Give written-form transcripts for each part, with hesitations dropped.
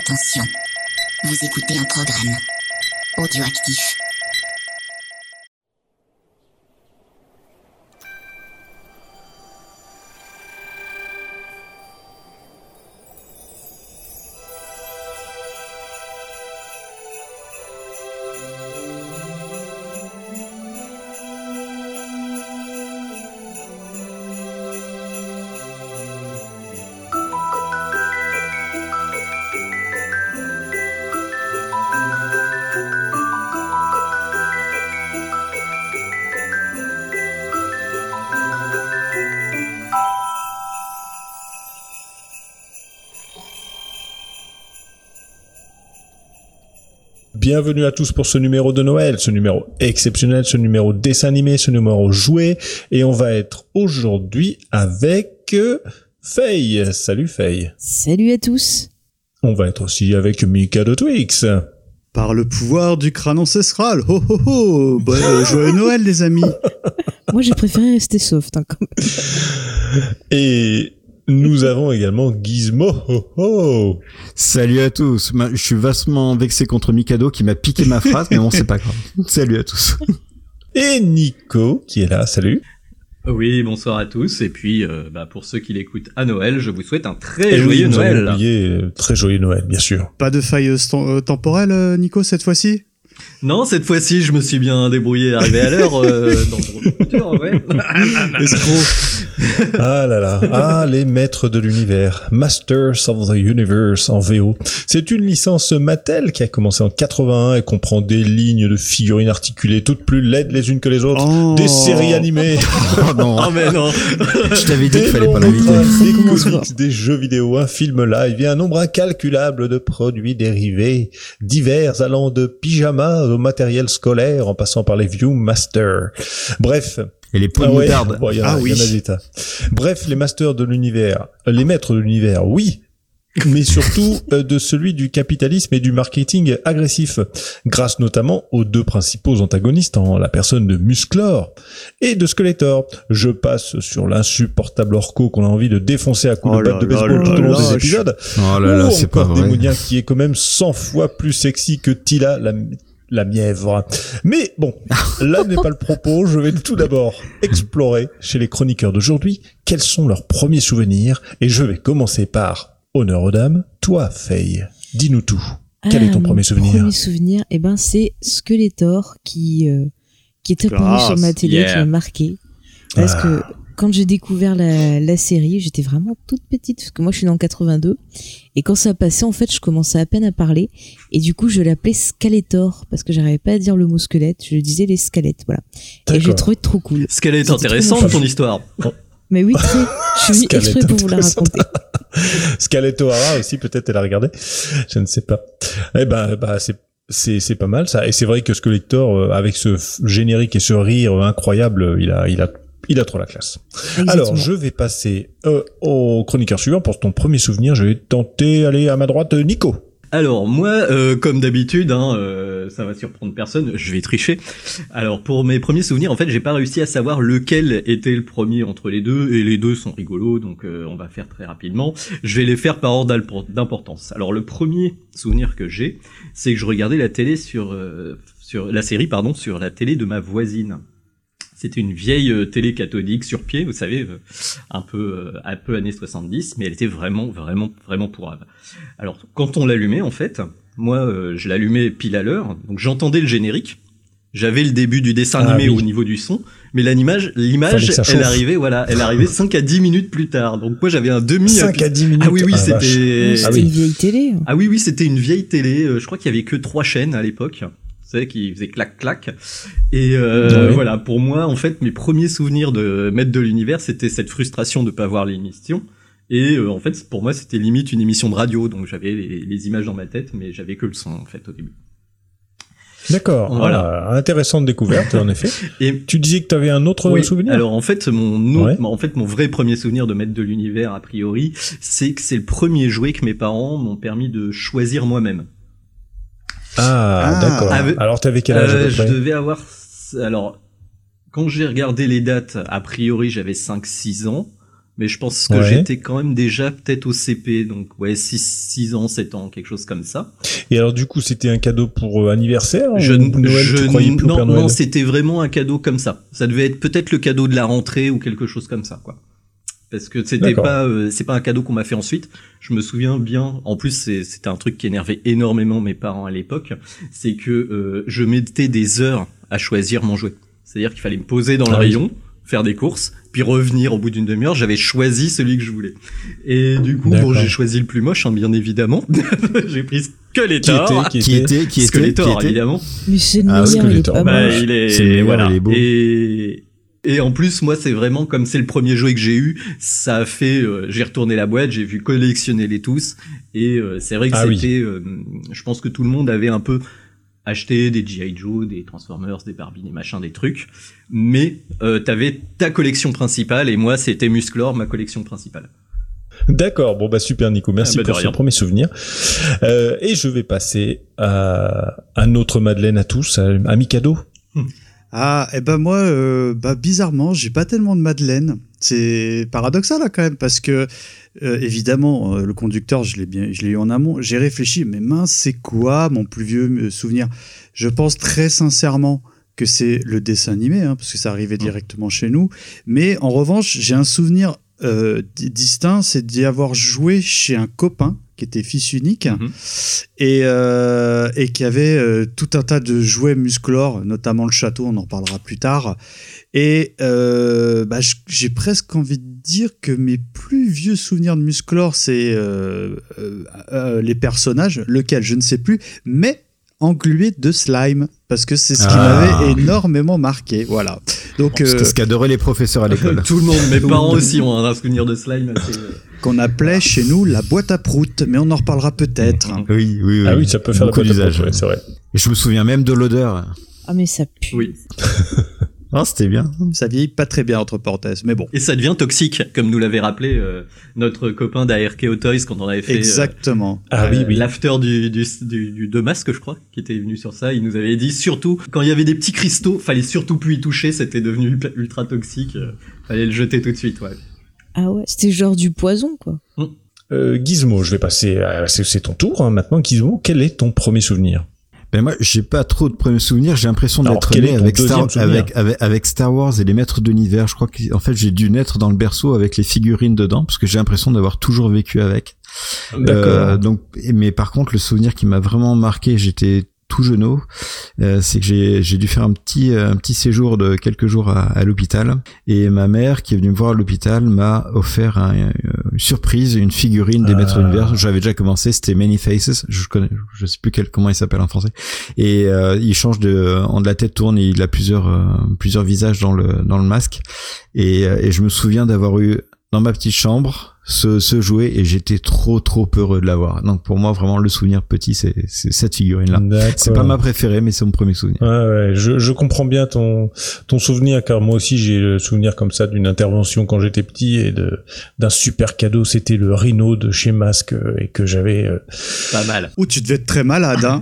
Attention, vous écoutez un programme audioactif. Bienvenue à tous pour ce numéro de Noël, ce numéro exceptionnel, ce numéro dessin animé, ce numéro jouet. Et on va être aujourd'hui avec Faye. Salut Faye. Salut à tous. On va être aussi avec Mika de Twix. Par le pouvoir du crâne ancestral. Ho ho ho. Bon, joyeux Noël les amis. Moi j'ai préféré rester soft quand même. Et nous avons également Gizmo. Ho ho. Salut à tous. Je suis vastement vexé contre Mikado qui m'a piqué ma phrase, mais bon, c'est pas grave. Salut à tous. Et Nico qui est là. Salut. Oui, bonsoir à tous. Et puis, pour ceux qui l'écoutent à Noël, je vous souhaite un très joyeux Noël. Oublié, très joyeux Noël, bien sûr. Pas de faille temporelle, Nico, cette fois-ci ? Non, cette fois-ci, je me suis bien débrouillé, arrivé à l'heure dans le futur, ouais. Escroc. Ah là là, ah les maîtres de l'univers, Masters of the Universe en VO. C'est une licence Mattel qui a commencé en 81 et comprend des lignes de figurines articulées toutes plus laides les unes que les autres, des séries animées. Oh non. Oh mais non. Je t'avais dit qu'il fallait pas l'inviter. Des comics, des jeux vidéo, un film live et un nombre incalculable de produits dérivés divers allant de pyjamas au matériel scolaire en passant par les Viewmaster. Bref. Et les points de moutarde. Bon, il y en a des tas. Bref, les masters de l'univers, les maîtres de l'univers, oui, mais surtout de celui du capitalisme et du marketing agressif, grâce notamment aux deux principaux antagonistes, en la personne de Musclor et de Skeletor. Je passe sur l'insupportable Orko qu'on a envie de défoncer à coups de batte de baseball tout au long des épisodes. Oh là là, c'est pas vrai. Démonia qui est quand même 100 fois plus sexy que Tila, la mièvre. Mais bon, là n'est pas le propos. Je vais tout d'abord explorer chez les chroniqueurs d'aujourd'hui quels sont leurs premiers souvenirs. Et je vais commencer par honneur aux dames. Toi, Faye, dis-nous tout. Quel est ton premier souvenir ? Mon premier souvenir, c'est Skeletor qui est apparu sur ma télé, qui m'a marqué. Parce que quand j'ai découvert la série, j'étais vraiment toute petite, parce que moi je suis dans 82, et quand ça passait, en fait, je commençais à peine à parler, et du coup je l'appelais Skeletor, parce que j'arrivais pas à dire le mot squelette, je disais les squelettes, voilà. D'accord. Et je trouvais trop cool. Ce qu'elle est intéressante, ton histoire. Mais oui, très. Je suis exprès pour vous la raconter. Skeletor aussi, peut-être elle a regardé. Je ne sais pas. Eh ben, c'est pas mal ça. Et c'est vrai que Skeletor, avec ce générique et ce rire incroyable, il a trop la classe. Exactement. Alors, je vais passer au chroniqueur suivant. Pour ton premier souvenir, je vais tenter, aller à ma droite, Nico. Alors moi, comme d'habitude, ça va surprendre personne, je vais tricher. Alors pour mes premiers souvenirs, en fait, j'ai pas réussi à savoir lequel était le premier entre les deux, et les deux sont rigolos, donc on va faire très rapidement. Je vais les faire par ordre d'importance. Alors le premier souvenir que j'ai, c'est que je regardais la télé sur la série, sur la télé de ma voisine. C'était une vieille télé cathodique sur pied, vous savez, un peu années 70, mais elle était vraiment pourrave. Alors, quand on l'allumait, en fait, moi, je l'allumais pile à l'heure, donc j'entendais le générique, j'avais le début du dessin animé au niveau du son, mais l'image, elle arrivait 5 à 10 minutes plus tard. Donc moi, j'avais un demi... 5 à 10 minutes. Ah oui, c'était... C'était une vieille télé. Ah oui, c'était une vieille télé, je crois qu'il y avait que 3 chaînes à l'époque. Vous savez, qui faisait clac-clac. Et voilà, pour moi, en fait, mes premiers souvenirs de Maître de l'Univers, c'était cette frustration de pas voir l'émission. Et en fait, pour moi, c'était limite une émission de radio. Donc j'avais les images dans ma tête, mais j'avais que le son, en fait, au début. D'accord. Voilà. Intéressante découverte, en effet. Et tu disais que tu avais un autre souvenir ? Alors, en fait, mon vrai premier souvenir de Maître de l'Univers, a priori, c'est que c'est le premier jouet que mes parents m'ont permis de choisir moi-même. D'accord. Alors, t'avais quel âge à peu près ? Je devais avoir... Alors, quand j'ai regardé les dates, a priori, j'avais 5-6 ans. Mais je pense que j'étais quand même déjà peut-être au CP, donc 6 ans, 7 ans, quelque chose comme ça. Et alors du coup, c'était un cadeau pour anniversaire ou Noël, tu croyais plus au Père Noël ? Non, c'était vraiment un cadeau comme ça. Ça devait être peut-être le cadeau de la rentrée ou quelque chose comme ça, quoi. Parce que c'est pas un cadeau qu'on m'a fait ensuite. Je me souviens bien. En plus, c'était un truc qui énervait énormément mes parents à l'époque. C'est que je mettais des heures à choisir mon jouet. C'est-à-dire qu'il fallait me poser dans le rayon, faire des courses, puis revenir au bout d'une demi-heure. J'avais choisi celui que je voulais. Et du coup, j'ai choisi le plus moche, hein, bien évidemment. J'ai pris Skeletor. Qui était Skeletor, évidemment. Mais c'est le meilleur, il est pas moche. Il est beau. Et en plus, moi, c'est vraiment comme c'est le premier jouet que j'ai eu, ça a fait, j'ai retourné la boîte, j'ai vu collectionner les tous, et c'est vrai que je pense que tout le monde avait un peu acheté des G.I. Joe, des Transformers, des Barbie, des machins, des trucs, mais t'avais ta collection principale, et moi, c'était Musclor, ma collection principale. D'accord, bon bah super Nico, merci pour ce premier souvenir. Et je vais passer à notre Madeleine à tous, à Mikado. Ah, et ben moi, bizarrement, j'ai pas tellement de Madeleine. C'est paradoxal là quand même, parce que évidemment, le conducteur, je l'ai eu en amont. J'ai réfléchi, mais mince, c'est quoi mon plus vieux souvenir ? Je pense très sincèrement que c'est le dessin animé, hein, parce que ça arrivait directement chez nous. Mais en revanche, j'ai un souvenir distinct, c'est d'y avoir joué chez un copain qui était fils unique et qui avait tout un tas de jouets Musclor, notamment le château, on en reparlera plus tard. Et j'ai presque envie de dire que mes plus vieux souvenirs de Musclor, c'est les personnages, lequel je ne sais plus, mais englué de slime, parce que c'est ce qui m'avait énormément marqué, voilà. Donc c'était ce qu'adoraient les professeurs à l'école. Tout le monde, mes parents aussi ont un souvenir de slime assez... qu'on appelait chez nous la boîte à prout, mais on en reparlera peut-être. Oui. Ah oui, ça peut faire beaucoup d'usage, c'est vrai. Et je me souviens même de l'odeur. Ah mais ça pue. Oui. Ah, c'était bien. Ça vieillit pas très bien, entre parenthèses, mais bon. Et ça devient toxique, comme nous l'avait rappelé notre copain d'ARKO Toys quand on avait fait exactement. l'after du 2 masques, je crois, qui était venu sur ça. Il nous avait dit, surtout, quand il y avait des petits cristaux, fallait surtout plus y toucher, c'était devenu ultra toxique, fallait le jeter tout de suite, ouais. Ah ouais, c'était genre du poison, quoi. Gizmo, je vais passer c'est ton tour, hein, maintenant. Gizmo, quel est ton premier souvenir ? Ben moi, j'ai pas trop de premiers souvenirs. J'ai l'impression d'être né avec Star Wars et les Maîtres d'Univers. Je crois qu'en fait, j'ai dû naître dans le berceau avec les figurines dedans, parce que j'ai l'impression d'avoir toujours vécu avec. D'accord. Mais par contre, le souvenir qui m'a vraiment marqué, j'étais tout jeuneau, c'est que j'ai dû faire un petit séjour de quelques jours à l'hôpital, et ma mère qui est venue me voir à l'hôpital m'a offert une surprise, une figurine des Maîtres de l'Univers. J'avais déjà commencé, c'était Many Faces, je sais plus comment il s'appelle en français, et il change de la tête tourne et il a plusieurs visages dans le masque, et je me souviens d'avoir eu dans ma petite chambre ce jouet, et j'étais trop heureux de l'avoir. Donc pour moi, vraiment, le souvenir petit, c'est cette figurine là. D'accord. C'est pas ma préférée, mais c'est mon premier souvenir. Ouais, je comprends bien ton souvenir, car moi aussi j'ai le souvenir comme ça d'une intervention quand j'étais petit et d'un super cadeau. C'était le Rhino de chez Masque, et que j'avais pas mal. Oh, tu devais être très malade, hein.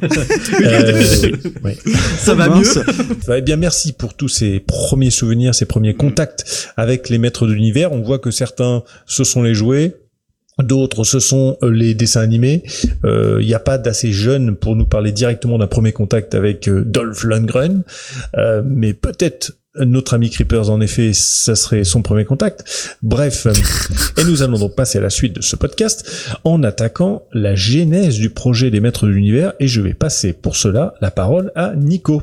Oui. Ça va mieux. Eh bien, merci pour tous ces premiers souvenirs, ces premiers contacts avec les Maîtres de l'Univers. On voit que certains, ce sont les jouets, d'autres, ce sont les dessins animés. Il n'y a pas d'assez jeune pour nous parler directement d'un premier contact avec Dolph Lundgren, mais peut-être notre ami Creepers, en effet, ça serait son premier contact. Bref, et nous allons donc passer à la suite de ce podcast en attaquant la genèse du projet des Maîtres de l'Univers, et je vais passer pour cela la parole à Nico.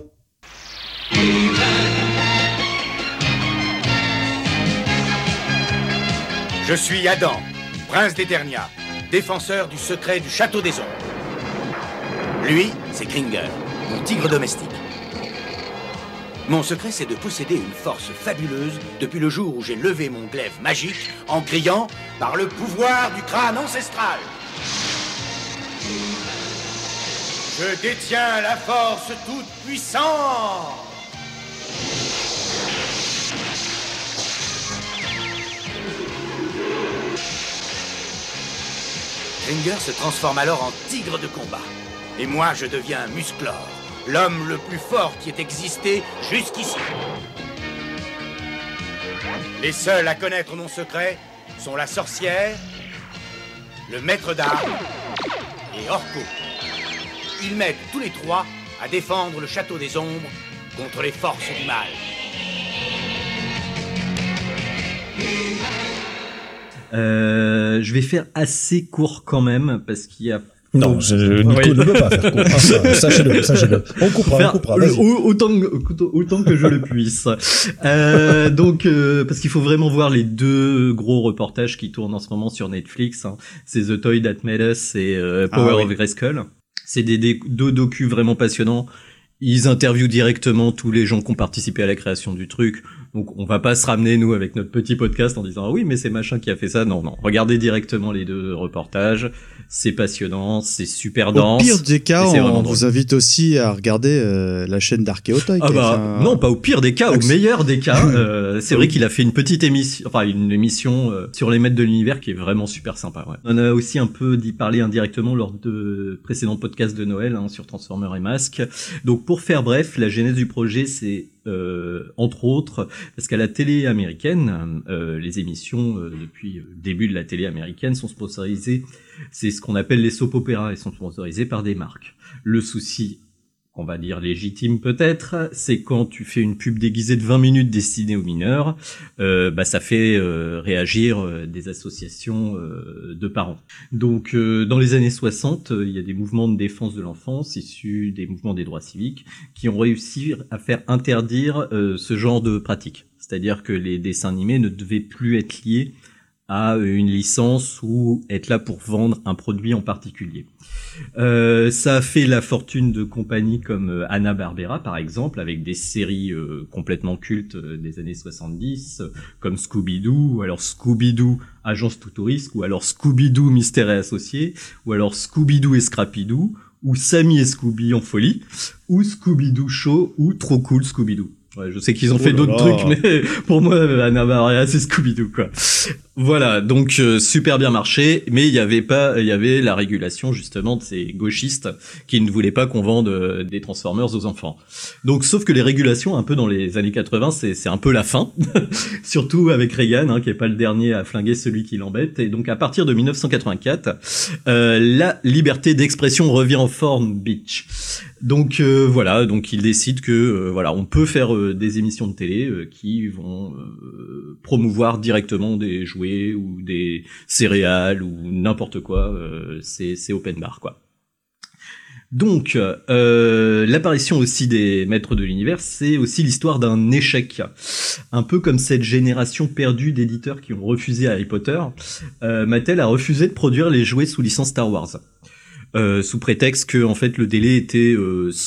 Je suis Adam, prince d'Eternia, défenseur du secret du château des ombres. Lui, c'est Kringer, mon tigre domestique. Mon secret, c'est de posséder une force fabuleuse depuis le jour où j'ai levé mon glaive magique en criant « Par le pouvoir du crâne ancestral !» Je détiens la force toute puissante. Kringer se transforme alors en tigre de combat. Et moi, je deviens Musclor, l'homme le plus fort qui ait existé jusqu'ici. Les seuls à connaître mon secret sont la sorcière, le maître d'armes et Orko. Ils m'aident tous les trois à défendre le château des ombres contre les forces du mal. Je vais faire assez court quand même parce qu'il y a non, Nico ne peut pas faire court. Sachez-le. On coupera. Autant que je le puisse. Donc, parce qu'il faut vraiment voir les deux gros reportages qui tournent en ce moment sur Netflix. Hein. C'est The Toy That Made Us et Power of Grayskull. C'est deux docus vraiment passionnants. Ils interviewent directement tous les gens qui ont participé à la création du truc. Donc on va pas se ramener nous avec notre petit podcast en disant ah oui mais c'est machin qui a fait ça. Non, regardez directement les deux reportages. C'est passionnant, c'est super dense. Au pire des cas, on vous invite aussi à regarder la chaîne d'Archéotoy. Non, pas au pire des cas, au meilleur des cas. C'est vrai qu'il a fait une petite émission, une émission sur les maîtres de l'univers qui est vraiment super sympa. Ouais. On a aussi un peu parlé indirectement lors de précédents podcasts de Noël sur Transformers et Masques. Donc pour faire bref, la genèse du projet c'est entre autres parce qu'à la télé américaine, les émissions depuis le début de la télé américaine sont sponsorisées. C'est ce qu'on appelle les soap operas et sont sponsorisés par des marques. Le souci, on va dire légitime peut-être, c'est quand tu fais une pub déguisée de 20 minutes destinée aux mineurs, ça fait réagir des associations de parents. Donc dans les années 60, il y a des mouvements de défense de l'enfance issus des mouvements des droits civiques qui ont réussi à faire interdire ce genre de pratique. C'est-à-dire que les dessins animés ne devaient plus être liés à une licence ou être là pour vendre un produit en particulier. Ça a fait la fortune de compagnies comme Hanna-Barbera par exemple, avec des séries complètement cultes des années 70, comme Scooby-Doo, ou alors Scooby-Doo Agence Tout au Risque, ou alors Scooby-Doo Mystère et Associés, ou alors Scooby-Doo et Scrappy-Doo, ou Sammy et Scooby en folie, ou Scooby-Doo Show, ou Trop Cool Scooby-Doo. Ouais, je sais qu'ils ont fait d'autres trucs, mais pour moi, Hanna-Barbera, c'est Scooby-Doo, quoi. Voilà, donc super bien marché, mais il y avait la régulation justement de ces gauchistes qui ne voulaient pas qu'on vende des Transformers aux enfants. Donc sauf que les régulations un peu dans les années 80, c'est un peu la fin, surtout avec Reagan qui est pas le dernier à flinguer celui qui l'embête, et donc à partir de 1984, la liberté d'expression revient en forme, bitch. Donc voilà, donc il décide que on peut faire des émissions de télé qui vont promouvoir directement des jouets ou des céréales ou n'importe quoi, c'est open bar quoi. Donc l'apparition aussi des maîtres de l'univers, c'est aussi l'histoire d'un échec, un peu comme cette génération perdue d'éditeurs qui ont refusé Harry Potter. Mattel a refusé de produire les jouets sous licence Star Wars, sous prétexte que en fait le délai était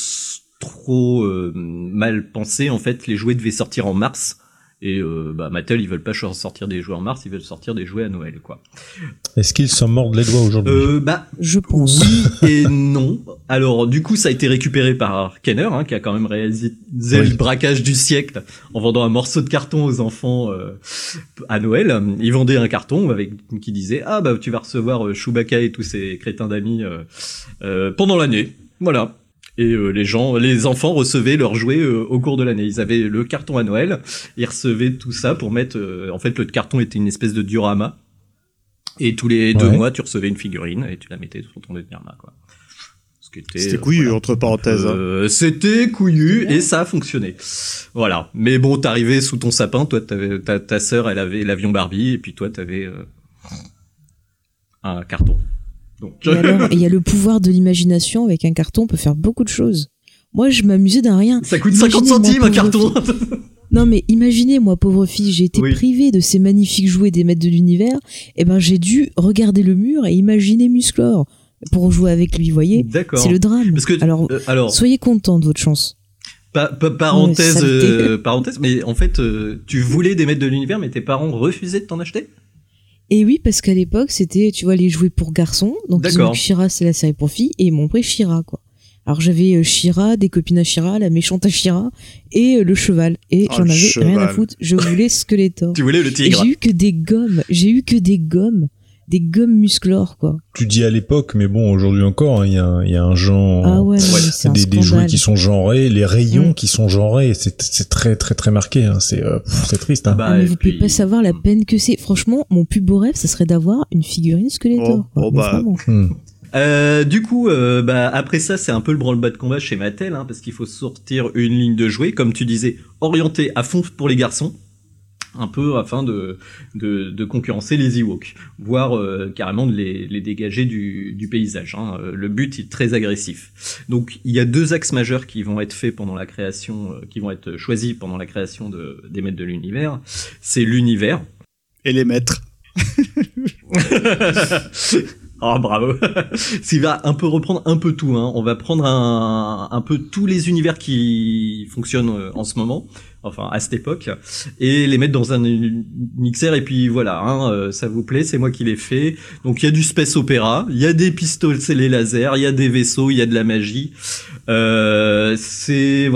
trop mal pensé. En fait les jouets devaient sortir en mars. Et Mattel, ils veulent pas sortir des jouets en mars, ils veulent sortir des jouets à Noël, quoi. Est-ce qu'ils s'en mordent les doigts aujourd'hui ? Je pense. Oui et non. Alors, du coup, ça a été récupéré par Kenner, qui a quand même réalisé le braquage du siècle en vendant un morceau de carton aux enfants à Noël. Ils vendaient un carton qui disait tu vas recevoir Chewbacca et tous ces crétins d'amis pendant l'année. Voilà. Et les enfants recevaient leurs jouets au cours de l'année. Ils avaient le carton à Noël, ils recevaient tout ça pour mettre... en fait, le carton était une espèce de diorama. Et tous les 2 mois, tu recevais une figurine et tu la mettais sur ton diorama, quoi. C'était couillu, entre parenthèses. C'était couillu et ça a fonctionné. Voilà. Mais bon, t'arrivais sous ton sapin, toi, ta sœur, elle avait l'avion Barbie, et puis toi, t'avais un carton. Donc. Et alors, il y a le pouvoir de l'imagination. Avec un carton, on peut faire beaucoup de choses. Moi, je m'amusais d'un rien. Ça coûte 50 centimes un carton. Non, mais imaginez, moi, pauvre fille, j'ai été privée de ces magnifiques jouets des maîtres de l'univers. Et ben, j'ai dû regarder le mur et imaginer Musclor pour jouer avec lui, vous voyez. D'accord. C'est le drame. Parce que, alors, soyez contents de votre chance. Parenthèse, mais en fait, tu voulais des maîtres de l'univers, mais tes parents refusaient de t'en acheter? Et oui, parce qu'à l'époque, c'était, tu vois, les jouets pour garçons. Donc, She-Ra, c'est la série pour filles. Et ils m'ont pris She-Ra, quoi. Alors, j'avais She-Ra, des copines à She-Ra, la méchante à She-Ra, et le cheval. Et j'en avais rien à foutre. Je voulais Skeletor. Tu voulais le tigre. Et j'ai eu que des gommes. des gommes Musclor, quoi. Tu dis à l'époque, mais bon, aujourd'hui encore, il y a un genre. Ah ouais, non, c'est des jouets qui sont genrés, les rayons qui sont genrés, c'est très très très marqué. Hein. C'est triste. Hein. Mais vous pouvez pas savoir la peine que c'est. Franchement, mon plus beau rêve, ça serait d'avoir une figurine Skeletor. Du coup, après ça, c'est un peu le branle-bas de combat chez Mattel, hein, parce qu'il faut sortir une ligne de jouets, comme tu disais, orientée à fond pour les garçons, un peu afin de concurrencer les Ewoks, voire carrément de les dégager du paysage. Hein. Le but est très agressif. Donc, il y a 2 axes majeurs qui vont être faits pendant la création, qui vont être choisis pendant la création des maîtres de l'univers. C'est l'univers et les maîtres. Oh bravo. Il va un peu reprendre un peu tout, hein. On va prendre un peu tous les univers qui fonctionnent en ce moment, enfin à cette époque, et les mettre dans un mixeur, et puis voilà, hein, ça vous plaît, c'est moi qui l'ai fait. Donc il y a du space opéra, il y a des pistolets laser, il y a des vaisseaux, il y a de la magie. C'est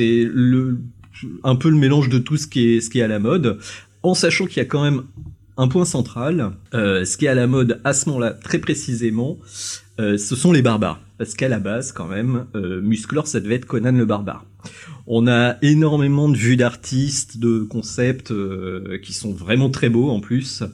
un peu le mélange de tout ce qui est à la mode, en sachant qu'il y a quand même un point central, ce qui est à la mode à ce moment-là, très précisément, ce sont les barbares. Parce qu'à la base, quand même, Musclor, ça devait être Conan le barbare. On a énormément de vues d'artistes, de concepts qui sont vraiment très beaux en plus.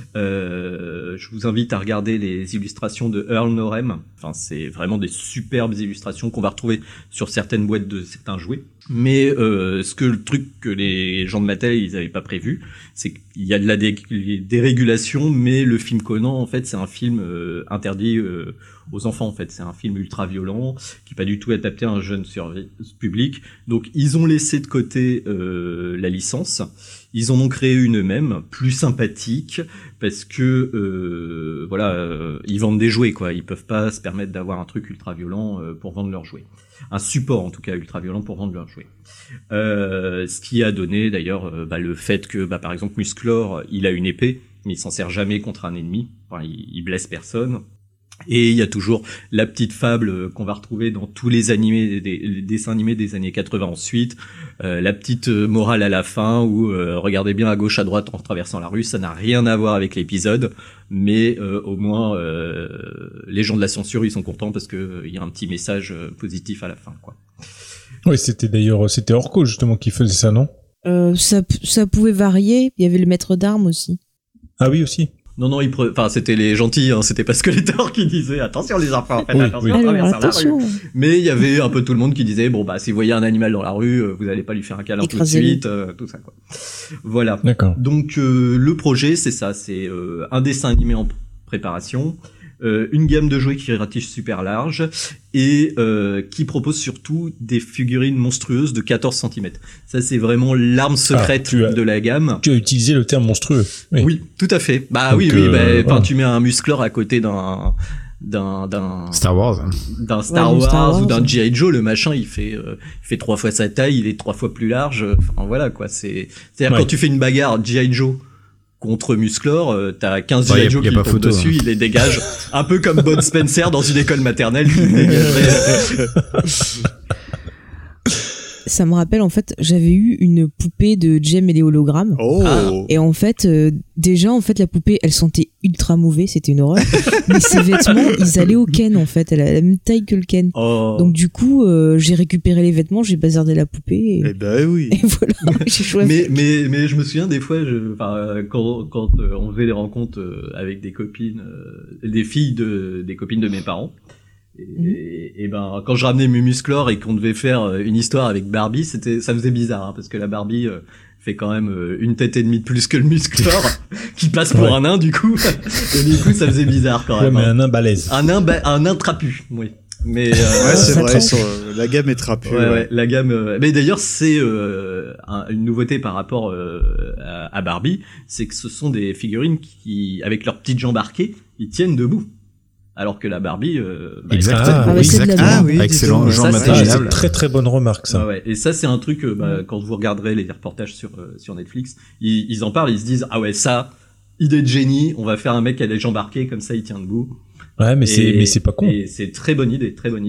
Je vous invite à regarder les illustrations de Earl Norem. Enfin, c'est vraiment des superbes illustrations qu'on va retrouver sur certaines boîtes de certains jouets. Mais le truc que les gens de Mattel ils avaient pas prévu, c'est qu'il y a de la dérégulation, mais le film Conan en fait c'est un film interdit aux enfants en fait, c'est un film ultra violent qui est pas du tout adapté à un jeune public. Donc ils ont laissé de côté la licence. Ils en ont créé une eux-mêmes, plus sympathique, parce que ils vendent des jouets quoi. Ils peuvent pas se permettre d'avoir un truc ultra violent pour vendre leurs jouets. Un support en tout cas ultra violent pour vendre leurs jouets. Ce qui a donné d'ailleurs le fait que par exemple Musclor, il a une épée, mais il s'en sert jamais contre un ennemi. Enfin, il blesse personne. Et il y a toujours la petite fable qu'on va retrouver dans tous les animés, des dessins animés des années 80 ensuite, la petite morale à la fin où regardez bien à gauche à droite en traversant la rue, ça n'a rien à voir avec l'épisode, mais au moins les gens de la censure ils sont contents parce que il y a un petit message positif à la fin quoi. Oui, c'était Orko justement qui faisait ça, non? Ça pouvait varier, il y avait le maître d'armes aussi. Ah oui aussi. Non, c'était les gentils, hein, c'était pas Skeletor qui disait attention les enfants, faites attention, attention. La rue. Mais il y avait un peu tout le monde qui disait si vous voyez un animal dans la rue, vous allez pas lui faire un câlin tout de suite, tout ça quoi. Voilà. D'accord. Donc le projet c'est ça, c'est un dessin animé en préparation, une gamme de jouets qui ratisse super large et qui propose surtout des figurines monstrueuses de 14 cm. Ça, c'est vraiment l'arme secrète de la gamme. Tu as utilisé le terme monstrueux. Oui, tout à fait. Donc, tu mets un Musclor à côté d'un Star Wars. D'un Star Wars ou d'un G.I. Joe, le machin, il fait 3 fois sa taille, il est 3 fois plus large. Enfin, voilà, quoi. C'est-à-dire quand tu fais une bagarre G.I. Joe contre Musclor, t'as 15 G.I. Joe qui tombent dessus, il les dégage, un peu comme Bud Spencer dans une école maternelle qui dégagerait. Ça me rappelle, en fait, j'avais eu une poupée de Jem et les hologrammes. Oh. Et en fait, déjà, la poupée, elle sentait ultra mauvais, c'était une horreur. Mais ses vêtements, ils allaient au Ken, en fait. Elle a la même taille que le Ken. Oh. Donc, du coup, j'ai récupéré les vêtements, j'ai bazardé la poupée. Eh ben oui. Et voilà, j'ai choisi. Mais je me souviens des fois, quand on faisait des rencontres avec des copines, des filles des copines de mes parents, et quand je ramenais mes Musclor et qu'on devait faire une histoire avec Barbie, ça faisait bizarre, hein, parce que la Barbie fait quand même une tête et demie de plus que le Musclor qui passe pour un nain du coup. Et du coup ça faisait bizarre quand même. Ouais, mais un nain balèze. Un nain trapu, oui. Mais c'est vrai, la gamme est trapue. Ouais, la gamme. Mais d'ailleurs, c'est une nouveauté par rapport à Barbie, c'est que ce sont des figurines qui, avec leurs petites jambes arquées, ils tiennent debout. Alors que la Barbie, exactement. Excellent, genre matériel. Très très bonne remarque ça. Ouais. Et ça c'est un truc quand vous regarderez les reportages sur Netflix, ils en parlent, ils se disent ça, idée de génie, on va faire un mec qui a des jambes arquées comme ça il tient debout. Ouais, mais c'est pas con. Et c'est très bonne idée.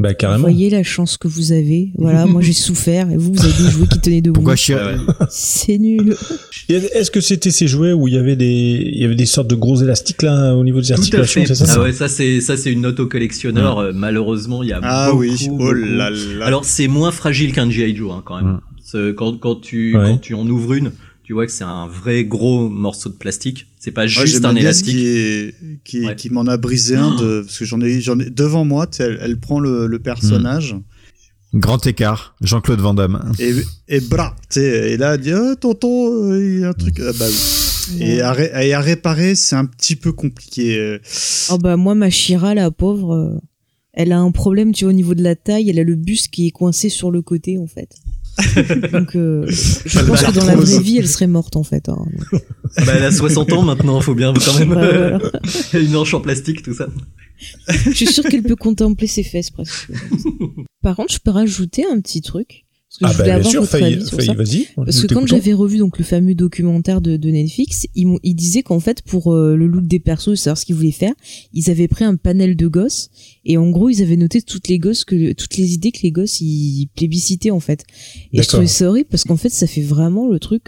Bah carrément. Vous voyez la chance que vous avez. Voilà, moi j'ai souffert et vous avez des jouets qui tenaient debout. Pourquoi C'est nul. Est-ce que c'était ces jouets où il y avait des sortes de gros élastiques là au niveau des articulations, c'est ça? Ah ouais, ça c'est une note au collectionneur. Malheureusement, il y a beaucoup, oh là là. Alors c'est moins fragile qu'un G.I. Joe quand même. Quand tu en ouvres une, tu vois que c'est un vrai gros morceau de plastique. C'est pas juste un élastique. Qui m'en a brisé un parce que j'en ai devant moi. Elle prend le personnage. Grand écart, Jean-Claude Van Damme. Et bra, tu sais, et là elle dit tonton, il y a un truc. Bah oui. Et à réparer, c'est un petit peu compliqué. Oh bah moi ma Shira, la pauvre, elle a un problème, tu vois, au niveau de la taille. Elle a le buste qui est coincé sur le côté en fait. Donc je pense que dans la vraie vie elle serait morte en fait. Bah elle a 60 ans maintenant, faut bien quand même. Voilà. Une hanche en plastique, tout ça. Je suis sûre qu'elle peut contempler ses fesses presque. Par contre, je peux rajouter un petit truc. Parce que je voulais avoir votre avis sur ça. Vas-y. Parce que quand j'avais revu donc le fameux documentaire de Netflix, ils disaient qu'en fait pour le look des persos, savoir ce qu'ils voulaient faire, ils avaient pris un panel de gosses et en gros ils avaient noté toutes les idées que les gosses ils plébiscitaient en fait. Et D'accord. je trouvais ça horrible parce qu'en fait ça fait vraiment le truc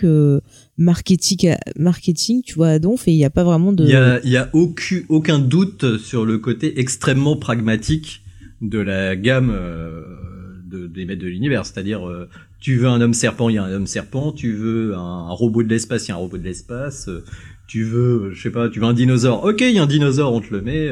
marketing, tu vois, à donf, et il y a pas vraiment de. Il y a aucun doute sur le côté extrêmement pragmatique de la gamme des maîtres de l'univers, c'est-à-dire tu veux un homme serpent, il y a un homme serpent, tu veux un robot de l'espace, il y a un robot de l'espace, tu veux un dinosaure, ok, il y a un dinosaure, on te le met.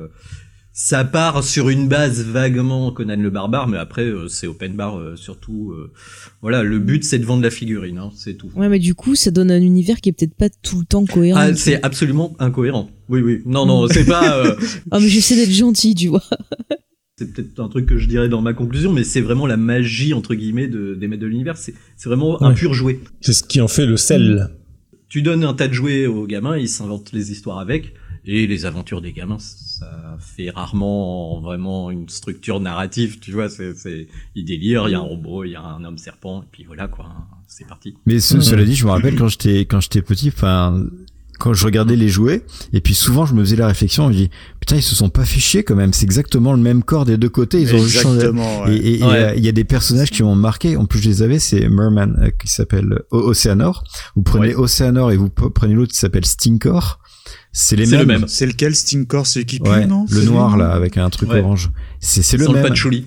Ça part sur une base vaguement Conan le barbare, mais après c'est open bar surtout. Voilà, le but c'est de vendre la figurine, hein, c'est tout. Ouais, mais du coup ça donne un univers qui est peut-être pas tout le temps cohérent. Ah, c'est absolument incohérent. Oui. Non, c'est pas. Ah mais j'essaie d'être gentil, tu vois. C'est peut-être un truc que je dirais dans ma conclusion, mais c'est vraiment la magie entre guillemets des maîtres de l'univers. C'est vraiment un pur jouet. C'est ce qui en fait le sel. Tu donnes un tas de jouets aux gamins, ils s'inventent les histoires avec, et les aventures des gamins, ça fait rarement vraiment une structure narrative, tu vois. Ils délirent, il y a un robot, il y a un homme serpent, et puis voilà quoi, c'est parti. Mais cela dit, je me rappelle quand j'étais petit, enfin. Quand je regardais les jouets, et puis souvent je me faisais la réflexion, je me dis putain, ils se sont pas fait chier quand même, c'est exactement le même corps des deux côtés, ils ont changé. Ouais. Et il y a des personnages qui m'ont marqué, en plus je les avais, c'est Merman qui s'appelle Oceanor. Vous prenez Oceanor et vous prenez l'autre qui s'appelle Stinkor. C'est mêmes. Le même. C'est lequel, Stinkor, c'est qui pue, ouais, non? Le noir là avec un truc orange. C'est le sans même. le patchouli.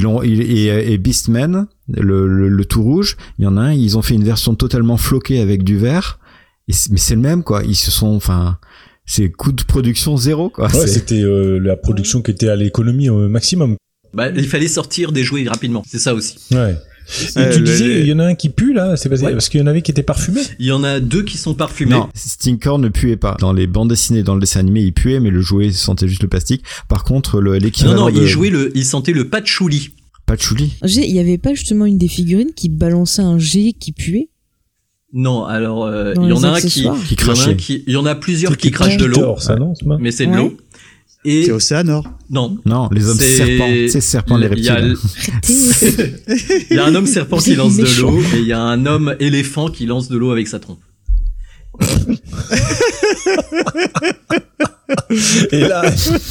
Et Beastman, le tout rouge, il y en a un, ils ont fait une version totalement floquée avec du vert. Mais c'est le même quoi, ils se sont, enfin, c'est coût de production zéro quoi. Ouais, c'était la production qui était à l'économie au maximum. Bah, il fallait sortir des jouets rapidement, c'est ça aussi. Ouais. Et tu disais, il y en a un qui pue là, c'est parce qu'il y en avait qui étaient parfumés. Il y en a 2 qui sont parfumés. Non, Stinkor ne puait pas. Dans les bandes dessinées, dans le dessin animé, il puait, mais le jouet sentait juste le plastique. Par contre, l'équivalent il sentait le patchouli. Patchouli. Il y avait pas justement une des figurines qui balançait un jet qui puait? Non, alors il y en a un qui crachait. Il y en a plusieurs qui crachent de l'eau, ça, non, mais c'est de l'eau. Et c'est Océanor. Non, les hommes serpents, c'est serpents les reptiles. Il y a un homme serpent qui lance de l'eau et il y a un homme éléphant qui lance de l'eau avec sa trompe. Et là,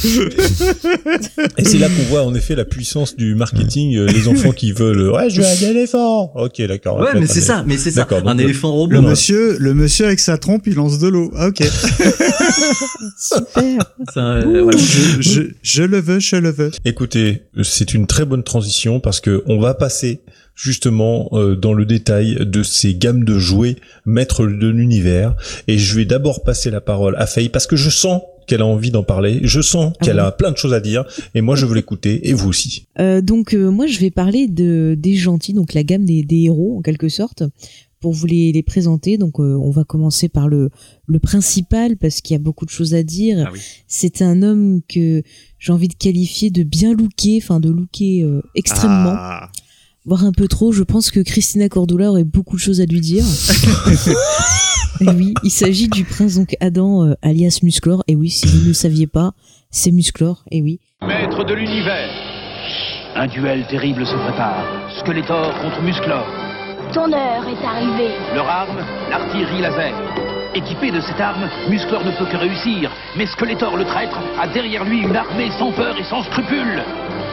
et c'est là qu'on voit en effet la puissance du marketing, les enfants qui veulent, je veux un éléphant. Ok, d'accord. Ouais, mais c'est ça. Un éléphant robot. Le monsieur avec sa trompe, il lance de l'eau. Ah, ok. Super. Ça, voilà. Je le veux. Écoutez, c'est une très bonne transition parce que on va passer justement dans le détail de ces gammes de jouets maîtres de l'univers, et je vais d'abord passer la parole à Faye parce que je sens qu'elle a envie d'en parler, je sens qu'elle a plein de choses à dire, et moi je veux l'écouter, et vous aussi. Donc moi je vais parler des gentils, donc la gamme des héros en quelque sorte, pour vous les présenter. Donc on va commencer par le principal parce qu'il y a beaucoup de choses à dire. Ah oui. C'est un homme que j'ai envie de qualifier de bien looké, enfin de looké extrêmement. Voire un peu trop. Je pense que Christina Cordula aurait beaucoup de choses à lui dire. Et oui, il s'agit du prince donc Adam, alias Musclor. Et oui, si vous ne le saviez pas, c'est Musclor. Et oui. Maître de l'univers. Un duel terrible se prépare. Skeletor contre Musclor. Ton heure est arrivée. Leur arme, l'artillerie laser. Équipé de cette arme, Musclor ne peut que réussir. Mais Skeletor, le traître, a derrière lui une armée sans peur et sans scrupules.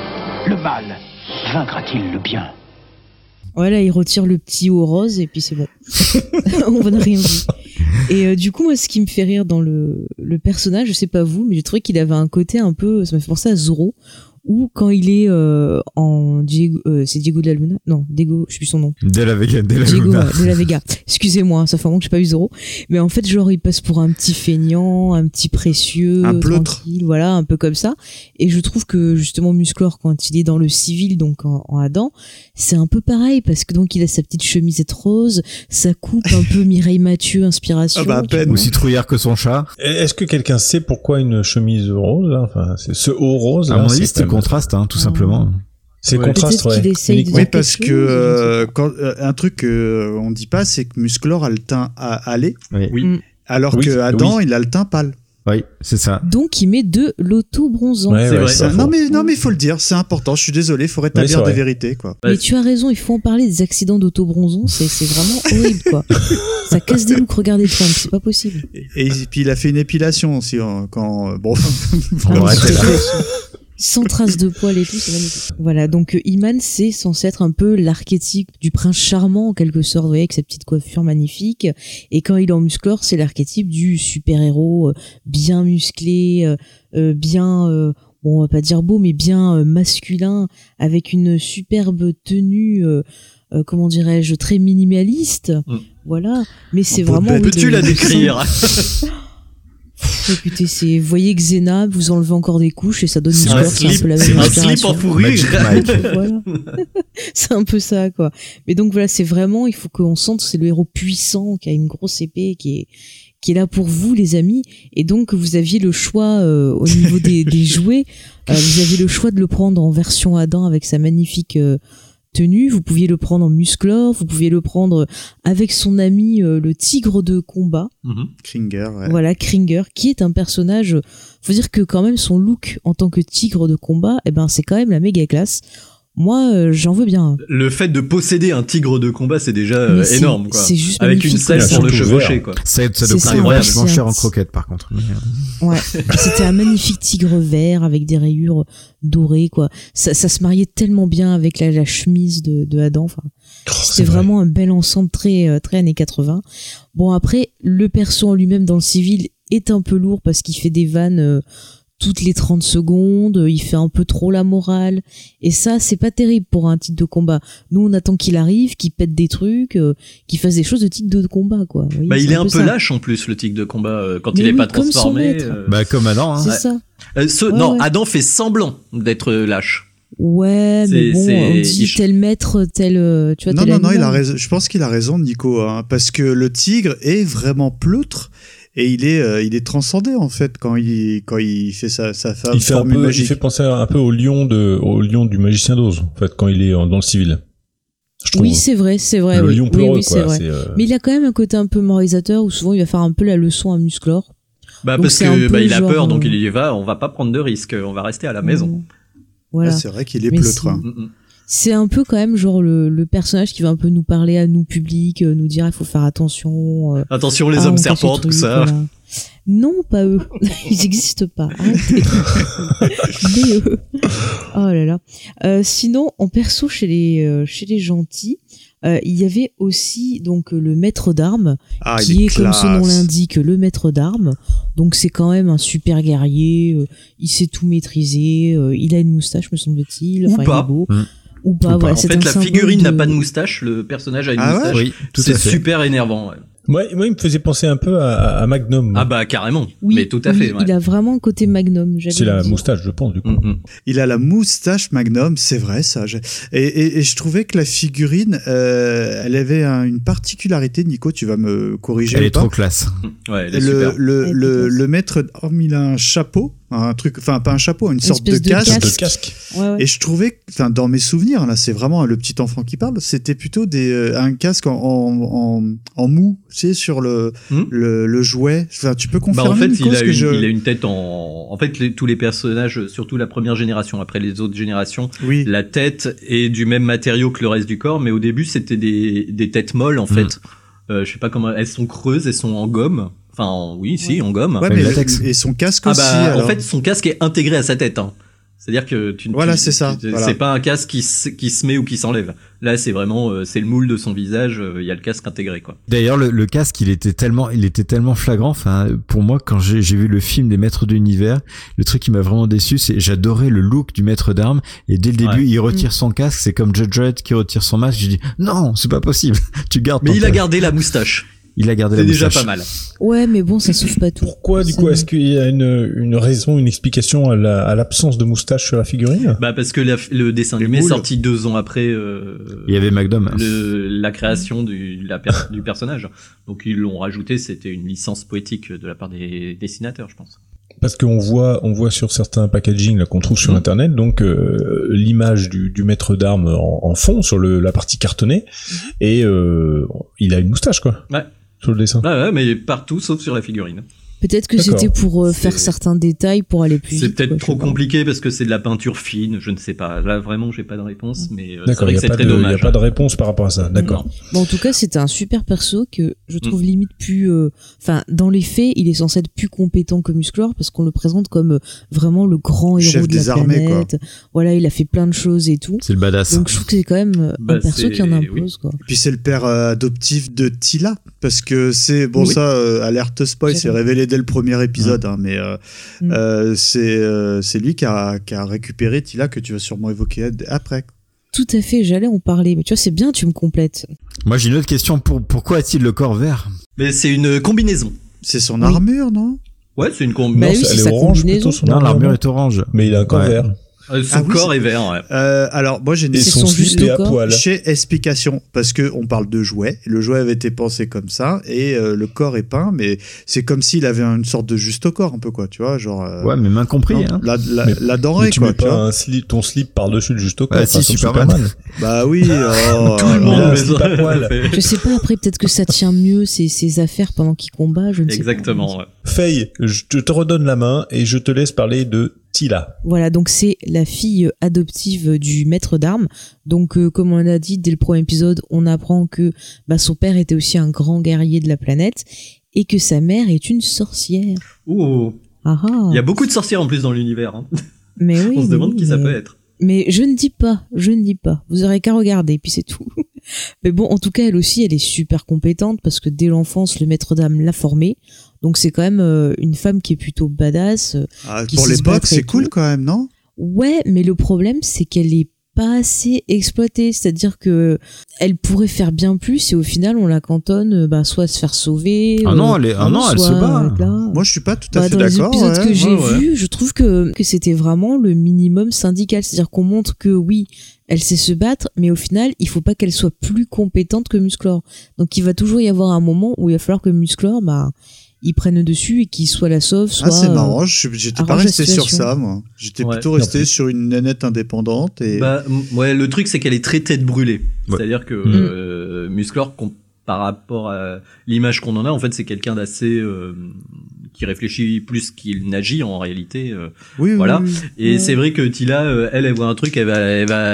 Le mal vaincra-t-il le bien? Voilà, il retire le petit haut rose et puis c'est bon. On n'a rien dit. Et du coup, moi, ce qui me fait rire dans le personnage, je sais pas vous, mais j'ai trouvé qu'il avait un côté un peu, ça m'a fait penser à Zorro, ou quand il est en Diego, c'est Diego de la Luna, non, Diego, je sais plus son nom. De la Vega, Diego, de la Vega. Excusez-moi, ça fait un moment que j'ai pas vu Zorro, mais en fait, genre, il passe pour un petit feignant, un petit précieux, un pleutre, voilà, un peu comme ça. Et je trouve que justement Musclor, quand il est dans le civil, donc en Adam, c'est un peu pareil parce que donc il a sa petite chemisette rose, sa coupe un peu Mireille Mathieu, inspiration. Ah bah à peine. Aussi trouillard que son chat. Est-ce que quelqu'un sait pourquoi une chemise rose là, enfin, c'est ce haut rose là, à mon avis, c'est contraste, hein, tout simplement. C'est contraste, ouais. Oui, parce que un truc qu'on dit pas, c'est que Musclor a le teint allé, oui. Alors que Adam, il a le teint pâle. Oui, c'est ça. Donc il met de l'auto-bronzant. Ouais, c'est vrai. Non mais il faut le dire, c'est important. Je suis désolé, il faut rétablir des vérités, quoi. Mais tu as raison, il faut en parler des accidents d'auto-bronzant, c'est vraiment horrible, quoi. Ça casse des looks, regardez Trump, c'est pas possible. Et puis il a fait une épilation aussi quand bon. Sans trace de poils et tout, c'est magnifique. Voilà, donc He-Man, c'est censé être un peu l'archétype du prince charmant, en quelque sorte, vous voyez, avec sa petite coiffure magnifique. Et quand il est en Musclor, c'est l'archétype du super-héros bien musclé, bien, bon, on va pas dire beau, mais bien masculin, avec une superbe tenue, comment dirais-je, très minimaliste. Voilà, mais c'est vraiment... Peux-tu la décrire? Écoutez, vous voyez Xena, vous enlevez encore des couches et ça donne une un slip en fourrure. Voilà. C'est un peu ça, quoi. Mais donc voilà, c'est vraiment, il faut qu'on sente que c'est le héros puissant qui a une grosse épée, qui est là pour vous, les amis. Et donc vous aviez le choix au niveau des jouets, vous aviez le choix de le prendre en version Adam avec sa magnifique tenue, vous pouviez le prendre en Musclor, vous pouviez le prendre avec son ami le tigre de combat, Kringer, ouais. Voilà, Kringer, qui est un personnage, faut dire que quand même son look en tant que tigre de combat, eh ben c'est quand même la méga classe. Moi, j'en veux bien. Le fait de posséder un tigre de combat, c'est déjà énorme, quoi. C'est juste avec une selle pour le chevaucher, quoi. Ça doit coûter vachement cher en croquettes, par contre. Ouais. C'était un magnifique tigre vert avec des rayures dorées, quoi. Ça se mariait tellement bien avec la chemise de Adam. Enfin, c'était vraiment un bel ensemble très années 80. Bon, après, le perso en lui-même dans le civil est un peu lourd parce qu'il fait des vannes toutes les 30 secondes, il fait un peu trop la morale, et ça c'est pas terrible pour un titre de combat. Nous on attend qu'il arrive, qu'il pète des trucs, qu'il fasse des choses de titre de combat, quoi. Oui, il est un peu lâche en plus, le tigre de combat, quand il est pas transformé. Comme Adam, hein. C'est ça. Non, Adam fait semblant d'être lâche. Ouais, mais bon, on dit tel maître, tel, tu vois, non, il a raison. Je pense qu'il a raison, Nico, hein, parce que le tigre est vraiment pleutre. Et il est transcendé en fait quand il fait sa formule magique. Il fait penser un peu au lion du magicien d'Oz en fait quand il est dans le civil. Oui, c'est vrai. Le lion peureux, c'est vrai. Mais il a quand même un côté un peu moralisateur où souvent il va faire un peu la leçon à Musclor. Parce que il a peur, donc il y va. On va pas prendre de risques. On va rester à la maison. Voilà. C'est vrai qu'il est pleutre. C'est un peu quand même genre le personnage qui va un peu nous parler à nous public, nous dire il faut faire attention. Attention les hommes serpents, tout ça. Voilà. Non, pas eux. Ils n'existent pas. Arrêtez. Mais eux. Oh là là. Sinon, en perso chez les gentils, il y avait aussi donc le maître d'armes qui est comme son nom l'indique le maître d'armes. Donc c'est quand même un super guerrier. Il sait tout maîtriser. Il a une moustache, me semble-t-il. Enfin, il est beau. Ou pas, voilà. En fait, la figurine n'a pas de moustache, le personnage a une moustache. Oui, c'est super énervant. Ouais. Moi, il me faisait penser un peu à Magnum. Ah bah carrément. Oui, mais tout à fait. Il a vraiment un côté Magnum. C'est la moustache, je pense, du coup. Il a la moustache Magnum, c'est vrai ça. Et je trouvais que la figurine, elle avait une particularité. Nico, tu vas me corriger. Elle est trop classe. Ouais, elle est super. Le maître d'armes, il a un chapeau. Un truc, enfin pas un chapeau, une sorte de casque. Ouais. Et je trouvais, enfin dans mes souvenirs, là c'est vraiment le petit enfant qui parle, c'était plutôt un casque en mou, tu sais, sur le jouet. Enfin, tu peux confirmer. En fait, Nico, il a une tête en fait tous les personnages, surtout la première génération, après les autres générations, la tête est du même matériau que le reste du corps, mais au début c'était des têtes molles en fait. Je sais pas comment, elles sont creuses, elles sont en gomme. Enfin, en gomme. Ouais, mais et son casque aussi. En fait, son casque est intégré à sa tête. Hein. C'est-à-dire que c'est pas un casque qui se met ou qui s'enlève. Là, c'est vraiment, c'est le moule de son visage. Il y a le casque intégré, quoi. D'ailleurs, le casque, il était tellement flagrant. Enfin, pour moi, quand j'ai vu le film des Maîtres de l'Univers, le truc qui m'a vraiment déçu, c'est j'adorais le look du maître d'armes. Et dès le début, il retire son casque. C'est comme Judge Dredd qui retire son masque. J'ai dit non, c'est pas possible. Tu gardes. Mais il a gardé la moustache. Il a gardé la moustache. C'est déjà pas mal. Ouais, mais bon, ça sauve pas tout. Pourquoi, du coup, est-ce qu'il y a une raison, une explication à l'absence de moustache sur la figurine? Bah, parce que le dessin animé est sorti 2 ans après, il y avait McDom. La création du personnage. Donc, ils l'ont rajouté, c'était une licence poétique de la part des dessinateurs, je pense. Parce qu'on voit sur certains packaging là qu'on trouve sur internet, donc l'image du maître d'armes en fond sur la partie cartonnée, et il a une moustache, quoi. Ouais. Sur le dessin. Ouais, mais partout sauf sur la figurine. Peut-être que c'était pour faire certains détails pour aller plus vite. C'est peut-être trop compliqué parce que c'est de la peinture fine, je ne sais pas. Là, vraiment, j'ai pas de réponse, mais c'est vrai que c'est très dommage. Il n'y a pas de réponse par rapport à ça, d'accord. Bon, en tout cas, c'était un super perso que je trouve limite plus... Enfin, dans les faits, il est censé être plus compétent que Musclor parce qu'on le présente comme vraiment le grand héros de la planète. Quoi. Voilà, il a fait plein de choses et tout. C'est le badass. Donc, je trouve que c'est quand même un perso qui en impose, quoi. Et puis, c'est le père adoptif de Tila, parce que c'est... Bon, ça, alerte spoil, c'est révélé dès le premier épisode, mais c'est lui qui a récupéré Tila, que tu vas sûrement évoquer après. Tout à fait, j'allais en parler, mais tu vois, c'est bien, tu me complètes. Moi, j'ai une autre question. Pourquoi a-t-il le corps vert? Mais c'est une combinaison. C'est son armure, non? Ouais, c'est une combinaison. Bah oui, c'est sa combinaison. Non, l'armure est orange. Mais il a un corps vert. Son corps est vert, ouais. Alors, moi, j'ai une à poil. Chez Explication, parce que on parle de jouet. Le jouet avait été pensé comme ça, et le corps est peint, mais c'est comme s'il avait une sorte de juste au corps, un peu, quoi, tu vois, genre. Ouais, mais main compris, hein. La denrée, tu quoi. Mets pas ton slip par-dessus le juste au corps. Ah, si, Superman. Bah oui, tout le monde met ça à poil. Je sais pas, après, peut-être que ça tient mieux ses affaires pendant qu'il combat, je ne sais pas. Exactement, ouais. Faye, je te redonne la main et je te laisse parler de Tila. Voilà, donc c'est la fille adoptive du maître d'armes. Donc, comme on a dit dès le premier épisode, on apprend que son père était aussi un grand guerrier de la planète et que sa mère est une sorcière. Ouh. Il y a beaucoup de sorcières en plus dans l'univers. Hein. Mais oui. On se demande qui ça peut être. Mais je ne dis pas. Vous aurez qu'à regarder, puis c'est tout. Mais bon, en tout cas, elle aussi, elle est super compétente parce que dès l'enfance, le maître d'armes l'a formée. Donc c'est quand même une femme qui est plutôt badass. Pour l'époque, c'est cool quand même, non? Ouais, mais le problème, c'est qu'elle est pas assez exploitée. C'est-à-dire que elle pourrait faire bien plus et au final, on la cantonne soit à se faire sauver. Elle se bat. Moi, je suis pas tout à fait dans d'accord. Dans les épisodes que j'ai vus, je trouve que c'était vraiment le minimum syndical. C'est-à-dire qu'on montre que oui, elle sait se battre, mais au final, il faut pas qu'elle soit plus compétente que Musclor. Donc il va toujours y avoir un moment où il va falloir que Musclor, ils prennent dessus et qu'ils soient la sauve, soit... c'est marrant, j'étais pas resté sur ça, moi. J'étais plutôt resté sur une nénette indépendante et... le truc, c'est qu'elle est très tête brûlée. Ouais. C'est-à-dire que Musclor, par rapport à l'image qu'on en a, en fait, c'est quelqu'un d'assez... qui réfléchit plus qu'il n'agit en réalité. Voilà. Oui. Et c'est vrai que Tila, elle voit un truc, elle va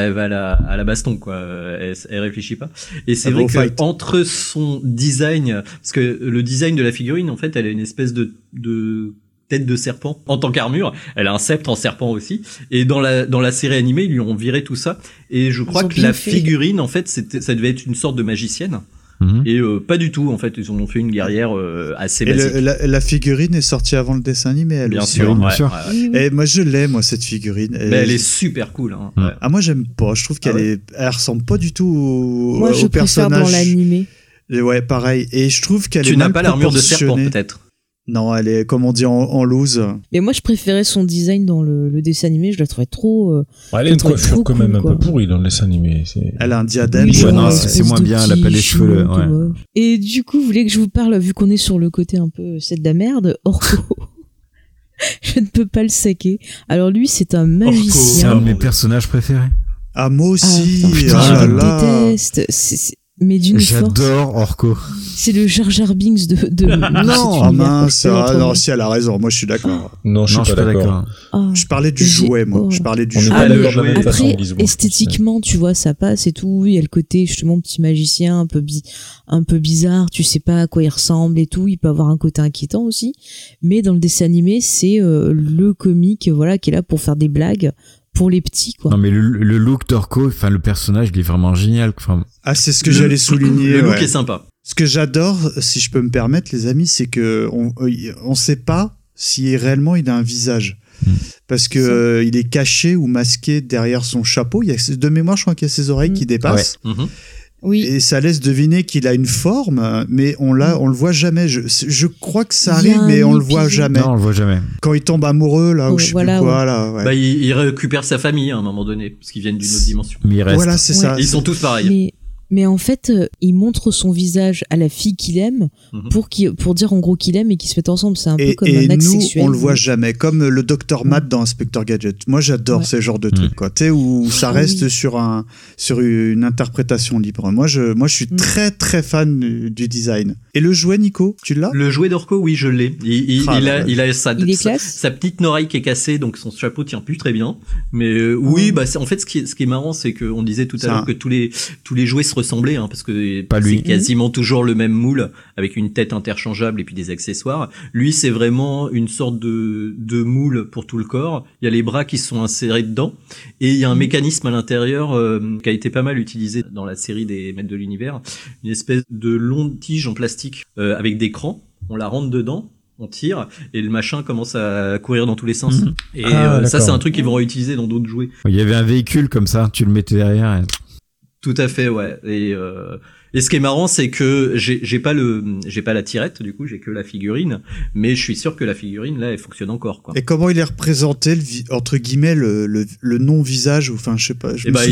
à la baston, quoi. Elle réfléchit pas. Et c'est vrai que entre son design, parce que le design de la figurine, en fait, elle a une espèce de tête de serpent en tant qu'armure. Elle a un sceptre en serpent aussi. Et dans la série animée, ils lui ont viré tout ça. Et je crois que la figurine, en fait, ça devait être une sorte de magicienne. Et pas du tout, en fait, ils en ont fait une guerrière assez basique. Et la figurine est sortie avant le dessin animé, elle bien aussi. Sûr, bien sûr. Ouais. Et moi, je l'aime, cette figurine. Mais elle est super cool. Hein. Ouais. Ah, moi, j'aime pas. Je trouve qu'elle elle ressemble pas du tout au personnage. Moi, je préfère dans l'animé. Et ouais, pareil. Et je trouve qu'elle est mal proportionnée. Tu n'as pas l'armure de serpent, peut-être? Non, elle est, comme on dit, en loose. Mais moi, je préférais son design dans le dessin animé. Je la trouvais trop... elle a une coiffure quand même un peu pourrie dans le dessin animé. Elle a un diadème. Oui, c'est moins bien, elle a pas les cheveux. Ouais. Et du coup, vous voulez que je vous parle, vu qu'on est sur le côté un peu c'est de la merde, Orko. Je ne peux pas le saquer. Alors lui, c'est un magicien. C'est un de mes personnages préférés. Ah, moi aussi. Je le déteste. Mais d'une force. J'adore Orko. C'est le Jar Jar Binks de non, ah mince, non, si elle a raison, moi je suis d'accord. Non, je suis pas d'accord. Je parlais du jouet, moi. Je parlais du jouet. Après, esthétiquement, tu vois, ça passe et tout. Il y a le côté, justement, petit magicien, un peu bizarre. Tu sais pas à quoi il ressemble et tout. Il peut avoir un côté inquiétant aussi. Mais dans le dessin animé, c'est le comique, voilà, qui est là pour faire des blagues pour les petits, quoi. Non, mais le look d'Orko, enfin, le personnage, il est vraiment génial. Enfin, ah, c'est ce que j'allais souligner. Le look est sympa. Ce que j'adore, si je peux me permettre, les amis, c'est que on sait pas si réellement il a un visage. Parce que il est caché ou masqué derrière son chapeau. Il y a, de mémoire, je crois qu'il y a ses oreilles qui dépassent. Ouais. Oui. Et ça laisse deviner qu'il a une forme, mais on le voit jamais. Je crois que ça arrive, mais on le voit jamais. Non, on le voit jamais. Quand il tombe amoureux, là, ou je sais plus quoi, là. Ouais. Bah, il récupère sa famille à un moment donné, parce qu'ils viennent d'une autre dimension. Mais il reste. Voilà, c'est ça. Ils sont tous pareils. Mais en fait, il montre son visage à la fille qu'il aime pour dire en gros qu'il aime et qu'ils se mettent ensemble. C'est un peu comme un acte sexuel. Et nous, on le voit jamais. Comme le Dr. Matt dans Inspector Gadget. Moi, j'adore ce genre de trucs, quoi. Tu sais, où ça reste sur une interprétation libre. Moi, je suis très, très fan du design. Et le jouet, Nico, tu l'as? Le jouet d'Orko, oui, je l'ai. Il a sa petite oreille qui est cassée, donc son chapeau tient plus très bien. Mais oui, bah, en fait, ce qui est marrant, c'est qu'on disait tout à l'heure que tous les jouets se ressemblaient, hein, parce que c'est quasiment toujours le même moule, avec une tête interchangeable et puis des accessoires. Lui, c'est vraiment une sorte de moule pour tout le corps. Il y a les bras qui sont insérés dedans, et il y a un mécanisme à l'intérieur qui a été pas mal utilisé dans la série des Maîtres de l'Univers, une espèce de longue tige en plastique avec des crans. On la rentre dedans, on tire, et le machin commence à courir dans tous les sens. Et ça, c'est un truc qu'ils vont réutiliser dans d'autres jouets. Il y avait un véhicule comme ça, tu le mettais derrière. Et... Tout à fait, ouais. Et ce qui est marrant, c'est que j'ai pas la tirette, du coup, j'ai que la figurine, mais je suis sûr que la figurine, là, elle fonctionne encore, quoi. Et comment il est représenté, entre guillemets, le non-visage, ou enfin, je sais pas, c'est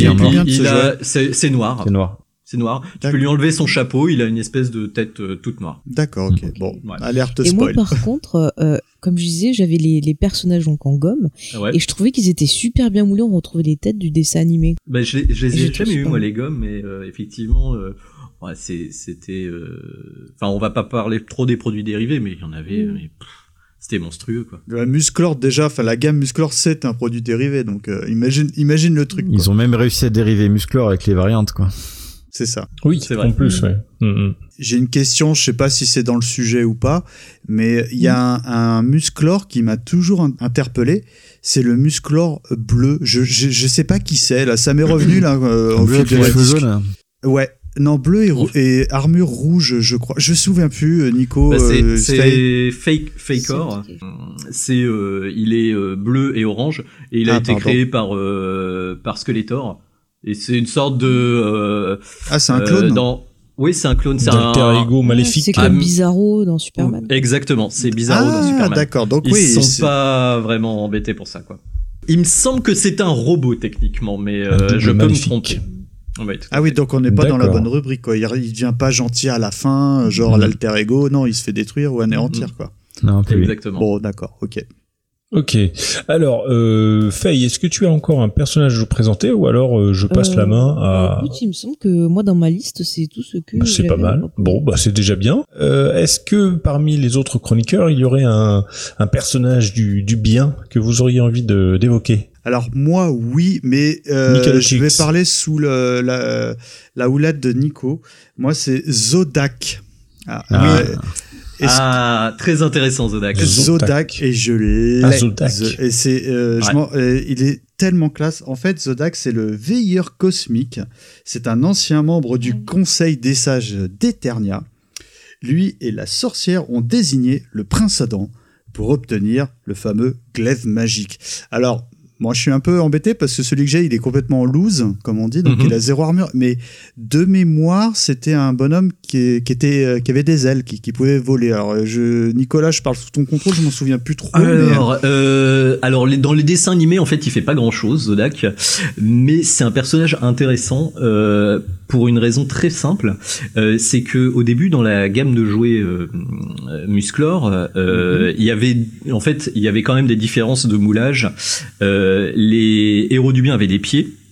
noir. C'est noir. Tu peux lui enlever son chapeau, il a une espèce de tête toute noire. D'accord, ok. Bon, alerte spoil. Et moi, par contre, comme je disais, j'avais les personnages donc en gomme, et je trouvais qu'ils étaient super bien moulés. On retrouvait les têtes du dessin animé. Bah, je les ai jamais eu, moi, les gommes, mais effectivement, c'était... Enfin, on va pas parler trop des produits dérivés, mais il y en avait... C'était monstrueux, quoi. La Musclor, déjà, enfin, la gamme Musclor, c'est un produit dérivé, donc imagine le truc, quoi. Ils ont même réussi à dériver Musclor avec les variantes, quoi. C'est ça. Oui, c'est vrai. En plus, ouais. J'ai une question, je sais pas si c'est dans le sujet ou pas, mais il y a un Musclor qui m'a toujours interpellé. C'est le Musclor bleu. Je sais pas qui c'est, là. Ça m'est revenu, là, au fil de la discussion. Ouais. Non, bleu et armure rouge, je crois. Je me souviens plus, Nico. C'est Fakor. Il est bleu et orange, et il a été créé par Skeletor. Et c'est une sorte de... c'est un clone Oui, c'est un clone. C'est un alter ego maléfique. C'est comme Bizarro dans Superman. Exactement, c'est Bizarro dans Superman. D'accord, donc ils sont pas vraiment embêtés pour ça, quoi. Il me semble que c'est un robot, techniquement, mais je peux me tromper. Oui, donc on n'est pas dans la bonne rubrique, quoi. Il devient pas gentil à la fin, genre l'alter ego. Non, il se fait détruire ou anéantir, quoi. Non, exactement. Bon, d'accord, ok. Ok. Alors, Faye, est-ce que tu as encore un personnage à nous présenter, ou alors je passe la main à... Écoute, il me semble que moi, dans ma liste, c'est tout ce que... C'est pas mal. Bon, bah c'est déjà bien. Est-ce que parmi les autres chroniqueurs, il y aurait un personnage du bien que vous auriez envie d'évoquer? Alors moi, oui, mais je vais parler sous la houlette de Nico. Moi, c'est Zodak. Très intéressant, Zodak. Zodak, et je l'ai. Zodak. Et c'est, il est tellement classe. En fait, Zodak, c'est le veilleur cosmique. C'est un ancien membre du Conseil des Sages d'Eternia. Lui et la sorcière ont désigné le prince Adam pour obtenir le fameux glaive magique. Alors, moi, je suis un peu embêté parce que celui que j'ai, il est complètement loose, comme on dit, donc il a 0 armure. Mais de mémoire, c'était un bonhomme qui avait des ailes, qui pouvait voler. Alors, Nicolas, je parle sous ton contrôle, je m'en souviens plus trop. Alors, dans les dessins animés, en fait, il fait pas grand-chose, Zodak, mais c'est un personnage intéressant pour une raison très simple. C'est que au début, dans la gamme de jouets Musclor, il y avait quand même des différences de moulage. Les héros du bien avaient des pieds,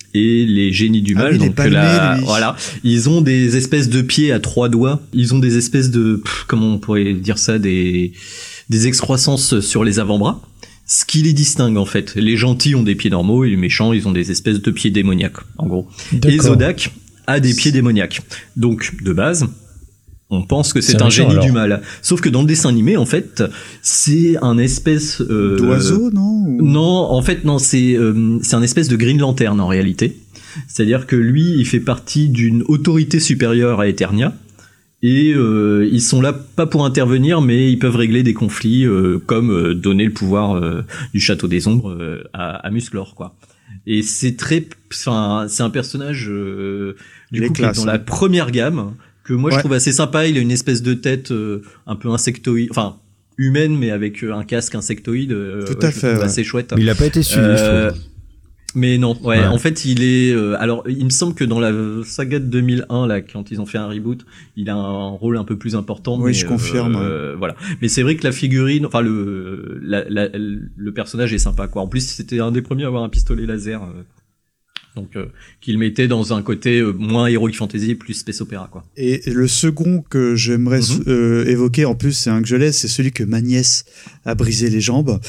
et les génies du mal. Donc voilà, ils ont des espèces de pieds à 3 doigts. Ils ont des espèces de comment on pourrait dire ça, des excroissances sur les avant-bras. Ce qui les distingue en fait. Les gentils ont des pieds normaux et les méchants ils ont des espèces de pieds démoniaques en gros. D'accord. Et Zodak a des pieds démoniaques. Donc de base, on pense que c'est un génie du mal. Sauf que dans le dessin animé en fait, c'est un espèce d'oiseau, non? Non, en fait non, c'est un espèce de Green Lantern en réalité. C'est-à-dire que lui, il fait partie d'une autorité supérieure à Eternia. Et ils sont là pas pour intervenir, mais ils peuvent régler des conflits comme donner le pouvoir du Château des Ombres à Musclor, quoi. Et c'est un personnage du coup qui est dans la première gamme que moi je trouve assez sympa. Il a une espèce de tête un peu insectoïde, enfin humaine, mais avec un casque insectoïde. Tout à fait. Assez chouette. Mais il a pas été suivi, je trouve. Mais non, en fait, il est. Alors, il me semble que dans la saga de 2001, là, quand ils ont fait un reboot, il a un rôle un peu plus important. Oui, je confirme. Voilà. Mais c'est vrai que la figurine, enfin le personnage est sympa, quoi. En plus, c'était un des premiers à avoir un pistolet laser, donc qu'il mettait dans un côté moins heroic fantasy, plus space opéra, quoi. Et le second que j'aimerais évoquer, en plus, c'est un que je laisse, c'est celui que ma nièce a brisé les jambes.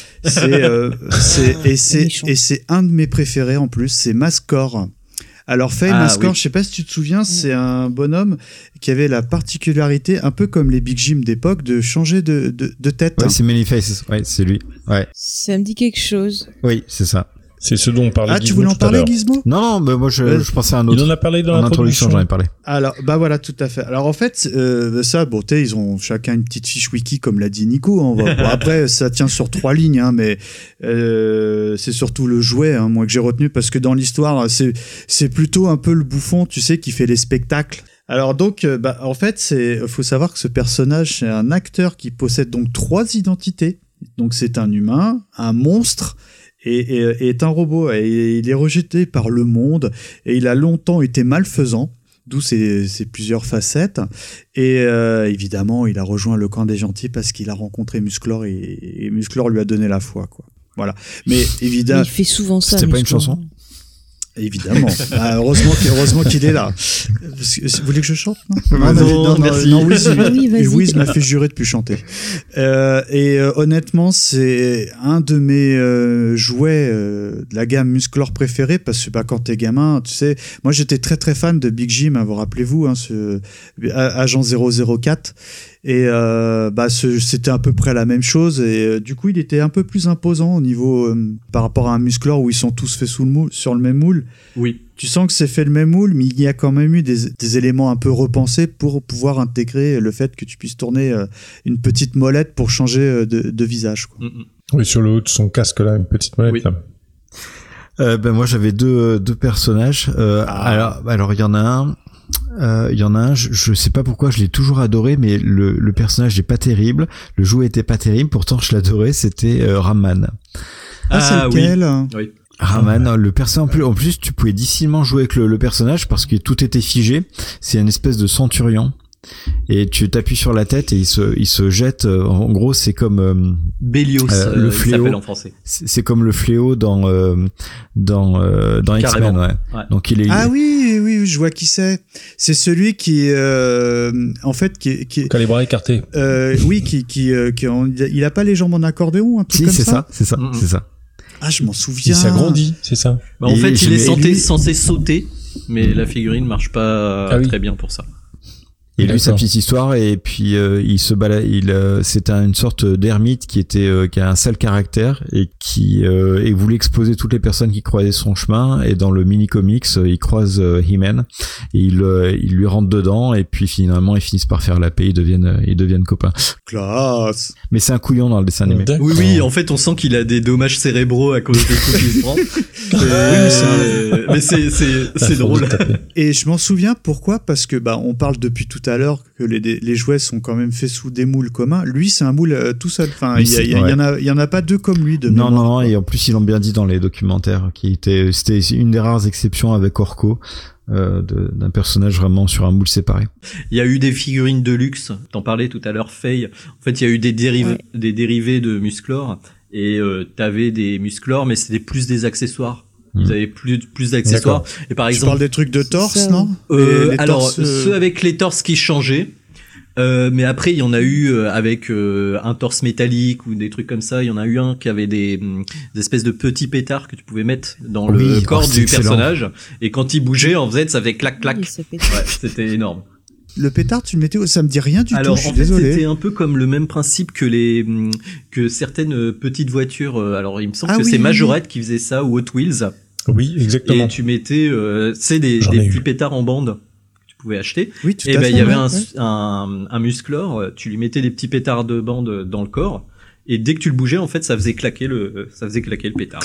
C'est un de mes préférés en plus, c'est Mascor. Alors Faye Mascor, je sais pas si tu te souviens, c'est un bonhomme qui avait la particularité, un peu comme les Big Jim d'époque, de changer de tête. Ouais, c'est Manyfaces, ouais, c'est lui. Ouais. Ça me dit quelque chose. Oui, c'est ça. C'est ce dont on parlait. Ah, tu voulais en parler, Gizmo? Non, mais moi je pensais à un autre. Il en a parlé dans l'introduction, j'en ai parlé. Alors, bah voilà, tout à fait. Alors en fait, ça, bon, ils ont chacun une petite fiche wiki, comme l'a dit Nico. Bon, après, ça tient sur 3 lignes, hein, mais c'est surtout le jouet, hein, moi que j'ai retenu, parce que dans l'histoire, c'est plutôt un peu le bouffon, tu sais, qui fait les spectacles. Alors donc, en fait, faut savoir que ce personnage, c'est un acteur qui possède donc 3 identités. Donc c'est un humain, un monstre. Et est un robot, et il est rejeté par le monde, et il a longtemps été malfaisant, d'où ses plusieurs facettes, et évidemment il a rejoint le camp des gentils parce qu'il a rencontré Musclor, et Musclor lui a donné la foi, quoi. Voilà. Mais évidemment, il fait souvent ça. C'était pas une chanson? Évidemment. Heureusement qu'il est là. Vous voulez que je chante? Non, merci. Non, Wiz m'a fait jurer de plus chanter. Honnêtement, c'est un de mes jouets de la gamme Musclor préférée, parce que quand t'es gamin, tu sais, moi j'étais très très fan de Big Jim, hein, vous rappelez-vous, hein, ce Agent 004. Et c'était à peu près la même chose, et du coup il était un peu plus imposant au niveau par rapport à un Musclor où ils sont tous faits sur le même moule. Oui. Tu sens que c'est fait le même moule, mais il y a quand même eu des éléments un peu repensés pour pouvoir intégrer le fait que tu puisses tourner une petite molette pour changer de visage, quoi. Oui, sur le haut de son casque là, une petite molette. Oui. Là. Moi j'avais deux personnages. Alors il y en a un. Je sais pas pourquoi je l'ai toujours adoré, mais le personnage est pas terrible, le jouet était pas terrible, pourtant je l'adorais, c'était Raman. C'est lequel? Oui. Raman, le personnage, en plus tu pouvais difficilement jouer avec le personnage parce que tout était figé, c'est une espèce de centurion. Et tu t'appuies sur la tête et il se jette. En gros, c'est comme Bélios, le fléau. s'appelle en français. C'est comme le fléau dans X-Men, ouais. Donc il est. Ah oui, je vois qui c'est. C'est celui qui, en fait, qui a les bras écartés. Oui, il a pas les jambes en accordéon, un truc comme ça. C'est ça. Ah, je m'en souviens. Il s'agrandit, c'est ça. En fait, il est censé sauter, mais la figurine marche pas très bien pour ça. Et lui, sa petite histoire, et puis il se balade. C'était une sorte d'ermite qui a un sale caractère et qui voulait exploser toutes les personnes qui croisaient son chemin. Et dans le mini comics, il croise He-Man et il lui rentre dedans. Et puis finalement, ils finissent par faire la paix. Ils deviennent copains. Classe. Mais c'est un couillon dans le dessin animé. Oui. En fait, on sent qu'il a des dommages cérébraux à cause des coups qu'il se prend. Mais c'est drôle. Et je m'en souviens pourquoi, parce que on parle depuis tout à l'heure que les jouets sont quand même faits sous des moules communs. Lui, c'est un moule tout seul. Enfin, il y en a pas deux comme lui de mémoire. Non. Et en plus, ils l'ont bien dit dans les documentaires, c'était une des rares exceptions avec Orko. D'un personnage vraiment sur un moule séparé. Il y a eu des figurines de luxe, t'en parlais tout à l'heure, Faye. En fait, il y a eu des dérivés de Musclor, et t'avais des Musclor, mais c'était plus des accessoires. Ils avaient plus d'accessoires. Et par exemple, tu parles des trucs de torse, non alors, ceux avec les torses qui changeaient. Mais après, il y en a eu avec un torse métallique ou des trucs comme ça. Il y en a eu un qui avait des espèces de petits pétards que tu pouvais mettre dans le corps du personnage. Et quand il bougeait, en fait, ça faisait clac clac. Ouais, c'était énorme. Le pétard, tu le mettais, ça me dit rien du tout. Je suis en fait, désolé. C'était un peu comme le même principe que certaines petites voitures. Alors, il me semble que c'est Majorette qui faisait ça ou Hot Wheels. Oui, exactement. Et tu mettais, des petits pétards en bande que tu pouvais acheter. Oui, tout à fait. Et il y avait un musclore. Tu lui mettais des petits pétards de bande dans le corps. Et dès que tu le bougeais, en fait, ça faisait claquer le pétard.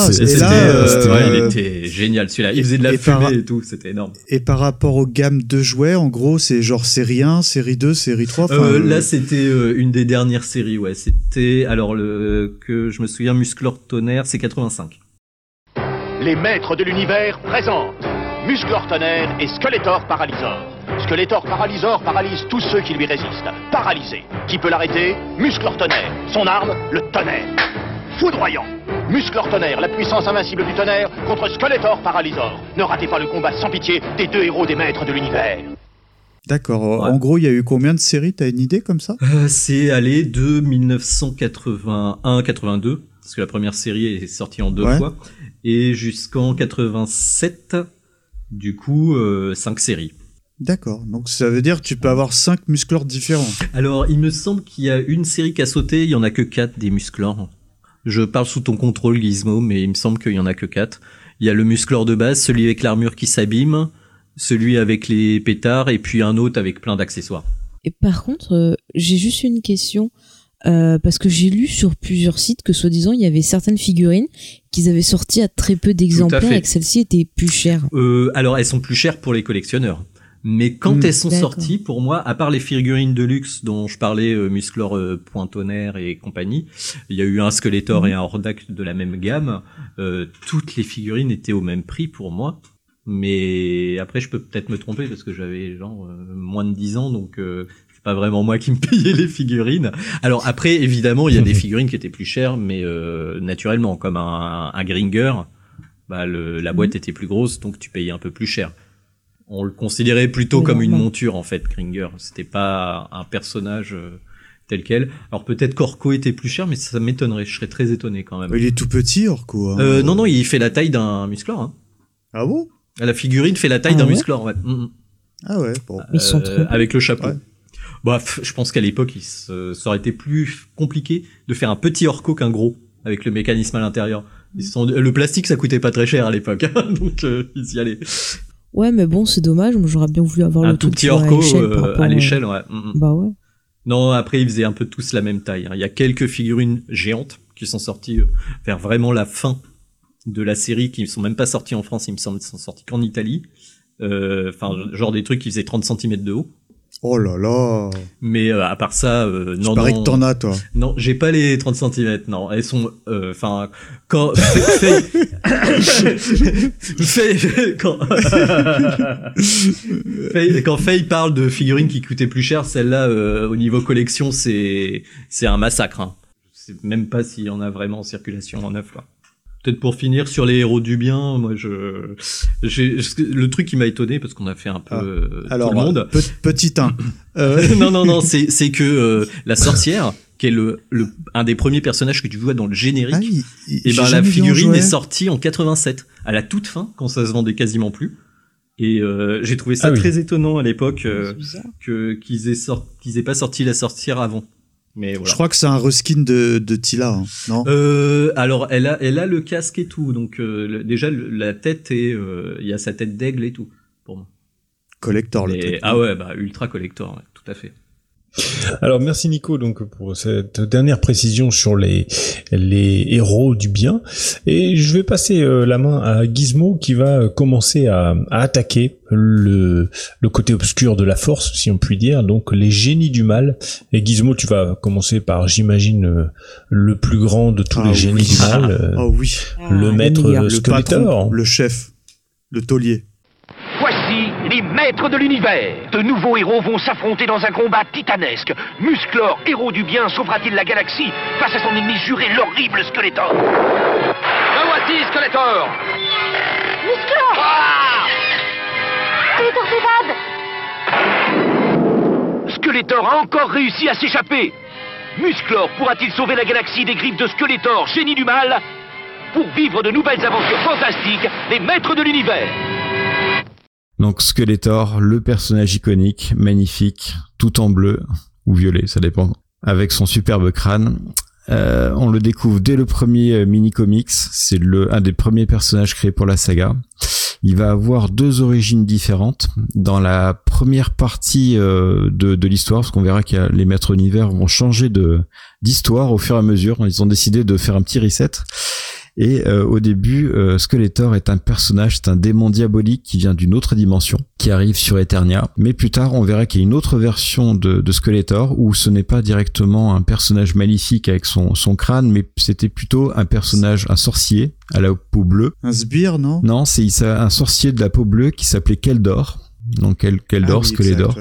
Il était génial, celui-là. Il faisait de la fumée et tout. C'était énorme. Et par rapport aux gammes de jouets, en gros, c'est genre série 1, série 2, série 3. Là, c'était une des dernières séries, ouais. C'était, alors, que je me souviens, Musclor Tonnerre, c'est 85. Les maîtres de l'univers présentent Musclor Tonnerre et Skeletor Paralysor. Skeletor Paralysor paralyse tous ceux qui lui résistent. Paralysé. Qui peut l'arrêter? Musclor Tonnerre. Son arme, le tonnerre. Foudroyant. Musclor Tonnerre, la puissance invincible du tonnerre contre Skeletor Paralysor. Ne ratez pas le combat sans pitié des deux héros des maîtres de l'univers. D'accord. Ouais. En gros, il y a eu combien de séries? T'as une idée comme ça? C'est allé de 1981-82, parce que la première série est sortie en 2 fois, et jusqu'en 87, du coup, 5 séries. D'accord, donc ça veut dire que tu peux avoir 5 musclores différents. Alors, il me semble qu'il y a une série qui a sauté, il y en a que 4 des musclores. Je parle sous ton contrôle, Gizmo, mais il me semble qu'il y en a que 4. Il y a le musclore de base, celui avec l'armure qui s'abîme, celui avec les pétards, et puis un autre avec plein d'accessoires. Et par contre, j'ai juste une question, parce que j'ai lu sur plusieurs sites que soi-disant il y avait certaines figurines qu'ils avaient sorties à très peu d'exemplaires et que celles-ci étaient plus chères. Alors, elles sont plus chères pour les collectionneurs. Mais quand elles sont sorties, pour moi, à part les figurines de luxe dont je parlais, Musclor, Pointonnerre et compagnie, il y a eu un Skeletor et un Hordak de la même gamme, toutes les figurines étaient au même prix pour moi. Mais après, je peux peut-être me tromper parce que j'avais genre moins de 10 ans, donc c'est pas vraiment moi qui me payais les figurines. Alors après, évidemment, il y a des figurines qui étaient plus chères, mais naturellement, comme un Gringer, bah la boîte était plus grosse, donc tu payais un peu plus cher. On le considérait plutôt comme une monture, en fait, Gringer. C'était pas un personnage tel quel. Alors peut-être qu'Orko était plus cher, mais ça m'étonnerait. Je serais très étonné quand même. Il est tout petit, Orko. Hein. Non, il fait la taille d'un musclore. Hein. Ah bon? La figurine fait la taille d'un musclore, ouais. Ah ouais, bon. Avec le chapeau. Ouais. Bref, je pense qu'à l'époque, ça aurait été plus compliqué de faire un petit Orko qu'un gros, avec le mécanisme à l'intérieur. Le plastique, ça coûtait pas très cher à l'époque, donc ils y allaient. Ouais, mais bon, c'est dommage. Moi, j'aurais bien voulu avoir un tout petit Orko à l'échelle, ouais. Bah ouais. Non, après, ils faisaient un peu tous la même taille. Il y a quelques figurines géantes qui sont sorties vers vraiment la fin de la série, qui ne sont même pas sorties en France, il me semble, ils sont sortis qu'en Italie. Genre des trucs qui faisaient 30 cm de haut. Oh là là. Mais à part ça, non. Je parie que t'en as, toi. Non, j'ai pas les 30 cm. Non, elles sont, quand quand Faye parle de figurines qui coûtaient plus cher, celle-là, au niveau collection, c'est un massacre. Hein. Je sais même pas s'il y en a vraiment en circulation en neuf, quoi. Peut-être pour finir sur les héros du bien, moi le truc qui m'a étonné parce qu'on a fait un peu alors, tout le monde. Petit 1. Non, c'est que la sorcière, qui est un des premiers personnages que tu vois dans le générique, et ben la figurine est sortie en 87, à la toute fin, quand ça se vendait quasiment plus. Et j'ai trouvé ça très étonnant à l'époque qu'ils aient pas sorti la sorcière avant. Mais voilà. Je crois que c'est un reskin de Tila, hein, non? Alors elle a le casque et tout, donc déjà la tête il y a sa tête d'aigle et tout pour moi. Collector le truc. Ah ouais, bah ultra collector, ouais, tout à fait. Alors merci Nico donc pour cette dernière précision sur les héros du bien, et je vais passer la main à Gizmo qui va commencer à attaquer le côté obscur de la force, si on peut dire, donc les génies du mal. Et Gizmo, tu vas commencer par, j'imagine, le plus grand de tous les génies du mal, le maître Skeletor, le chef, le taulier. Voici les maîtres de l'univers. De nouveaux héros vont s'affronter dans un combat titanesque. Musclor, héros du bien, sauvera-t-il la galaxie face à son ennemi juré, l'horrible Skeletor? La parti, Skeletor. Musclor. Skeletor s'évade. Skeletor a encore réussi à s'échapper. Musclor pourra-t-il sauver la galaxie des griffes de Skeletor, génie du mal, pour vivre de nouvelles aventures fantastiques, les maîtres de l'univers? Donc Skeletor, le personnage iconique, magnifique, tout en bleu ou violet, ça dépend, avec son superbe crâne. On le découvre dès le premier mini-comics, c'est un des premiers personnages créés pour la saga. Il va avoir 2 origines différentes. Dans la première partie de l'histoire, parce qu'on verra que les maîtres univers vont changer d'histoire au fur et à mesure. Ils ont décidé de faire un petit reset. Et au début, Skeletor est un personnage, c'est un démon diabolique qui vient d'une autre dimension, qui arrive sur Eternia. Mais plus tard, on verra qu'il y a une autre version de Skeletor, où ce n'est pas directement un personnage maléfique avec son crâne, mais c'était plutôt un personnage, un sorcier à la peau bleue. Un sbire, non? Non, c'est un sorcier de la peau bleue qui s'appelait Keldor. Donc Keldor, Skeletor,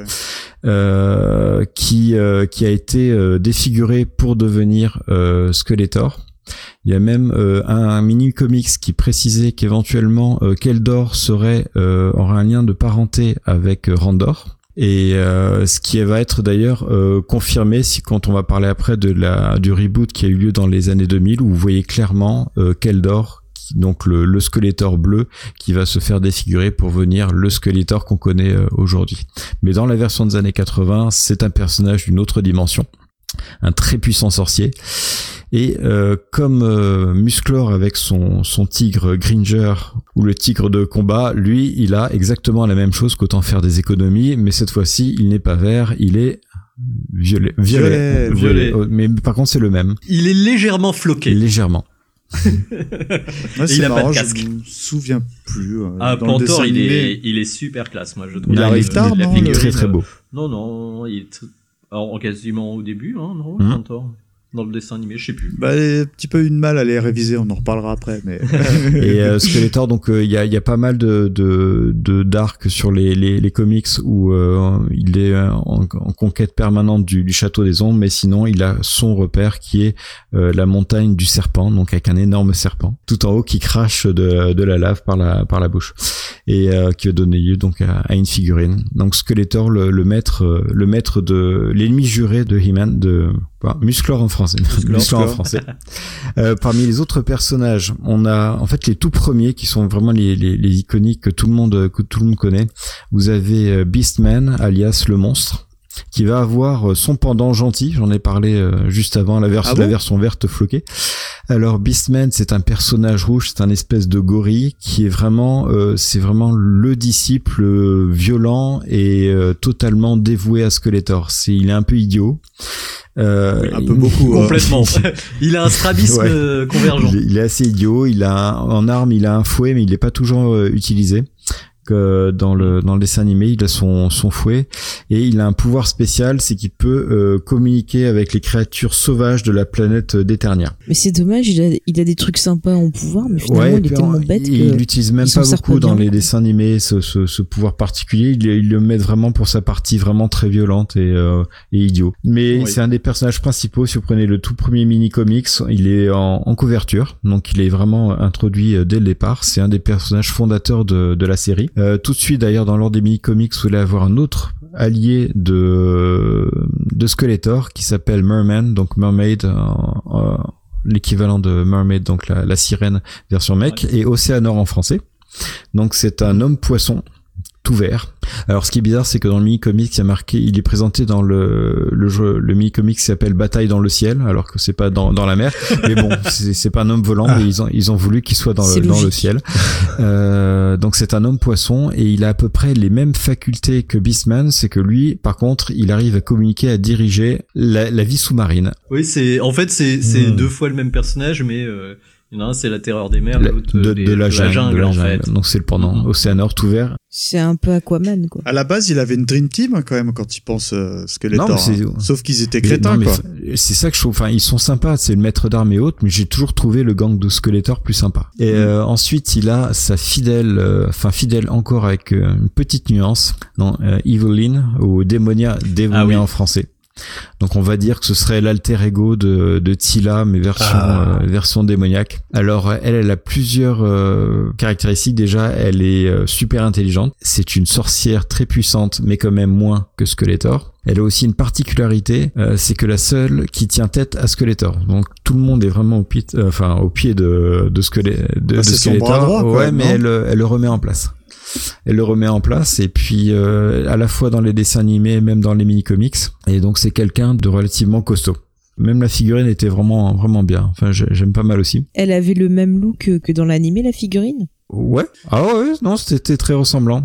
qui a été défiguré pour devenir Skeletor. Il y a même un mini-comics qui précisait qu'éventuellement Keldor aurait un lien de parenté avec Randor. Et ce qui va être d'ailleurs confirmé quand on va parler après du reboot qui a eu lieu dans les années 2000, où vous voyez clairement Keldor, donc le Skeletor bleu, qui va se faire défigurer pour venir le Skeletor qu'on connaît aujourd'hui. Mais dans la version des années 80, c'est un personnage d'une autre dimension, un très puissant sorcier. Et comme Musclor avec son tigre Gringer ou le tigre de combat, lui, il a exactement la même chose qu'autant faire des économies, mais cette fois-ci, il n'est pas vert, il est violet. Mais par contre, c'est le même. Il est légèrement floqué. Légèrement. Ouais, il a pas marrant, de casque. je me souviens plus. Pantor, il est super classe, moi je trouve. Il arrive tard, non? Il est très très beau. Non, il est quasiment au début, hein, non, Pantor. Dans le dessin animé, je sais plus. Un petit peu eu de mal à les réviser, on en reparlera après, mais. Et Skeletor, donc il y a pas mal de d'arcs sur les comics où il est en conquête permanente du château des ombres, mais sinon il a son repère qui est la montagne du serpent, donc avec un énorme serpent tout en haut qui crache de la lave par la bouche, et qui va donner lieu donc à une figurine. Donc Skeletor, le maître de l'ennemi juré de He-Man, Musclor en français. Musclor en français. Parmi les autres personnages, on a en fait les tout premiers qui sont vraiment les iconiques que tout le monde connaît. Vous avez Beastman, alias le monstre, qui va avoir son pendant gentil. J'en ai parlé juste avant, la version verte floquée. Alors Beastman, c'est un personnage rouge, c'est un espèce de gorille qui est vraiment, c'est vraiment le disciple violent et totalement dévoué à Skeletor. Il est un peu idiot. Un peu beaucoup. Complètement. Il a un strabisme convergent. Il est assez idiot. En arme, il a un fouet, mais il n'est pas toujours utilisé. Que dans le dessin animé, il a son fouet, et il a un pouvoir spécial, c'est qu'il peut communiquer avec les créatures sauvages de la planète d'Eternia. Mais c'est dommage, il a des trucs sympas en pouvoir, mais finalement il est tellement bête il l'utilise même pas beaucoup dans les dessins animés, ce pouvoir particulier. Il le met vraiment pour sa partie vraiment très violente et idiot. Mais c'est un des personnages principaux. Si vous prenez le tout premier mini comics, il est en couverture, donc il est vraiment introduit dès le départ. C'est un des personnages fondateurs de la série. Tout de suite d'ailleurs dans l'ordre des mini-comics, vous allez avoir un autre allié de Skeletor qui s'appelle Merman, donc Mermaid, l'équivalent de Mermaid, donc la sirène version mec, et Océanor en français. Donc c'est un homme poisson tout vert. Alors ce qui est bizarre, c'est que dans le mini-comics, il est présenté dans le mini-comics qui s'appelle Bataille dans le ciel, alors que c'est pas dans la mer. Mais bon, c'est pas un homme volant, mais ils ont voulu qu'il soit dans le ciel. Donc c'est un homme poisson, et il a à peu près les mêmes facultés que Beastman, c'est que lui, par contre, il arrive à communiquer, à diriger la vie sous-marine. Oui, c'est 2 fois le même personnage, mais il y en a un, c'est la terreur des mers, l'autre de la jungle, en fait. Donc c'est le pendant. Océanor tout vert. C'est un peu Aquaman, quoi. À la base, il avait une Dream Team, quand même, quand il pense Skeletor. Sauf qu'ils étaient crétins, quoi. C'est ça que je trouve. Enfin, ils sont sympas, c'est le maître d'armes et autres, mais j'ai toujours trouvé le gang de Skeletor plus sympa. Et ensuite, il a sa fidèle encore avec une petite nuance, Evelyn, ou Démonia en français. Donc on va dire que ce serait l'alter ego de Tila, mais version démoniaque. Alors elle a plusieurs caractéristiques. Déjà, elle est super intelligente. C'est une sorcière très puissante, mais quand même moins que Skeletor. Elle a aussi une particularité, c'est que la seule qui tient tête à Skeletor. Donc tout le monde est vraiment au pied de Skeletor. C'est son bras droit, quoi, ouais, mais elle le remet en place. Elle le remet en place, et puis à la fois dans les dessins animés et même dans les mini-comics. Et donc c'est quelqu'un de relativement costaud. Même la figurine était vraiment bien. Enfin, j'aime pas mal aussi. Elle avait le même look que dans l'animé, la figurine? Ouais. Ah ouais, non, c'était très ressemblant.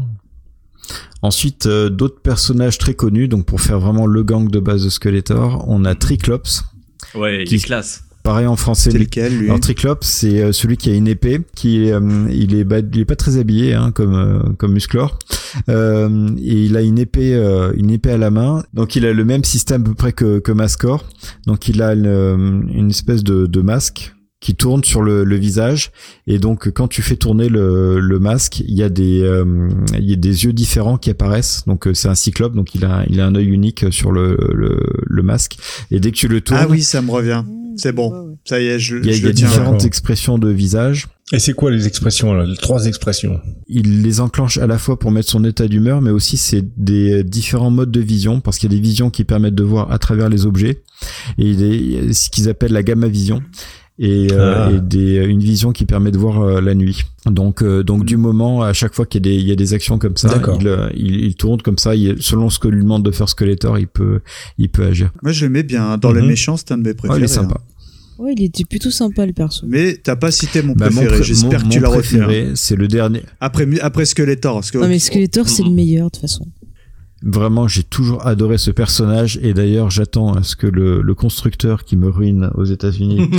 Ensuite, d'autres personnages très connus. Donc pour faire vraiment le gang de base de Skeletor, on a Triclops. Ouais, il est classe. Pareil en français. C'est lequel, lui? Alors Triclops, c'est celui qui a une épée, il est pas très habillé, hein, comme Musclor. Et il a une épée à la main. Donc il a le même système à peu près que Mascor. Donc il a une espèce de masque qui tourne sur le visage, et donc quand tu fais tourner le masque, il y a des yeux différents qui apparaissent. Donc c'est un cyclope, donc il a un œil unique sur le masque, et dès que tu le tournes, ah oui, ça me revient. C'est bon, ça y est, il y a différentes expressions de visage. Et c'est quoi les expressions là? Les 3 expressions. Il les enclenche à la fois pour mettre son état d'humeur, mais aussi c'est des différents modes de vision, parce qu'il y a des visions qui permettent de voir à travers les objets, et il y a ce qu'ils appellent la gamma vision. Et une vision qui permet de voir la nuit. Donc du moment, à chaque fois qu'il y a des actions comme ça, il tourne comme ça, selon ce que lui demande de faire Skeletor, il peut agir. Moi je l'aimais bien, dans les méchants, c'est un de mes préférés. Ouais, il est sympa. Ouais, il était plutôt sympa, le perso. Mais t'as pas cité mon préféré, j'espère que tu l'as refait. C'est le dernier. Après Skeletor. Non mais Skeletor, c'est le meilleur, de toute façon. Vraiment, j'ai toujours adoré ce personnage, et d'ailleurs j'attends à ce que le constructeur qui me ruine aux États-Unis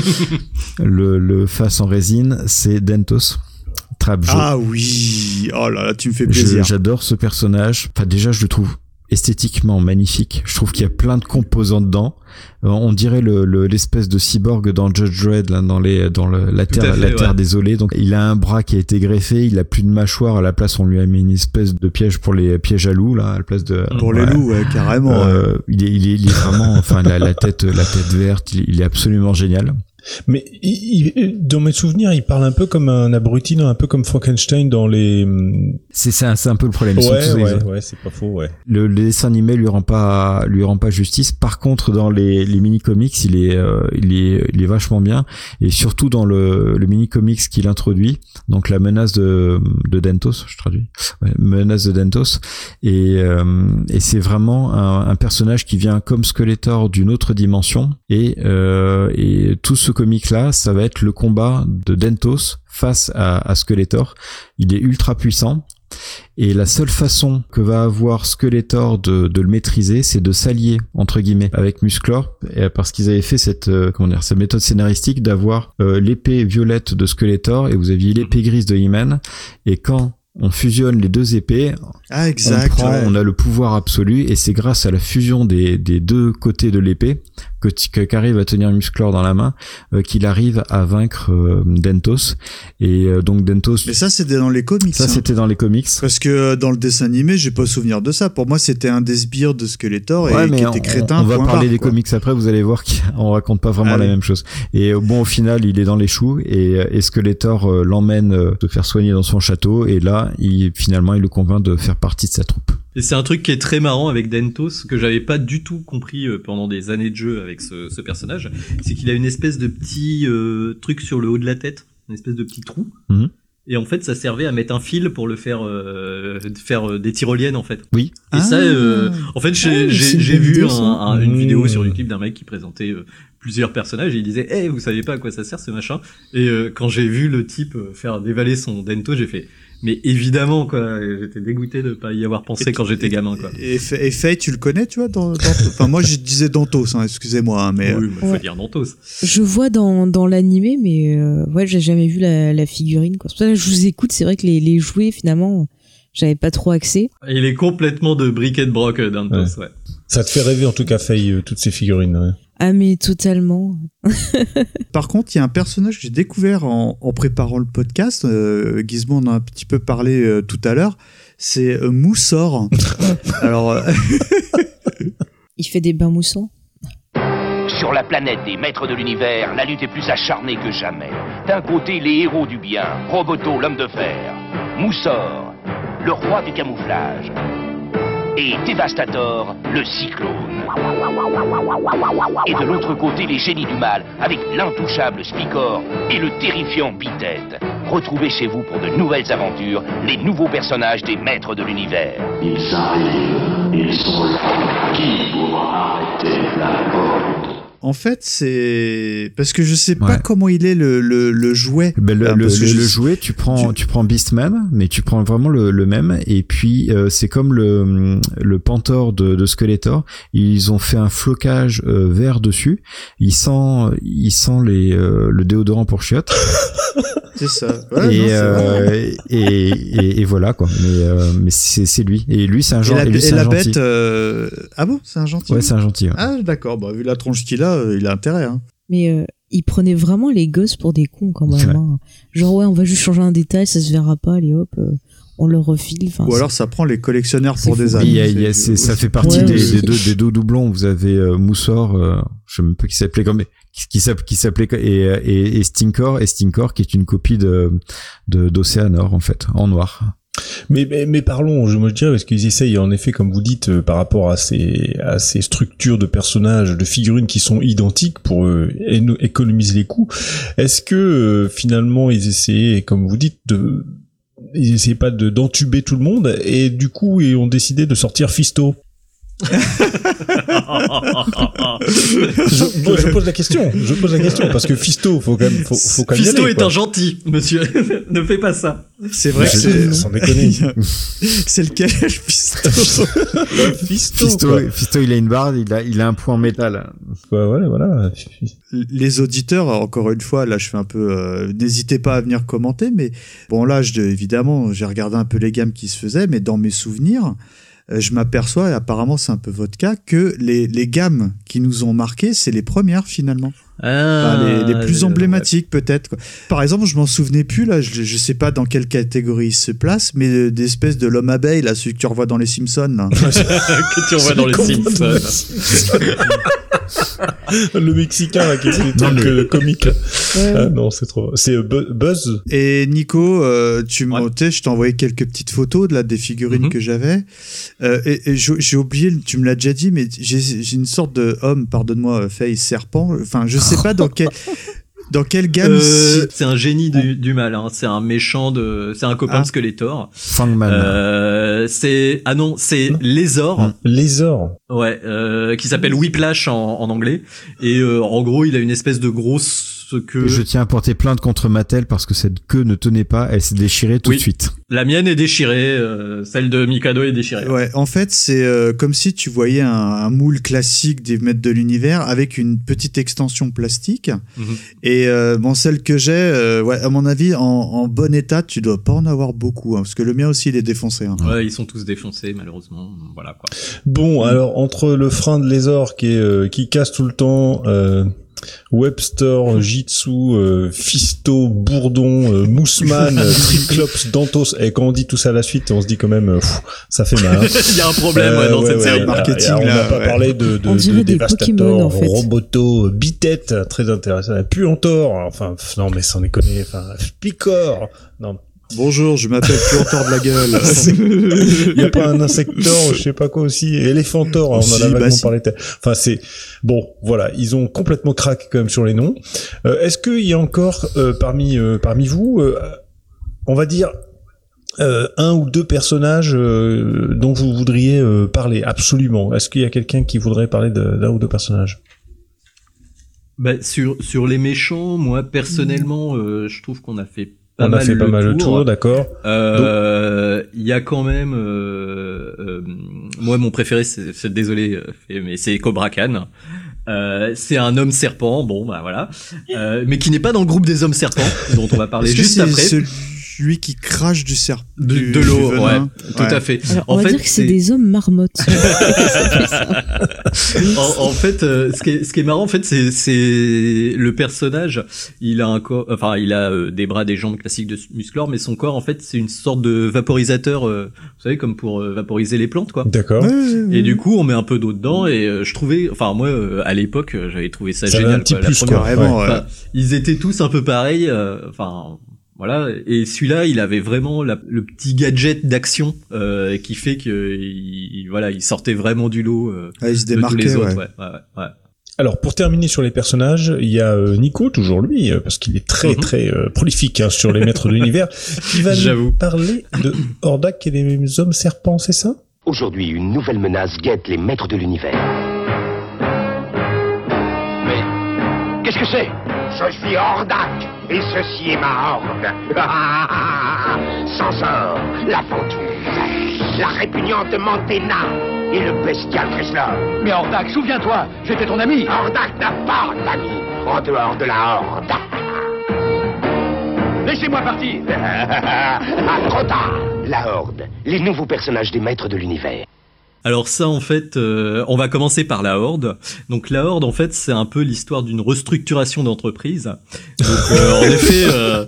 le fasse en résine. C'est Dentos. Trapjaw. Ah oui, oh là là, tu me fais plaisir. J'adore ce personnage. Enfin, déjà je le trouve esthétiquement magnifique. Je trouve qu'il y a plein de composants dedans. On dirait l'espèce de cyborg dans Judge Dredd, là, dans la terre désolée. Donc il a un bras qui a été greffé, il a plus de mâchoire, à la place on lui a mis une espèce de piège pour les pièges à loups, là, à la place de pour les loups, ouais, carrément. Il est vraiment, enfin la tête verte, il est absolument génial. Mais dans mes souvenirs, il parle un peu comme un abruti, un peu comme Frankenstein dans les... C'est un peu le problème. Ouais, c'est pas faux, ouais. Le dessin animé lui rend pas justice. Par contre, dans les mini-comics, il est vachement bien. Et surtout dans le mini-comics qu'il introduit, donc la menace de Dentos, je traduis. Ouais, menace de Dentos. Et c'est vraiment un personnage qui vient comme Skeletor d'une autre dimension. Et tout ce comic là, ça va être le combat de Dentos face à Skeletor. Il est ultra puissant, et la seule façon que va avoir Skeletor de le maîtriser, c'est de s'allier entre guillemets avec Musclor, parce qu'ils avaient fait cette méthode scénaristique d'avoir l'épée violette de Skeletor et vous aviez l'épée grise de He-Man, et quand on fusionne les deux épées, on a le pouvoir absolu, et c'est grâce à la fusion des deux côtés de l'épée qu'arrive à tenir Musclor dans la main, qu'il arrive à vaincre Dentos. Et donc Dentos... Mais ça, c'était dans les comics. C'était dans les comics. Parce que dans le dessin animé, j'ai pas souvenir de ça. Pour moi, c'était un des sbires de Skeletor, et qui était crétin. On va parler des comics après, vous allez voir qu'on raconte pas vraiment la même chose. Et bon, au final, il est dans les choux, et Skeletor l'emmène se faire soigner dans son château, et là, finalement, il le convainc de faire partie de sa troupe. Et c'est un truc qui est très marrant avec Dentos, que j'avais pas du tout compris pendant des années de jeu avec ce personnage, c'est qu'il a une espèce de petit truc sur le haut de la tête, une espèce de petit trou. Et en fait, ça servait à mettre un fil pour le faire des tyroliennes, en fait. Oui. Et ça, en fait, j'ai vu une vidéo sur YouTube d'un mec qui présentait plusieurs personnages, et il disait, hey, vous savez pas à quoi ça sert ce machin? Et quand j'ai vu le type faire dévaler son Dentos, j'ai fait, mais évidemment, quoi, j'étais dégoûté de pas y avoir pensé quand j'étais gamin, quoi. Et Faye, tu le connais, tu vois, enfin, moi, je disais Dantos, excusez-moi, mais... Oui, faut dire Dantos. Je vois dans l'animé, mais j'ai jamais vu la figurine, quoi. C'est pour ça que je vous écoute, c'est vrai que les jouets, finalement, j'avais pas trop accès. Il est complètement de brick et de broc, Dantos, ouais. Ça te fait rêver, en tout cas, Faye, toutes ces figurines, ouais. Ah mais totalement. Par contre, il y a un personnage que j'ai découvert en préparant le podcast, Gizmo en a un petit peu parlé tout à l'heure, c'est Moussor. Alors Il fait des bains moussants. Sur la planète des maîtres de l'univers, la lutte est plus acharnée que jamais. D'un côté, les héros du bien, Roboto, l'homme de fer, Moussor, le roi du camouflage, et Dévastator, le cyclone. Et de l'autre côté, les génies du mal, avec l'intouchable Spicor et le terrifiant Bitet. Retrouvez chez vous pour de nouvelles aventures les nouveaux personnages des maîtres de l'univers. Ils arrivent, ils sont là. Qui pourra arrêter la horde? En fait, c'est parce que je sais pas comment il est le jouet. Ben le jouet, tu prends Beastman, mais tu prends vraiment le même. Et puis c'est comme le Panther de Skeletor. Ils ont fait un flocage vert dessus. Il sent le déodorant pour chiottes. C'est ça. Ouais, et voilà quoi. Mais c'est lui. Et lui c'est un gentil. Et la bête. Ah bon, c'est un gentil. Ouais, c'est un gentil. Ouais. Ah d'accord. Bah vu la tronche qu'il a, il a intérêt. Hein. Mais il prenait vraiment les gosses pour des cons quand même. Hein. Genre on va juste changer un détail, ça se verra pas. Allez hop. On le refile. Ou alors ça prend les collectionneurs pour des ânes. Ça fait partie des deux doublons. Vous avez Moussor, je sais même pas qui s'appelait comme qui s'appelait et Stinkor qui est une copie d'Océanor en fait en noir. Mais parlons, je me dirais, parce qu'ils essayent en effet, comme vous dites, par rapport à ces structures de personnages, de figurines qui sont identiques pour économiser les coûts. Est-ce que finalement ils essayaient, comme vous dites, ils essayaient pas d'entuber tout le monde et du coup ils ont décidé de sortir Fisto. Je pose la question parce que Fisto, faut quand même Fisto est un gentil, monsieur. Ne fais pas ça. C'est vrai, sans déconner. C'est lequel, Fisto? Fisto, il a une barre, il a un point en métal. Voilà. Les auditeurs, encore une fois, là, je fais un peu, n'hésitez pas à venir commenter, mais bon, là, évidemment, j'ai regardé un peu les gammes qui se faisaient, mais dans mes souvenirs, je m'aperçois, et apparemment c'est un peu votre cas, que les gammes qui nous ont marqué, c'est les premières finalement. Les plus emblématiques peut-être. Par exemple, je m'en souvenais plus là, je sais pas dans quelle catégorie il se place, mais des espèces de l'homme abeille là, celui que tu revois dans les Simpsons là. Que tu revois dans les Simpsons. Le Mexicain là, qui est comique. Ah, non, c'est trop. C'est Buzz. Et Nico, je t'ai envoyé quelques petites photos de là des figurines que j'avais. Et j'ai oublié, tu me l'as déjà dit, mais j'ai une sorte de homme, pardonne-moi, face serpent. Enfin, je sais pas dans quelle gamme. C'est un génie du mal. Hein. C'est un méchant c'est un copain de Skeletor. Fangman. C'est Lézor. Lézor. Ouais. Qui s'appelle Whiplash en anglais. Et en gros, il a une espèce de grosse queue. Je tiens à porter plainte contre Mattel parce que cette queue ne tenait pas. Elle s'est déchirée tout de suite. La mienne est déchirée. Celle de Mikado est déchirée. Ouais. En fait, c'est comme si tu voyais un moule classique des maîtres de l'univers avec une petite extension plastique. Et celle que j'ai, à mon avis, en bon état, tu dois pas en avoir beaucoup, hein, parce que le mien aussi, il est défoncé. Hein. Ouais, ils sont tous défoncés, malheureusement. Voilà quoi. Bon, alors entre le frein de Lézor qui casse tout le temps, Webster, Jitsu, Fisto, Bourdon, Moussman, Triclops, Dantos, et quand on dit tout ça à la suite, on se dit quand même, ça fait mal. Il y a un problème dans cette série marketing. On n'a pas parlé de Dévastator, Pokémon, en fait. Roboto, Bitet, très intéressant, Puantor, enfin non mais sans déconner, Picor, non. Bonjour, je m'appelle Puantor de la gueule. Il y a pas un insector, je sais pas quoi aussi, Éléphantor, on en a vaguement parlé. Enfin c'est bon, voilà, ils ont complètement craqué quand même sur les noms. Est-ce qu'il y a encore parmi vous, on va dire un ou deux personnages dont vous voudriez parler absolument? Est-ce qu'il y a quelqu'un qui voudrait parler d'un ou deux personnages? Sur les méchants, moi personnellement, je trouve qu'on a fait pas mal le tour, d'accord. Il y a quand même, moi mon préféré, c'est désolé, mais c'est Cobra Khan. C'est un homme serpent, bon bah voilà, mais qui n'est pas dans le groupe des hommes serpents dont on va parler juste après. celui qui crache du serpent. De l'eau, ouais, tout à fait. Alors, on va dire que c'est des hommes marmottes. En fait, ce qui est marrant, en fait, c'est le personnage. Il a un corps, enfin, il a des bras, des jambes classiques de Musclor, mais son corps, en fait, c'est une sorte de vaporisateur, vous savez, comme pour vaporiser les plantes, quoi. D'accord. Et du coup, on met un peu d'eau dedans, et je trouvais, enfin, moi, à l'époque, j'avais trouvé ça génial. Un petit quoi, plus, carrément. Enfin, ils étaient tous un peu pareils, enfin. Voilà, et celui-là, il avait vraiment le petit gadget d'action qui fait que il sortait vraiment du lot il se de démarquait, tous les autres. ouais. Ouais. Alors, pour terminer sur les personnages, il y a Nico, toujours lui, parce qu'il est très très prolifique sur les maîtres de l'univers, qui va nous parler de Hordak et les hommes serpents, c'est ça? Aujourd'hui, une nouvelle menace guette les maîtres de l'univers. Mais qu'est-ce que c'est? Je suis Hordak, et ceci est ma horde. Sansor, la fantôme, la répugnante Manténa et le bestial Chrysler. Mais Hordak, souviens-toi, j'étais ton ami. Hordak n'a pas d'amis en dehors de la horde. Laissez-moi partir. Trop tard. La horde, les nouveaux personnages des maîtres de l'univers. Alors ça, en fait, on va commencer par la Horde. Donc la Horde, en fait, c'est un peu l'histoire d'une restructuration d'entreprise. Donc en effet,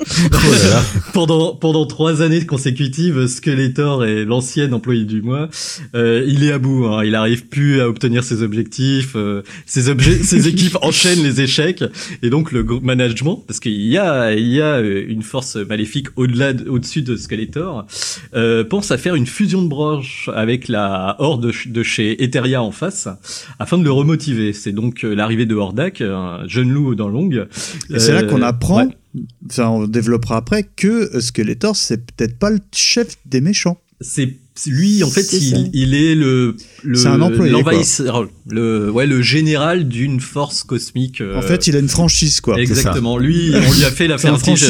pendant 3 années consécutives, Skeletor est l'ancien employé du mois. Il est à bout, hein. Il arrive plus à obtenir ses objectifs. Ses équipes enchaînent les échecs. Et donc le management, parce qu'il y a une force maléfique au-dessus de Skeletor, pense à faire une fusion de branches avec la Horde de chez Eteria en face, afin de le remotiver. C'est donc l'arrivée de Hordak, un jeune loup aux dents longues. Et c'est là qu'on apprend, enfin on développera après, que Skeletor c'est peut-être pas le chef des méchants. C'est lui, en fait, il est c'est un employé, l'envahisseur, le général d'une force cosmique. En fait, il a une franchise, quoi. Exactement. Lui, on lui a fait la franchise.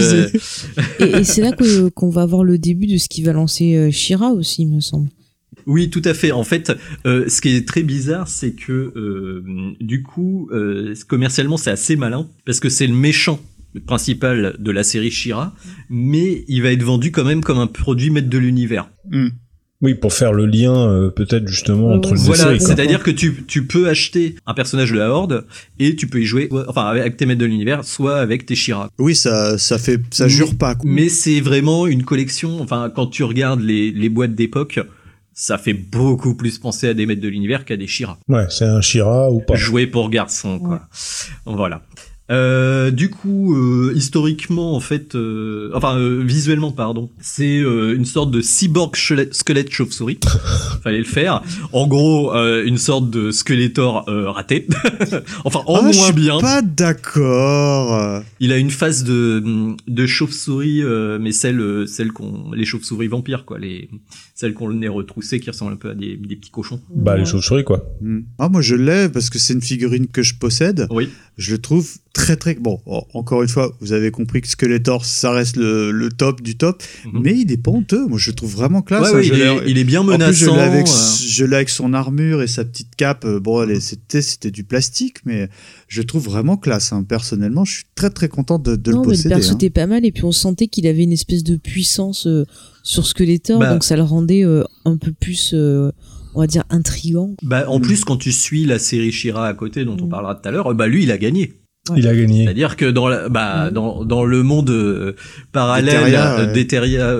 Et c'est là qu'on va avoir le début de ce qui va lancer She-Ra aussi, il me semble. Oui, tout à fait. En fait, ce qui est très bizarre, c'est que du coup, commercialement, c'est assez malin parce que c'est le méchant principal de la série She-Ra, mais il va être vendu quand même comme un produit maître de l'univers. Oui, pour faire le lien peut-être justement entre les voilà, séries. C'est-à-dire que tu peux acheter un personnage de la Horde et tu peux y jouer, enfin avec tes maîtres de l'univers, soit avec tes She-Ra. Oui, ça jure pas, quoi. Mais c'est vraiment une collection. Enfin, quand tu regardes les boîtes d'époque, ça fait beaucoup plus penser à des maîtres de l'univers qu'à des She-Ra. Ouais, c'est un She-Ra ou pas. Joué pour garçon, quoi. Voilà. Du coup, historiquement, en fait, visuellement, pardon, c'est une sorte de cyborg squelette chauve-souris. Fallait le faire. En gros, une sorte de Skeletor raté. Enfin, en moins bien. Je suis pas d'accord. Il a une face de chauve-souris, mais les chauves-souris vampires, quoi, celles qu'on le nez retroussé, qui ressemblent un peu à des petits cochons. Bah, les chauves-souris, quoi. Ah, moi, je l'ai parce que c'est une figurine que je possède. Oui. Je le trouve très très bon. Encore une fois, vous avez compris que Skeletor, ça reste le top du top, mais il est pas honteux. Moi, je le trouve vraiment classe. Ouais, il est bien menaçant. En plus, je l'ai avec son armure et sa petite cape. Bon, c'était du plastique, mais je le trouve vraiment classe. Hein. Personnellement, je suis très très content de le posséder. Le perso était pas mal, et puis on sentait qu'il avait une espèce de puissance sur Skeletor, donc ça le rendait un peu plus, on va dire, intriguant. En plus, quand tu suis la série She-Ra à côté, dont on parlera tout à l'heure, lui, il a gagné. Ouais. Il a gagné. C'est-à-dire que dans le monde parallèle d'Eteria,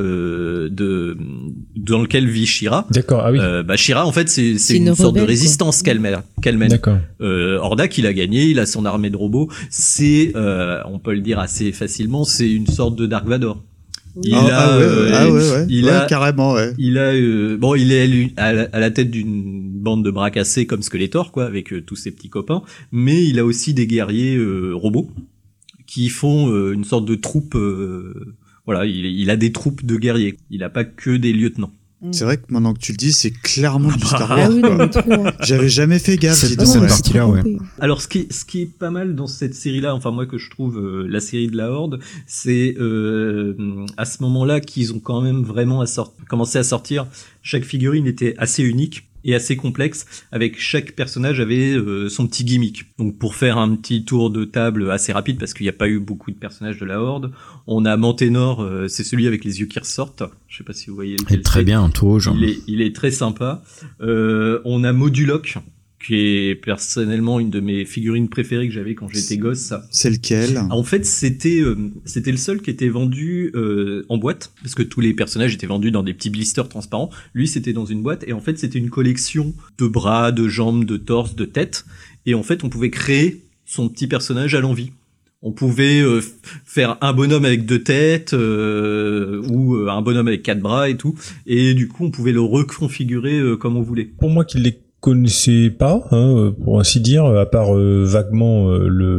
dans lequel vit She-Ra. D'accord, ah oui. She-Ra, en fait, c'est une sorte de résistance qu'elle mène. D'accord. Hordak, il a gagné, il a son armée de robots. C'est, on peut le dire assez facilement, c'est une sorte de Dark Vador. Il a carrément, ouais. Il est à la tête d'une bande de bras cassés comme Skeletor, quoi, avec tous ses petits copains, mais il a aussi des guerriers robots qui font une sorte de troupe. Voilà, il a des troupes de guerriers. Il a pas que des lieutenants. C'est vrai que maintenant que tu le dis, c'est clairement du Star Wars. Ah oui, non, trop. J'avais jamais fait gaffe. Cette partie-là, ouais. Alors, ce qui est pas mal dans cette série-là, enfin moi que je trouve la série de la Horde, c'est à ce moment-là qu'ils ont quand même vraiment commencé à sortir. Chaque figurine était assez unique. et assez complexe, avec chaque personnage avait son petit gimmick. Donc pour faire un petit tour de table assez rapide, parce qu'il n'y a pas eu beaucoup de personnages de la Horde, on a Manténor, c'est celui avec les yeux qui ressortent, je sais pas si vous voyez lequel. Et très bien, tout rouge. Il est très sympa. On a Modulok, qui est personnellement une de mes figurines préférées que j'avais quand j'étais gosse. C'est lequel ? En fait, c'était le seul qui était vendu en boîte, parce que tous les personnages étaient vendus dans des petits blisters transparents. Lui, c'était dans une boîte, et en fait, c'était une collection de bras, de jambes, de torse, de tête. Et en fait, on pouvait créer son petit personnage à l'envie. On pouvait faire un bonhomme avec 2 têtes ou un bonhomme avec 4 bras et tout. Et du coup, on pouvait le reconfigurer comme on voulait. Pour moi qui les connaissais pas, pour ainsi dire, à part vaguement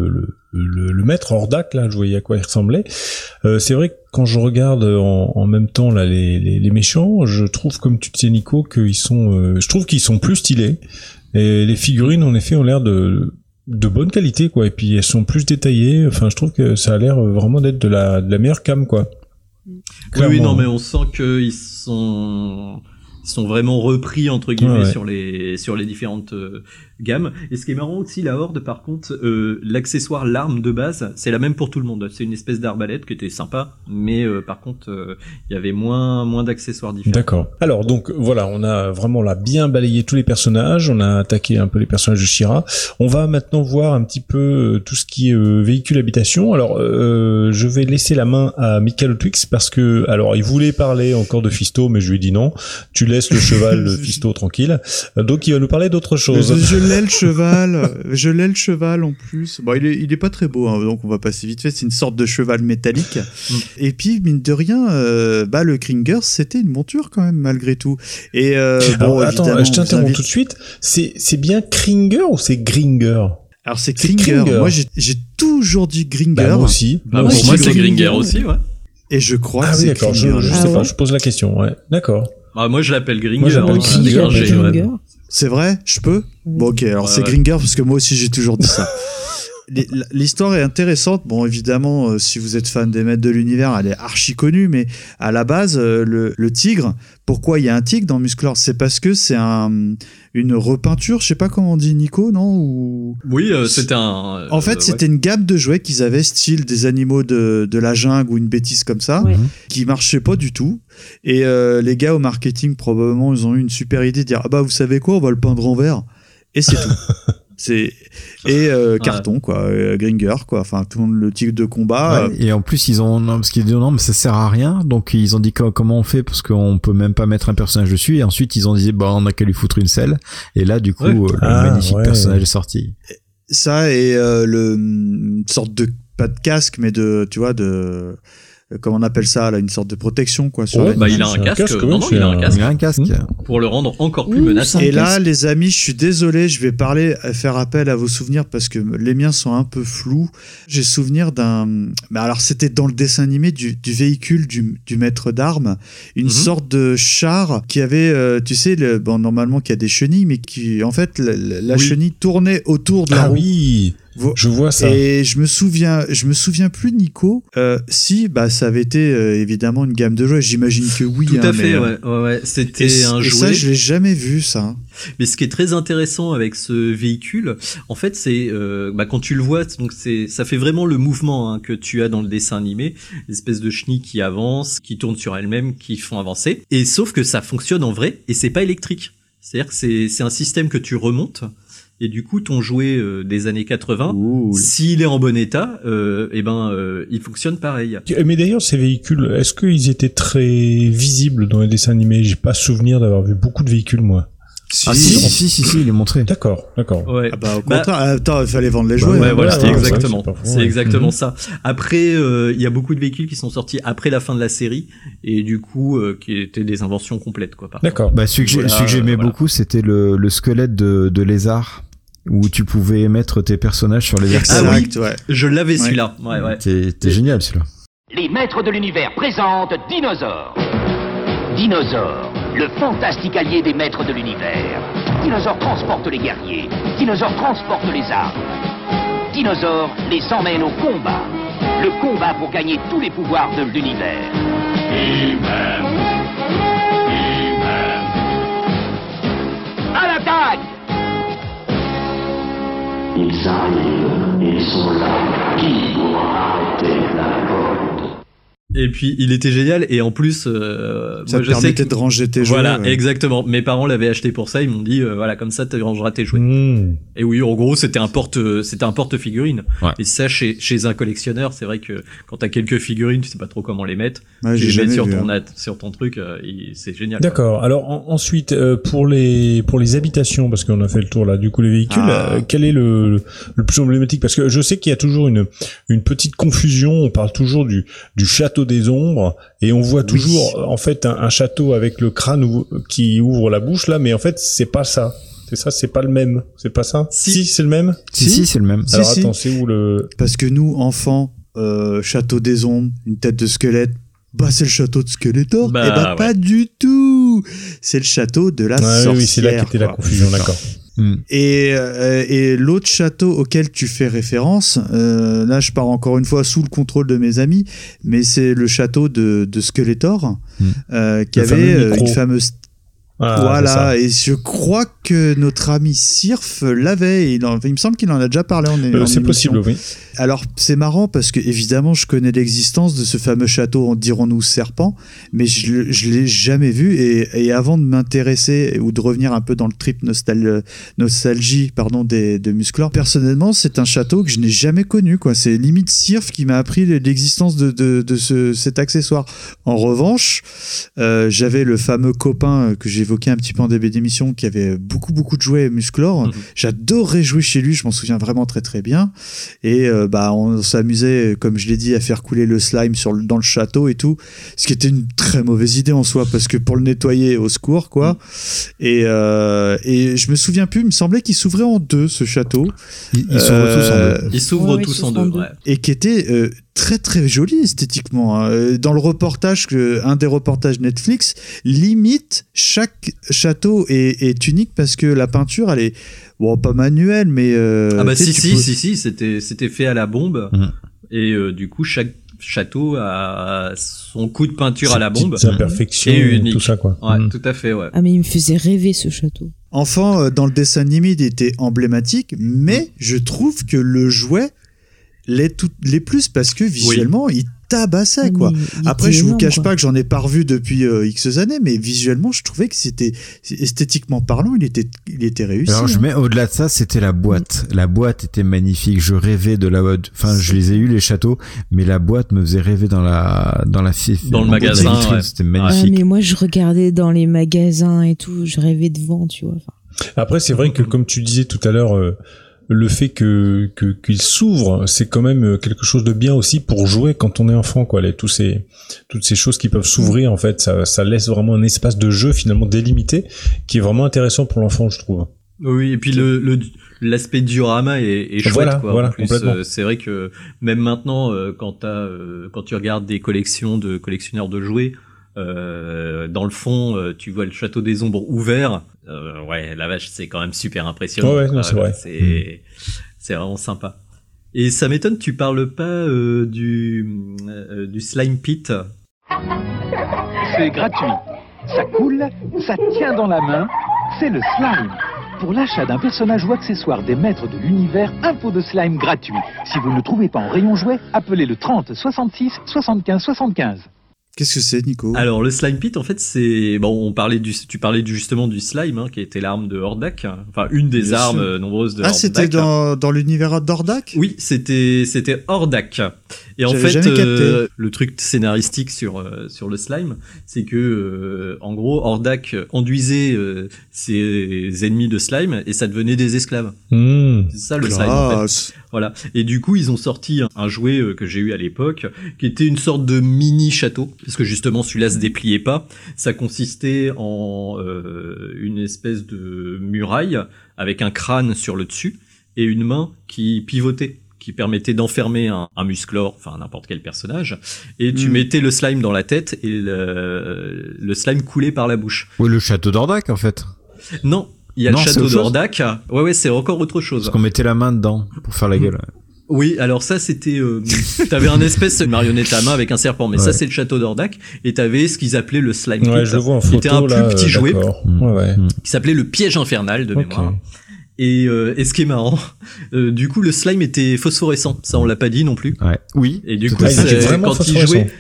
le maître Hordak, là, je voyais à quoi il ressemblait. C'est vrai que quand je regarde en même temps là les méchants, je trouve, comme tu disais Nico, qu'ils sont, je trouve qu'ils sont plus stylés. Et les figurines, en effet, ont l'air de bonne qualité, quoi. Et puis elles sont plus détaillées. Enfin, je trouve que ça a l'air vraiment d'être de la meilleure cam, quoi. Clairement. Oui, non, mais on sent qu'ils sont vraiment repris entre guillemets sur les différentes gammes. Et ce qui est marrant aussi, la Horde, par contre, l'accessoire, l'arme de base, c'est la même pour tout le monde. C'est une espèce d'arbalète qui était sympa, mais par contre, il y avait moins d'accessoires différents. D'accord. Alors donc voilà, on a vraiment là bien balayé tous les personnages, on a attaqué un peu les personnages de She-Ra. On va maintenant voir un petit peu tout ce qui est véhicule habitation. Alors je vais laisser la main à Michael Twix parce que alors il voulait parler encore de Fisto, mais je lui ai dit non. Tu laisses le cheval de Fisto tranquille. Donc il va nous parler d'autre chose. Je l'ai le cheval en plus. Bon, il est pas très beau, hein, donc on va passer vite fait. C'est une sorte de cheval métallique. Et puis mine de rien, le Kringer, c'était une monture quand même malgré tout. Et alors, attends, je t'interromps tout de suite. C'est bien Kringer ou c'est Gringer? Alors c'est Kringer. Moi j'ai toujours dit Gringer. Bah, moi aussi. Pour moi c'est Gringer aussi, ouais. Et je crois que c'est d'accord. Kringer. Je sais pas. Je pose la question. Ouais. D'accord. Ah, moi je l'appelle Gringer. Moi j'appelle Gringer. C'est vrai, je peux. Bon, ok, alors c'est Gringer parce que moi aussi j'ai toujours dit ça. L'histoire est intéressante. Bon, évidemment, si vous êtes fan des Maîtres de l'Univers, elle est archi connue, mais à la base, le tigre, pourquoi il y a un tigre dans Musclor ? C'est parce que c'est une repeinture, je sais pas comment on dit, Nico, non ? Ou... Oui, c'était un... En fait, c'était une gamme de jouets qu'ils avaient, style des animaux de la jungle ou une bêtise comme ça, qui marchait pas du tout. Et les gars au marketing, probablement, ils ont eu une super idée de dire « Ah bah, vous savez quoi, on va le peindre en vert. » Et c'est tout. Carton, quoi, Gringer, quoi, enfin tout le tigre de combat. Et en plus parce qu'ils disent non mais ça sert à rien, donc ils ont dit comment on fait parce qu'on peut même pas mettre un personnage dessus, et ensuite ils ont dit on a qu'à lui foutre une selle, et là du coup le magnifique personnage est sorti. Ça et une sorte de pas de casque mais de comment on appelle ça là, une sorte de protection quoi sur il a un casque. Il a un casque pour le rendre encore plus menaçant. Et là les amis, je suis désolé, je vais faire appel à vos souvenirs parce que les miens sont un peu flous. J'ai souvenir alors c'était dans le dessin animé du véhicule du maître d'armes, une sorte de char qui avait normalement qui a des chenilles, mais qui en fait la chenille tournait autour de la roue. Oui. Je vois ça. Et je me souviens plus, Nico. Ça avait été évidemment une gamme de jouets. J'imagine que oui. Tout à fait. Ouais. C'était un jouet. Et ça, je l'ai jamais vu, ça. Mais ce qui est très intéressant avec ce véhicule, en fait, c'est quand tu le vois, donc ça fait vraiment le mouvement que tu as dans le dessin animé, l'espèce de chenille qui avance, qui tourne sur elle-même, qui font avancer. Et sauf que ça fonctionne en vrai et c'est pas électrique. C'est-à-dire que c'est un système que tu remontes. Et du coup, ton jouet des années 80, s'il est en bon état, il fonctionne pareil. Mais d'ailleurs, ces véhicules, est-ce qu'ils étaient très visibles dans les dessins animés ? J'ai pas souvenir d'avoir vu beaucoup de véhicules, moi. Si, il est montré. D'accord. Ouais. Au contraire, attends, il fallait vendre les jouets. C'est exactement ça. Après, il y a beaucoup de véhicules qui sont sortis après la fin de la série, et du coup, qui étaient des inventions complètes, quoi. D'accord. Celui que j'aimais beaucoup, c'était le squelette de lézard, où tu pouvais mettre tes personnages sur les versants. Ah oui, je l'avais celui-là. Ouais. C'était génial celui-là. Les Maîtres de l'Univers présentent Dinosaure. Dinosaure, le fantastique allié des Maîtres de l'Univers. Dinosaure transporte les guerriers. Dinosaure transporte les armes. Dinosaure les emmène au combat. Le combat pour gagner tous les pouvoirs de l'univers. Et puis il était génial et en plus ça moi, te je permettait sais de ranger tes jouets. Voilà, exactement. Mes parents l'avaient acheté pour ça, ils m'ont dit voilà, comme ça tu rangeras tes jouets. Et oui, en gros, c'était un porte-figurine. Ouais. Et ça chez un collectionneur, c'est vrai que quand t'as quelques figurines, tu sais pas trop comment les mettre. Ouais, tu j'ai les mets jamais sur ton truc, c'est génial. D'accord. Alors ensuite pour les habitations, parce qu'on a fait le tour là, du coup les véhicules, quel est le plus emblématique? Parce que je sais qu'il y a toujours une petite confusion. On parle toujours du château des ombres et on voit toujours en fait un château avec le crâne qui ouvre la bouche là, mais en fait c'est pas ça. C'est ça, c'est pas le même. C'est pas ça? Si, c'est le même? Si, c'est le même. Alors Si. attends, c'est où le... Parce que nous, enfants, château des ombres, une tête de squelette, c'est le château de Skeletor. Pas du tout. C'est le château de la sorcière. Oui, c'est là qu'était la confusion, d'accord. Et l'autre château auquel tu fais référence, là je pars encore une fois sous le contrôle de mes amis, mais c'est le château de Skeletor qui avait une fameuse... voilà, et je crois que notre ami Sirf l'avait, il me semble qu'il en a déjà parlé en c'est possible, oui. Alors c'est marrant parce que évidemment je connais l'existence de ce fameux château, dirons-nous serpent, mais je l'ai jamais vu et avant de m'intéresser ou de revenir un peu dans le trip nostalgie de Musclor, personnellement c'est un château que je n'ai jamais connu, quoi. C'est limite Sirf qui m'a appris l'existence de cet accessoire. En revanche, j'avais le fameux copain que j'évoquais un petit peu en début d'émission qui avait beaucoup de jouets Musclor. J'adorais jouer chez lui, je m'en souviens vraiment très très bien. Et on s'amusait, comme je l'ai dit, à faire couler le slime dans le château et tout, ce qui était une très mauvaise idée en soi, parce que pour le nettoyer, au secours, quoi. Et je me souviens plus, il me semblait qu'il s'ouvrait en deux, ce château. Ils s'ouvrent tous en deux. Ils s'ouvrent tous en deux, ouais. Et qui était très très joli esthétiquement. Dans le reportage, un des reportages Netflix, limite chaque château est unique parce que la peinture, elle est pas manuelle, mais si, c'était fait à la bombe. Et du coup chaque château a son coup de peinture à la bombe. Sa perfection, tout ça, quoi. Ouais, tout à fait, ouais. Ah, mais il me faisait rêver, ce château. Enfant, dans le dessin animé, il était emblématique, mais je trouve que le jouet l'est plus parce que visuellement, il tabassait, quoi. Après, je vous cache pas que j'en ai pas revu depuis X années, mais visuellement, je trouvais que c'était esthétiquement parlant, il était réussi. Alors, je mets au-delà de ça, c'était la boîte. La boîte était magnifique. Je rêvais de la boîte. Enfin, je les ai eu, les châteaux, mais la boîte me faisait rêver dans le magasin. Ouais. C'était magnifique. Mais moi, je regardais dans les magasins et tout, je rêvais devant, tu vois. Après, c'est vrai que, comme tu disais tout à l'heure, le fait qu'il s'ouvre, c'est quand même quelque chose de bien aussi pour jouer quand on est enfant, quoi. Toutes ces choses qui peuvent s'ouvrir, en fait, ça laisse vraiment un espace de jeu finalement délimité qui est vraiment intéressant pour l'enfant, je trouve. Oui, et puis l'aspect diorama est chouette, quoi. Voilà, en plus, c'est vrai que même maintenant, quand tu regardes des collections de collectionneurs de jouets, dans le fond, tu vois le château des ombres ouvert. Ouais, la vache, c'est quand même super impressionnant. Ouais, non, c'est vrai. C'est vraiment sympa. Et ça m'étonne, tu parles pas du slime pit. C'est gratuit. Ça coule, ça tient dans la main. C'est le slime. Pour l'achat d'un personnage ou accessoire des maîtres de l'univers, un pot de slime gratuit. Si vous ne le trouvez pas en rayon jouet, appelez le 30 66 75 75. Qu'est-ce que c'est, Nico? Alors, le slime pit, en fait, c'est... Bon, tu parlais justement du slime, qui était l'arme de Hordak. Enfin, une des armes nombreuses de Hordak. Ah, c'était dans l'univers d'Hordak? Oui, c'était Hordak. Et en fait, le truc scénaristique sur le slime, c'est que, en gros, Hordak enduisait ses ennemis de slime et ça devenait des esclaves. C'est ça, le slime, en fait. Voilà. Et du coup, ils ont sorti un jouet que j'ai eu à l'époque, qui était une sorte de mini château, parce que justement, celui-là se dépliait pas. Ça consistait en une espèce de muraille avec un crâne sur le dessus et une main qui pivotait, qui permettait d'enfermer un Musclor, enfin n'importe quel personnage, et tu mettais le slime dans la tête et le slime coulait par la bouche. Oui, le château d'Hordak, en fait. Non. Il y a le château d'Hordak. Ouais, c'est encore autre chose. Parce qu'on mettait la main dedans pour faire la gueule. Oui, alors ça, c'était... t'avais un espèce de marionnette à main avec un serpent, mais ça, c'est le château d'Hordak. Et t'avais ce qu'ils appelaient le slime pit. Ouais, je le vois en photo, qui était un plus petit jouet. Qui s'appelait le piège infernal, de mémoire. Et ce qui est marrant, du coup, le slime était phosphorescent. Ça, on l'a pas dit non plus. Ouais. Oui. Et du coup, quand il jouait...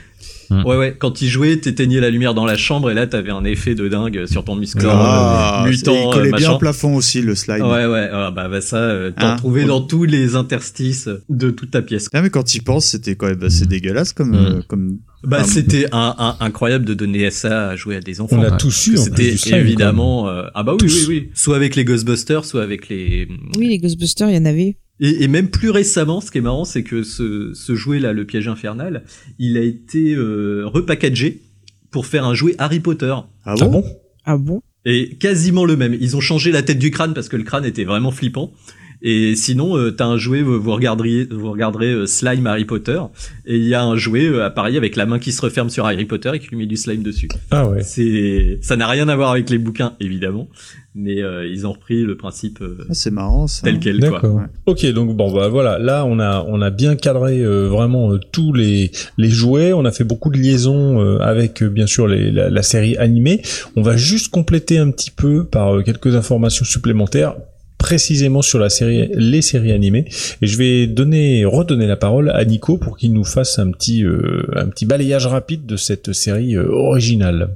Ouais, quand il jouait, t'éteignais la lumière dans la chambre et là t'avais un effet de dingue sur ton Musclor mutant. Il collait machin. bien au plafond aussi, le slime. Ouais, ça, t'en trouvais dans tous les interstices de toute ta pièce. Ah, mais quand il pense, c'était quand même assez dégueulasse comme. C'était incroyable de donner ça à jouer à des enfants. On a tous eu. C'était évidemment. Oui. Soit avec les Ghostbusters, soit avec les. Oui, les Ghostbusters, il y en avait. Et même plus récemment, ce qui est marrant, c'est que ce jouet-là, le piège infernal, il a été repackagé pour faire un jouet Harry Potter. Ah bon? Ah bon? Et quasiment le même. Ils ont changé la tête du crâne parce que le crâne était vraiment flippant. Et sinon, t'as un jouet, vous regarderez Slime Harry Potter, et il y a un jouet pareil avec la main qui se referme sur Harry Potter et qui lui met du slime dessus. Ah ouais. Ça n'a rien à voir avec les bouquins évidemment, mais ils ont repris le principe. C'est marrant ça. Tel quel. D'accord. Quoi. Ouais. Ok, donc voilà, là on a bien cadré vraiment tous les jouets. On a fait beaucoup de liaisons avec bien sûr la série animée. On va juste compléter un petit peu par quelques informations supplémentaires, précisément sur les séries animées, et je vais redonner la parole à Nico pour qu'il nous fasse un petit balayage rapide de cette série originale.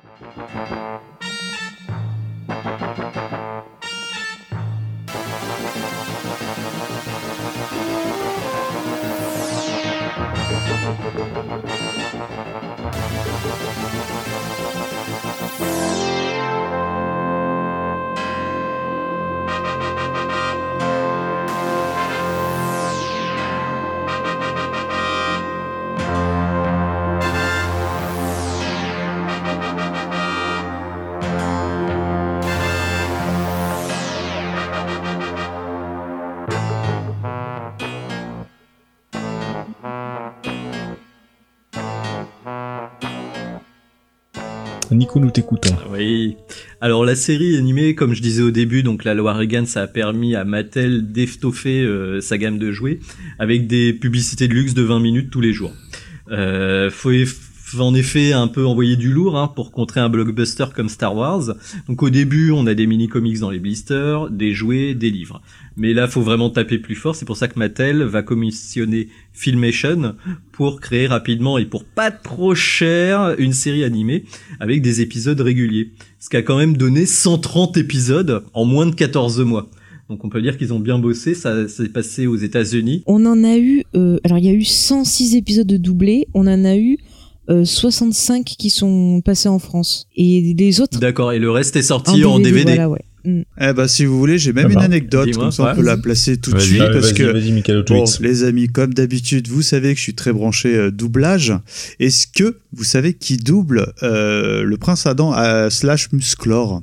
Nico, nous t'écoutons. Oui. Alors la série animée, comme je disais au début, donc la loi Reagan, ça a permis à Mattel d'étoffer sa gamme de jouets avec des publicités de luxe de 20 minutes tous les jours. Faut en effet un peu envoyer du lourd pour contrer un blockbuster comme Star Wars. Donc au début, on a des mini-comics dans les blisters, des jouets, des livres. Mais là, faut vraiment taper plus fort. C'est pour ça que Mattel va commissionner Filmation pour créer rapidement et pour pas trop cher une série animée avec des épisodes réguliers. Ce qui a quand même donné 130 épisodes en moins de 14 mois. Donc on peut dire qu'ils ont bien bossé, ça s'est passé aux États-Unis. On en a eu, alors il y a eu 106 épisodes de doublés, on en a eu 65 qui sont passés en France. Et les autres... D'accord, et le reste est sorti en DVD. Voilà, ouais. Si vous voulez, j'ai même une anecdote, comme ça on peut la placer tout de suite, parce que les amis, comme d'habitude, vous savez que je suis très branché doublage. Est-ce que vous savez qui double le Prince Adam / Musclor?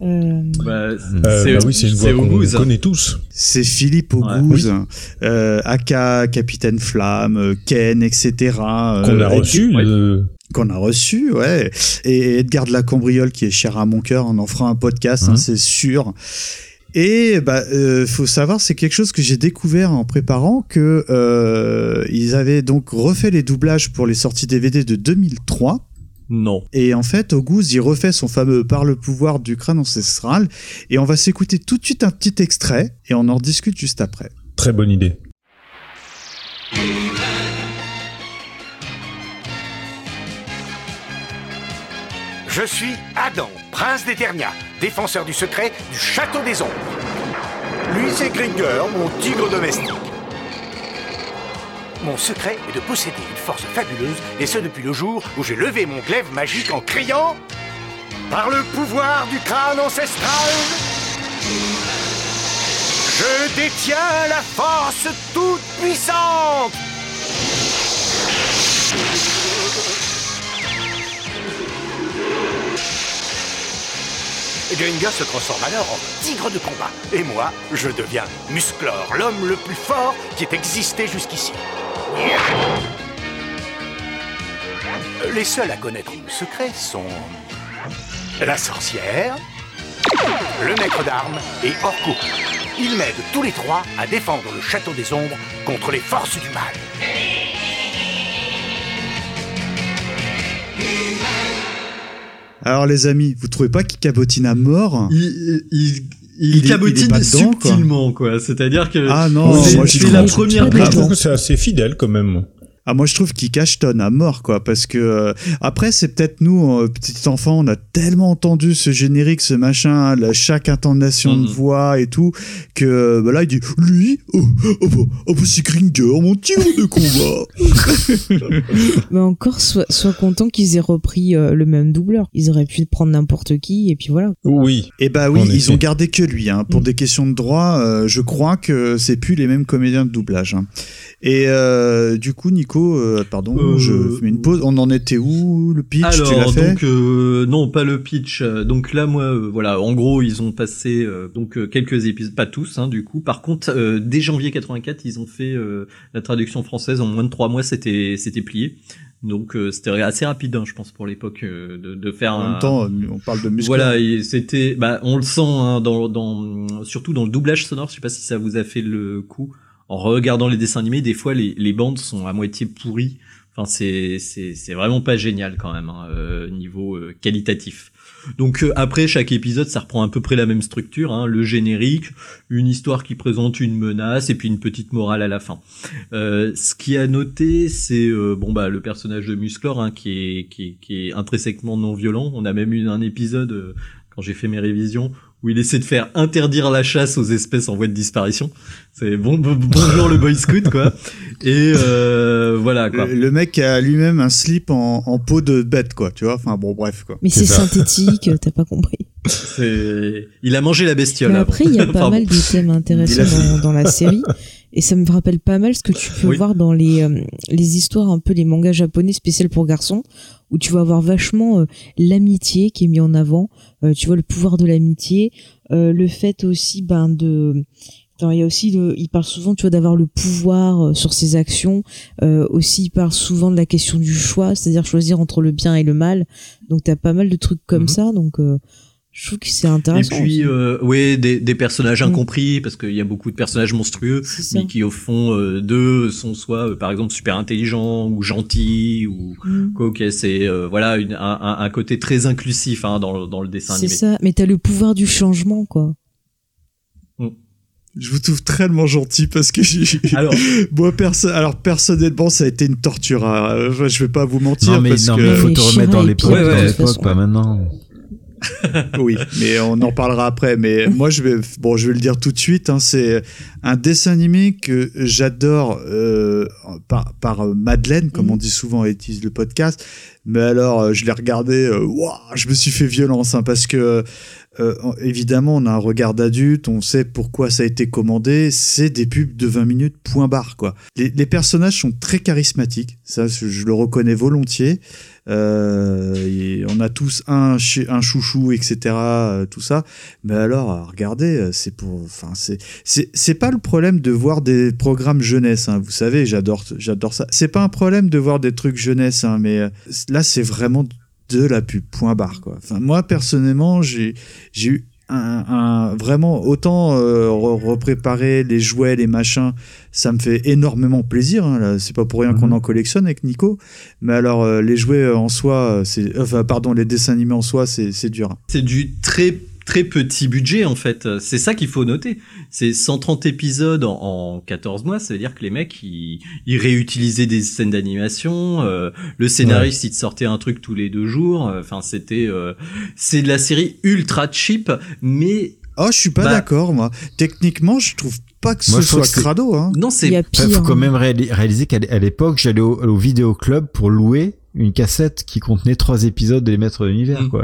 Oui, c'est une voix qu'on connaît tous. C'est Philippe Auguste, aka Capitaine Flamme, Ken, etc. Qu'on a reçu, ouais. Et Edgar de la Cambriole, qui est cher à mon cœur, on en fera un podcast, c'est sûr. Et faut savoir, c'est quelque chose que j'ai découvert en préparant, que ils avaient donc refait les doublages pour les sorties DVD de 2003. Non. Et en fait, Auguste, il refait son fameux Par le pouvoir du crâne ancestral. Et on va s'écouter tout de suite un petit extrait, et on en rediscute juste après. Très bonne idée. Je suis Adam, prince d'Eternia, défenseur du secret du château des ombres. Lui, c'est Gringer, mon tigre domestique. Mon secret est de posséder une force fabuleuse, et ce depuis le jour où j'ai levé mon glaive magique en criant « Par le pouvoir du crâne ancestral, je détiens la force toute puissante !» Gringer se transforme alors en tigre de combat. Et moi, je deviens Musclor, l'homme le plus fort qui ait existé jusqu'ici. Les seuls à connaître mon secret sont la sorcière, le maître d'armes et Orko. Ils m'aident tous les trois à défendre le château des ombres contre les forces du mal. Alors les amis, vous trouvez pas qu'il cabotine à mort? Il cabotine subtilement, quoi. C'est-à-dire que moi, c'est la première. Je trouve que c'est assez fidèle quand même. Ah, moi je trouve qu'il cachetonne à mort, quoi, parce que après c'est peut-être nous, petits enfants, on a tellement entendu ce générique, ce machin, chaque intonation de voix et tout, que là il dit lui, c'est Kringer, mon tigre de combat. Mais encore, sois content qu'ils aient repris le même doubleur. Ils auraient pu prendre n'importe qui et puis voilà. Oui. Et bah oui, ils ont gardé que lui, hein. Pour des questions de droit, je crois que c'est plus les mêmes comédiens de doublage, hein. Et du coup, Nico, je fais une pause. On en était où, le pitch? Alors, tu l'as fait? donc non, pas le pitch. Donc là, moi, voilà, en gros, ils ont passé quelques épisodes, pas tous, hein, du coup. Par contre, dès janvier 84, ils ont fait la traduction française en moins de 3 mois. C'était plié. Donc c'était assez rapide, hein, je pense, pour l'époque de faire. En même temps, on parle de muscle. Voilà, c'était, on le sent, hein, surtout dans le doublage sonore. Je sais pas si ça vous a fait le coup. En regardant les dessins animés, des fois les bandes sont à moitié pourries. Enfin, c'est vraiment pas génial quand même, hein, niveau qualitatif. Donc après chaque épisode, ça reprend à peu près la même structure, hein, le générique, une histoire qui présente une menace et puis une petite morale à la fin. Ce qui a noté, c'est le personnage de Musclor, hein, qui est intrinsèquement non violent. On a même eu un épisode quand j'ai fait mes révisions où il essaie de faire interdire la chasse aux espèces en voie de disparition. C'est bonjour le Boy Scout, quoi. Et voilà, quoi. Le mec a lui-même un slip en peau de bête, quoi, tu vois. Enfin bon, bref, quoi. Mais c'est synthétique, t'as pas compris. Il a mangé la bestiole. Mais après, il y a pas mal de thèmes intéressants dans la série. Et ça me rappelle pas mal ce que tu peux voir dans les histoires, un peu les mangas japonais spéciaux pour garçons, où tu vas avoir vachement l'amitié qui est mis en avant, tu vois, le pouvoir de l'amitié, le fait aussi il y a aussi il parle souvent, tu vois, d'avoir le pouvoir sur ses actions, aussi il parle souvent de la question du choix, c'est-à-dire choisir entre le bien et le mal. Donc t'as pas mal de trucs comme ça, donc je trouve que c'est intéressant. Et puis, des personnages incompris, parce qu'il y a beaucoup de personnages monstrueux, mais qui au fond d'eux sont soit, par exemple, super intelligents ou gentils ou quoi. Ok, c'est voilà un côté très inclusif, hein, dans le dessin animé. C'est ça, mais t'as le pouvoir du changement, quoi. Je vous trouve tellement gentil parce que moi personnellement ça a été une torture. Je vais pas vous mentir. Non mais il faut te remettre dans l'époque, pas maintenant. Oui, mais on en parlera après. Mais moi, je vais le dire tout de suite. Hein, c'est un dessin animé que j'adore par Madeleine, comme on dit souvent et utilise le podcast. Mais alors, je l'ai regardé. Je me suis fait violence, hein, parce que évidemment, on a un regard d'adulte, on sait pourquoi ça a été commandé. C'est des pubs de 20 minutes, point barre, quoi. Les personnages sont très charismatiques, ça, je le reconnais volontiers. On a tous un chouchou, etc. Tout ça. Mais alors, regardez, c'est pas le problème de voir des programmes jeunesse, hein. Vous savez, j'adore ça. C'est pas un problème de voir des trucs jeunesse, hein, mais là, c'est vraiment de la pub, point barre, quoi. Enfin, moi, personnellement, j'ai eu vraiment autant repréparer les jouets, les machins, ça me fait énormément plaisir, hein, là, c'est pas pour rien qu'on en collectionne avec Nico, mais alors les jouets en soi, les dessins animés en soi, c'est dur. C'est du très très petit budget, en fait. C'est ça qu'il faut noter. C'est 130 épisodes en 14 mois. Ça veut dire que les mecs, ils réutilisaient des scènes d'animation. Le scénariste, il te sortait un truc tous les 2 jours. Enfin, c'est de la série ultra cheap, mais... Oh, je suis pas d'accord, moi. Techniquement, je trouve pas que ce soit crado, hein. Non, c'est... Faut quand même réaliser qu'à l'époque, j'allais au vidéoclub pour louer une cassette qui contenait 3 épisodes des Maîtres de l'Univers, quoi.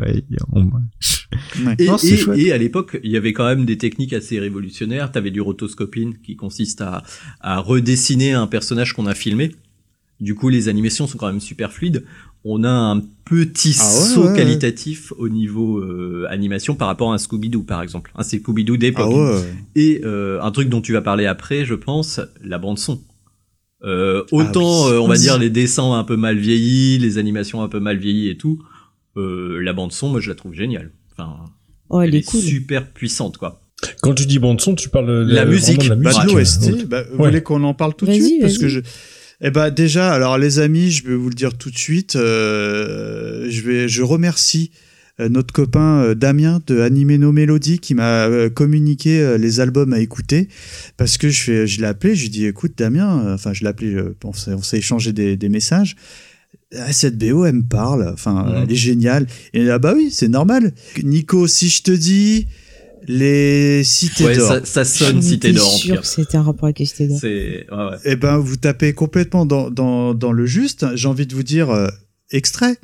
Et à l'époque, il y avait quand même des techniques assez révolutionnaires. T'avais du rotoscoping qui consiste à redessiner un personnage qu'on a filmé. Du coup, les animations sont quand même super fluides. On a un petit saut qualitatif au niveau animation par rapport à un Scooby-Doo, par exemple. Un Scooby-Doo d'époque. Et un truc dont tu vas parler après, je pense, la bande-son. On va dire les dessins un peu mal vieillis, les animations un peu mal vieillies et tout. La bande son, moi je la trouve géniale. Enfin, elle est cool. Super puissante, quoi. Quand tu dis bande son, tu parles de la musique. De l'OST. Vous voulez qu'on en parle tout de suite, parce que déjà, alors les amis, je vais vous le dire tout de suite. Je remercie notre copain Damien de Anime No Melody qui m'a communiqué les albums à écouter parce que je l'ai appelé, je lui ai dit écoute Damien, enfin je l'ai appelé, on s'est échangé des messages. Cette BO elle me parle, enfin elle est géniale. Et là bah oui c'est normal. Nico, si je te dis les Cités d'Or. Ça sonne Cité d'Or. Je suis sûr que c'était un rapport avec les Cités d'Or. Eh ben vous tapez complètement dans le juste. J'ai envie de vous dire extrait.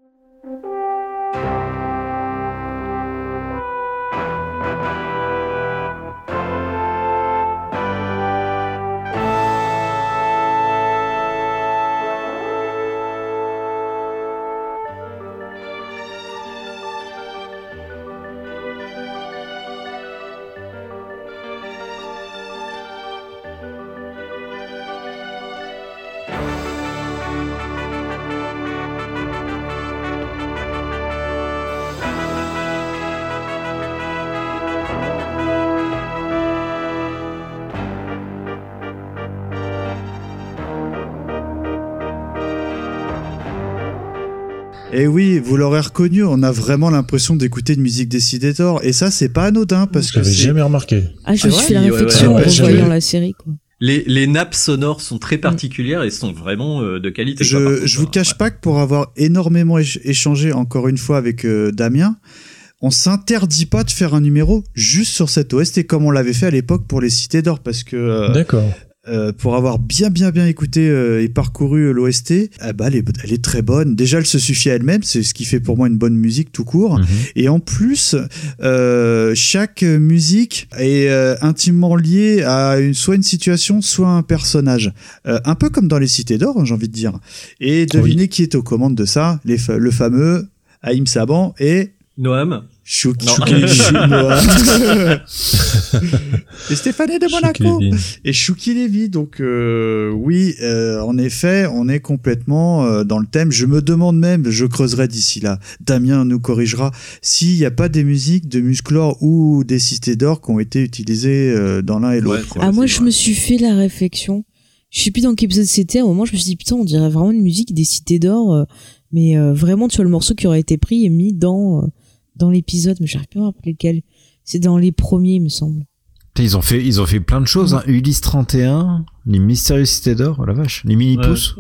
Et oui, vous l'aurez reconnu, on a vraiment l'impression d'écouter une musique des Cités d'Or. Et ça, c'est pas anodin parce que j'avais jamais remarqué. Ah, je me suis fait la réflexion en revoyant la série, quoi. Les nappes sonores sont très particulières et sont vraiment de qualité. Je vous cache pas que pour avoir énormément échangé encore une fois avec Damien, on s'interdit pas de faire un numéro juste sur cette OST comme on l'avait fait à l'époque pour les Cités d'Or parce que d'accord. Pour avoir bien écouté et parcouru l'OST, elle est très bonne. Déjà, elle se suffit à elle-même, c'est ce qui fait pour moi une bonne musique tout court. Et en plus, chaque musique est intimement liée à soit une situation, soit un personnage. Un peu comme dans les Cités d'Or, j'ai envie de dire. Et devinez qui est aux commandes de ça, le fameux Haïm Saban et Noam. Noam. Et Stéphanie de Monaco et Chouki Lévy. Donc oui, en effet, on est complètement dans le thème. Je me demande même, je creuserai d'ici là, Damien nous corrigera, s'il n'y a pas des musiques de Musclor ou des Cités d'Or qui ont été utilisées dans l'un et l'autre. Moi, je me suis fait la réflexion. Je sais plus dans quel épisode c'était. À un moment, je me suis dit putain, on dirait vraiment une musique des Cités d'Or, mais vraiment tu vois le morceau qui aurait été pris et mis dans l'épisode, mais j'arrive pas à me rappeler lequel. C'est dans les premiers, il me semble. Ils ont fait plein de choses, hein. Ulysse 31, les mystérieuses Cités d'Or, oh la vache, les mini-pousses.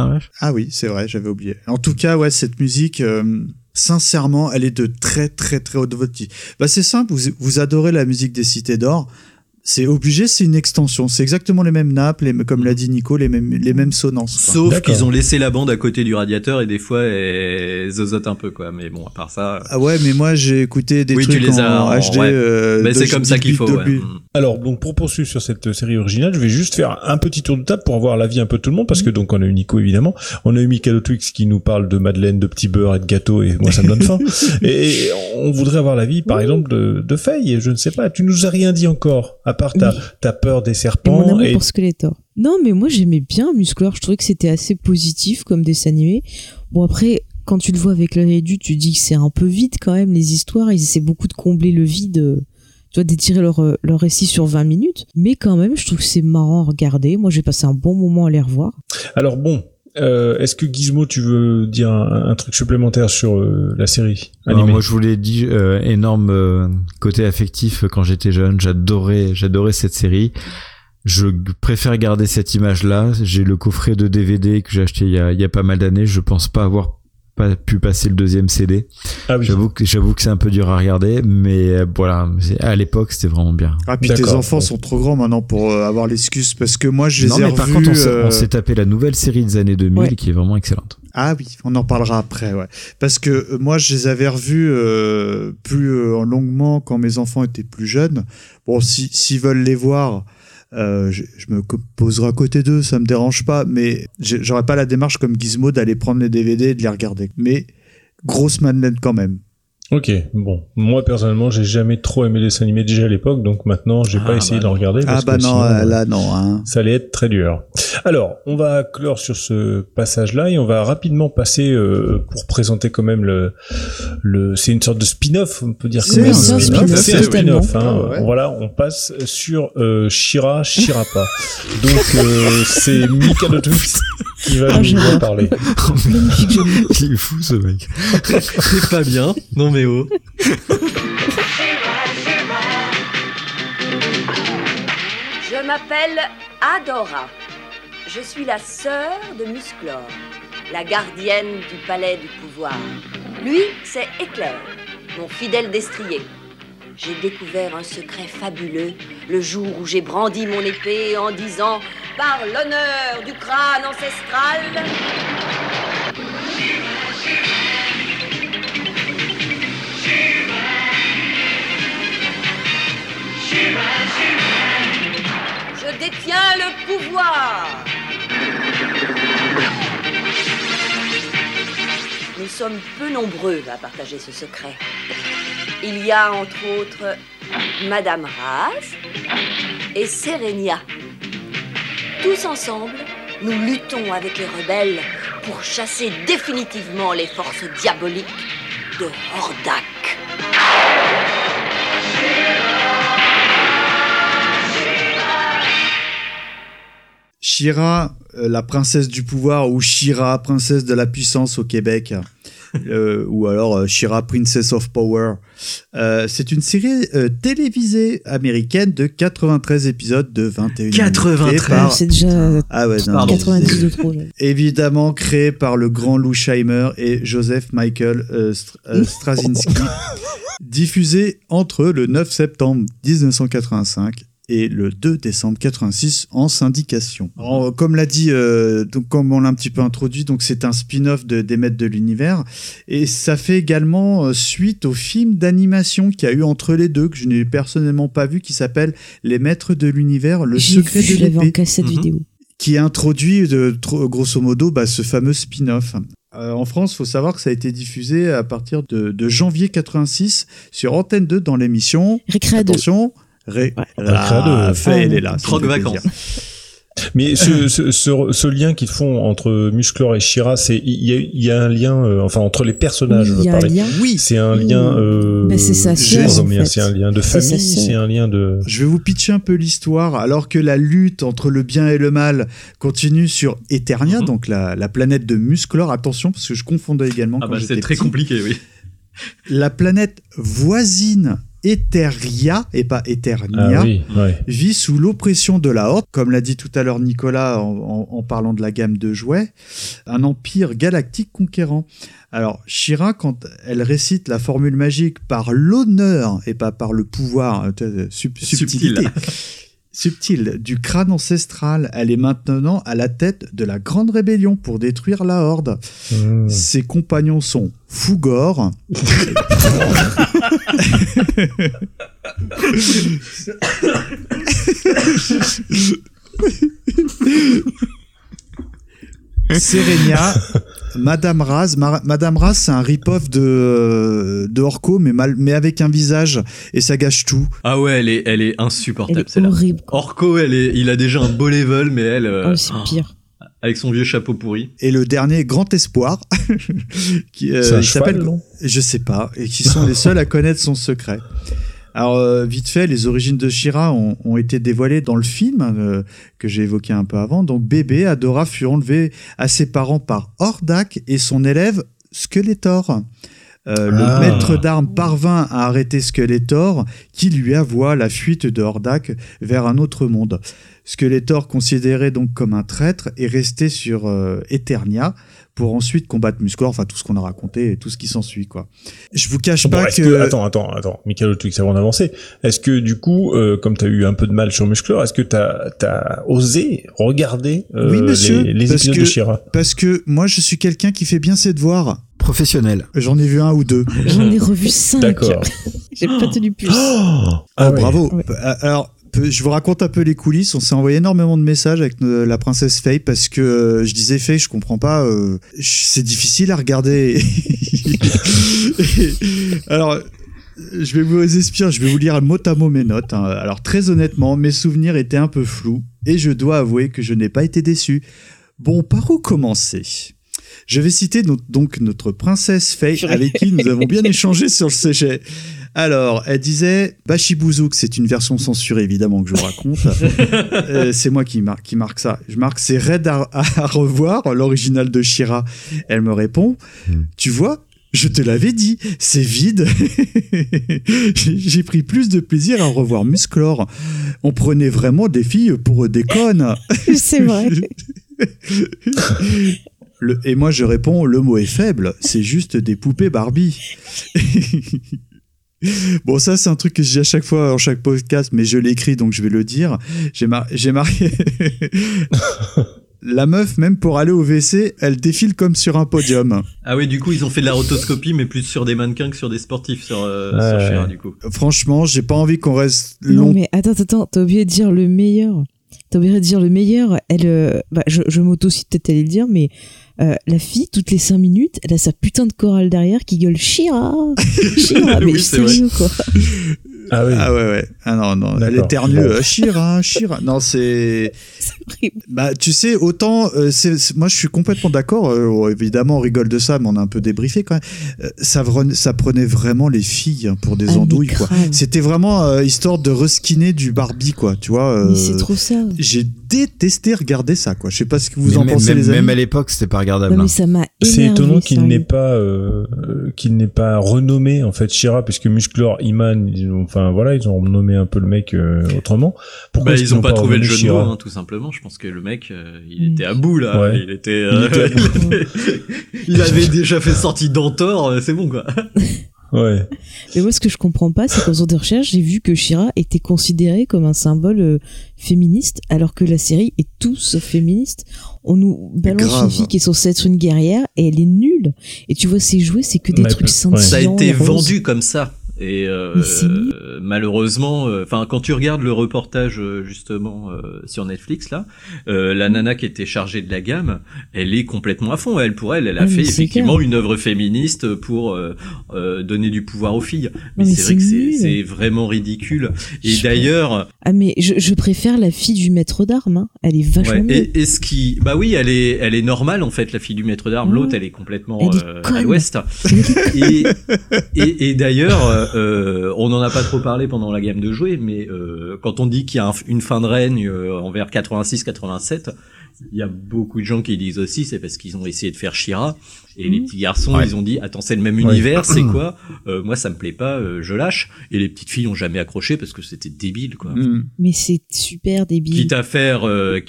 Ah oui, c'est vrai, j'avais oublié. En tout cas, ouais, cette musique, sincèrement, elle est de très très très haute voltige. Bah c'est simple, vous adorez la musique des Cités d'Or. C'est obligé, c'est une extension. C'est exactement les mêmes nappes, comme l'a dit Nico, les mêmes sonnances. Sauf qu'ils ont laissé la bande à côté du radiateur et des fois, elles zozotent un peu, quoi. Mais bon, à part ça. Ah ouais, mais moi, j'ai écouté des trucs en HD. Mais c'est comme ça qu'il faut, ouais. Alors, donc, pour poursuivre sur cette série originale, je vais juste faire un petit tour de table pour avoir l'avis un peu de tout le monde, parce que donc, on a eu Nico, évidemment. On a eu Mikado Twix qui nous parle de madeleine, de petits beurre et de gâteau, et moi, ça me donne faim. Et on voudrait avoir l'avis, par exemple, de Faye. Je ne sais pas. Tu nous as rien dit encore. À part ta peur des serpents. Et mon amour pour Skeletor. Non, mais moi j'aimais bien Musclor. Je trouvais que c'était assez positif comme dessin animé. Bon après, quand tu le vois avec l'œil du, tu dis que c'est un peu vide quand même les histoires. Ils essaient beaucoup de combler le vide, tu vois, d'étirer leur récit sur 20 minutes. Mais quand même, je trouve que c'est marrant à regarder. Moi, j'ai passé un bon moment à les revoir. Alors bon. Est-ce que Gizmo, tu veux dire un truc supplémentaire sur la série animée? Moi, je vous l'ai dit, énorme côté affectif quand j'étais jeune. J'adorais cette série. Je préfère garder cette image-là. J'ai le coffret de DVD que j'ai acheté il y a pas mal d'années. Je pense pas avoir pas pu passer le deuxième CD. Ah oui. J'avoue que c'est un peu dur à regarder, mais voilà, à l'époque c'était vraiment bien. Ah puis tes enfants sont trop grands maintenant pour avoir l'excuse, parce que moi je les ai revus. Par contre on s'est tapé la nouvelle série des années 2000 qui est vraiment excellente. Ah oui, on en parlera après, ouais. Parce que moi je les avais revus plus longuement quand mes enfants étaient plus jeunes. Bon, s'ils veulent les voir, je me poserai à côté d'eux, ça me dérange pas, mais j'aurais pas la démarche comme Gizmo d'aller prendre les DVD et de les regarder. Mais grosse madeleine quand même. Ok, bon. Moi, personnellement, j'ai jamais trop aimé les dessins animés déjà à l'époque, donc maintenant, j'ai pas essayé d'en regarder. Parce que non, sinon, là, non, hein. Ça allait être très dur. Alors, on va clore sur ce passage-là et on va rapidement passer, pour présenter quand même c'est une sorte de spin-off, on peut dire. C'est un spin-off. C'est un spin-off, hein. Ouais. Voilà, on passe sur, Shira Shirappa. Donc, c'est Mikado Twix qui va nous en parler. Il est fou ce mec. C'est pas bien. Non mais oh. Je m'appelle Adora. Je suis la sœur de Musclor, la gardienne du palais du pouvoir. Lui, c'est Éclair, mon fidèle destrier. J'ai découvert un secret fabuleux le jour où j'ai brandi mon épée en disant « Par l'honneur du crâne ancestral !» Je détiens le pouvoir. Nous sommes peu nombreux à partager ce secret. Il y a entre autres Madame Raz et Serenia. Tous ensemble, nous luttons avec les rebelles pour chasser définitivement les forces diaboliques de Hordak. She-Ra, la princesse du pouvoir, ou She-Ra, princesse de la puissance au Québec, ou alors She-Ra, Princess of Power. C'est une série télévisée américaine de 93 épisodes de 21 minutes. 93 C'est déjà 90 de trop. Évidemment créé par le grand Lou Scheimer et Joseph Michael Straczynski. Diffusé entre le 9 septembre 1985 et le 2 décembre 86 en syndication. Alors, comme l'a dit, donc comme on l'a un petit peu introduit, donc c'est un spin-off des Maîtres de l'Univers, et ça fait également suite au film d'animation qu'il y a eu entre les deux, que je n'ai personnellement pas vu, qui s'appelle Les Maîtres de l'Univers, le secret de l'épée. Je l'avais en cassette vidéo. Qui introduit grosso modo ce fameux spin-off. En France, il faut savoir que ça a été diffusé à partir de janvier 86 sur Antenne 2 dans l'émission. Récréado. Attention. Elle est là. Troc vacances. Mais ce lien qu'ils font entre Musclor et She-Ra, il y a un lien, enfin entre les personnages. Il y a un lien. Oui. C'est un lien. C'est sa sœur. En fait. C'est un lien de famille. C'est un lien de. Je vais vous pitcher un peu l'histoire. Alors que la lutte entre le bien et le mal continue sur Eternia, donc la planète de Musclor. Attention, parce que je confondais également. Ah c'est très compliqué, oui. La planète voisine Eteria, et pas Eternia, vit sous l'oppression de la Horde, comme l'a dit tout à l'heure Nicolas en parlant de la gamme de jouets, un empire galactique conquérant. Alors, She-Ra, quand elle récite la formule magique par l'honneur et pas par le pouvoir, subtilité, subtile du crâne ancestral, elle est maintenant à la tête de la grande rébellion pour détruire la Horde. Ses compagnons sont Fugor, Serenia, Madame Raz. Madame Raz, c'est un rip-off de Orko, mais avec un visage, et ça gâche tout. Ah ouais, elle est insupportable, c'est horrible. Orko, il a déjà un beau level, mais elle... c'est pire. Avec son vieux chapeau pourri. Et le dernier, Grand Espoir, qui s'appelle, je sais pas, et qui sont les seuls à connaître son secret. Alors, vite fait, les origines de She-Ra ont été dévoilées dans le film que j'ai évoqué un peu avant. Donc, bébé, Adora fut enlevée à ses parents par Hordak et son élève Skeletor. Le maître d'armes parvint à arrêter Skeletor, qui lui avoua la fuite de Hordak vers un autre monde. Skeletor, considéré donc comme un traître, est resté sur Eternia pour ensuite combattre Musclor, enfin tout ce qu'on a raconté et tout ce qui s'ensuit, quoi. Je vous cache pas que... Attends, Michael Twix, avant d'avancer, est-ce que du coup, comme t'as eu un peu de mal sur Musclor, est-ce que t'as osé regarder oui, monsieur, les épisodes de She-Ra? Parce que moi, je suis quelqu'un qui fait bien ses devoirs. Professionnel. J'en ai vu 1 ou 2. J'en ai revu 5. D'accord. J'ai pas tenu plus. Bravo. Ouais. Alors, je vous raconte un peu les coulisses. On s'est envoyé énormément de messages avec la princesse Faye parce que je disais Faye, je comprends pas. C'est difficile à regarder. Alors, je vais vous expliquer. Je vais vous lire mot à mot mes notes. Hein. Alors, très honnêtement, mes souvenirs étaient un peu flous et je dois avouer que je n'ai pas été déçu. Bon, par où commencer ? Je vais citer donc notre princesse Faye, avec qui nous avons bien échangé sur le sujet. Alors, elle disait Bashibouzouk, c'est une version censurée évidemment que je vous raconte. C'est moi qui marque ça. Je marque c'est raide à revoir, l'original de She-Ra. Elle me répond tu vois, je te l'avais dit, c'est vide. J'ai pris plus de plaisir à revoir Musclor. On prenait vraiment des filles pour des connes. C'est vrai. Et moi je réponds, le mot est faible, c'est juste des poupées Barbie. Bon, ça c'est un truc que je dis à chaque fois, en chaque podcast, mais je l'écris donc je vais le dire. J'ai marqué... La meuf, même pour aller au WC, elle défile comme sur un podium. Ah oui, du coup, ils ont fait de la rotoscopie, mais plus sur des mannequins que sur des sportifs, sur She-Ra, du coup. Franchement, j'ai pas envie qu'on reste long. Non, mais attends, t'as oublié de dire le meilleur. Elle, je m'auto-cite, peut-être aller le dire, mais la fille, toutes les 5 minutes, elle a sa putain de chorale derrière qui gueule She-Ra, mais oui, c'est vrai. Quoi. Ah oui. Ah ouais. Ah non, elle éternue. She-Ra. Non, c'est horrible. Bah, tu sais, autant, moi je suis complètement d'accord. Évidemment, on rigole de ça, mais on a un peu débriefé quand même. Ça prenait vraiment les filles pour des andouilles, quoi. C'était vraiment histoire de reskiner du Barbie, quoi. Tu vois. Mais c'est trop ça. J'ai détesté regarder ça, quoi. Je sais pas ce que vous en pensez, les amis. Même à l'époque, c'était pas regardable. Non, mais ça m'a énervé. C'est étonnant qu'il n'ait pas renommé en fait She-Ra, puisque Musclor, Iman, ils ont renommé un peu le mec autrement. Pourquoi ils ont pas trouvé le jeu de mots, tout simplement. Je pense que le mec, il était à bout là. Ouais. Il avait déjà fait sortie d'Antor, c'est bon quoi. Ouais. Mais moi, ce que je comprends pas, c'est qu'en faisant des recherches, j'ai vu que She-Ra était considérée comme un symbole féministe, alors que la série est tout sauf féministe. On nous balance une fille qui est censée être une guerrière et elle est nulle. Et tu vois, c'est joué, c'est que des trucs scintillants. Ça a été vendu comme ça. Et malheureusement, quand tu regardes le reportage justement sur Netflix là, la nana qui était chargée de la gamme, elle est complètement à fond. Elle a fait effectivement une œuvre féministe pour donner du pouvoir aux filles. Mais c'est vrai que c'est vraiment ridicule. Et d'ailleurs, mais je préfère la fille du maître d'armes. Hein. Elle est vachement mieux. Et ce qui, bah oui, elle est normale en fait, la fille du maître d'armes. L'autre, elle est complètement à l'ouest. Et d'ailleurs. On n'en a pas trop parlé pendant la gamme de jouets, mais quand on dit qu'il y a une fin de règne envers 86-87, il y a beaucoup de gens qui disent aussi c'est parce qu'ils ont essayé de faire She-Ra et les petits garçons ils ont dit attends, c'est le même univers, c'est quoi, moi ça me plaît pas, je lâche. Et les petites filles ont jamais accroché parce que c'était débile, quoi. Mais c'est super débile. Quitte à faire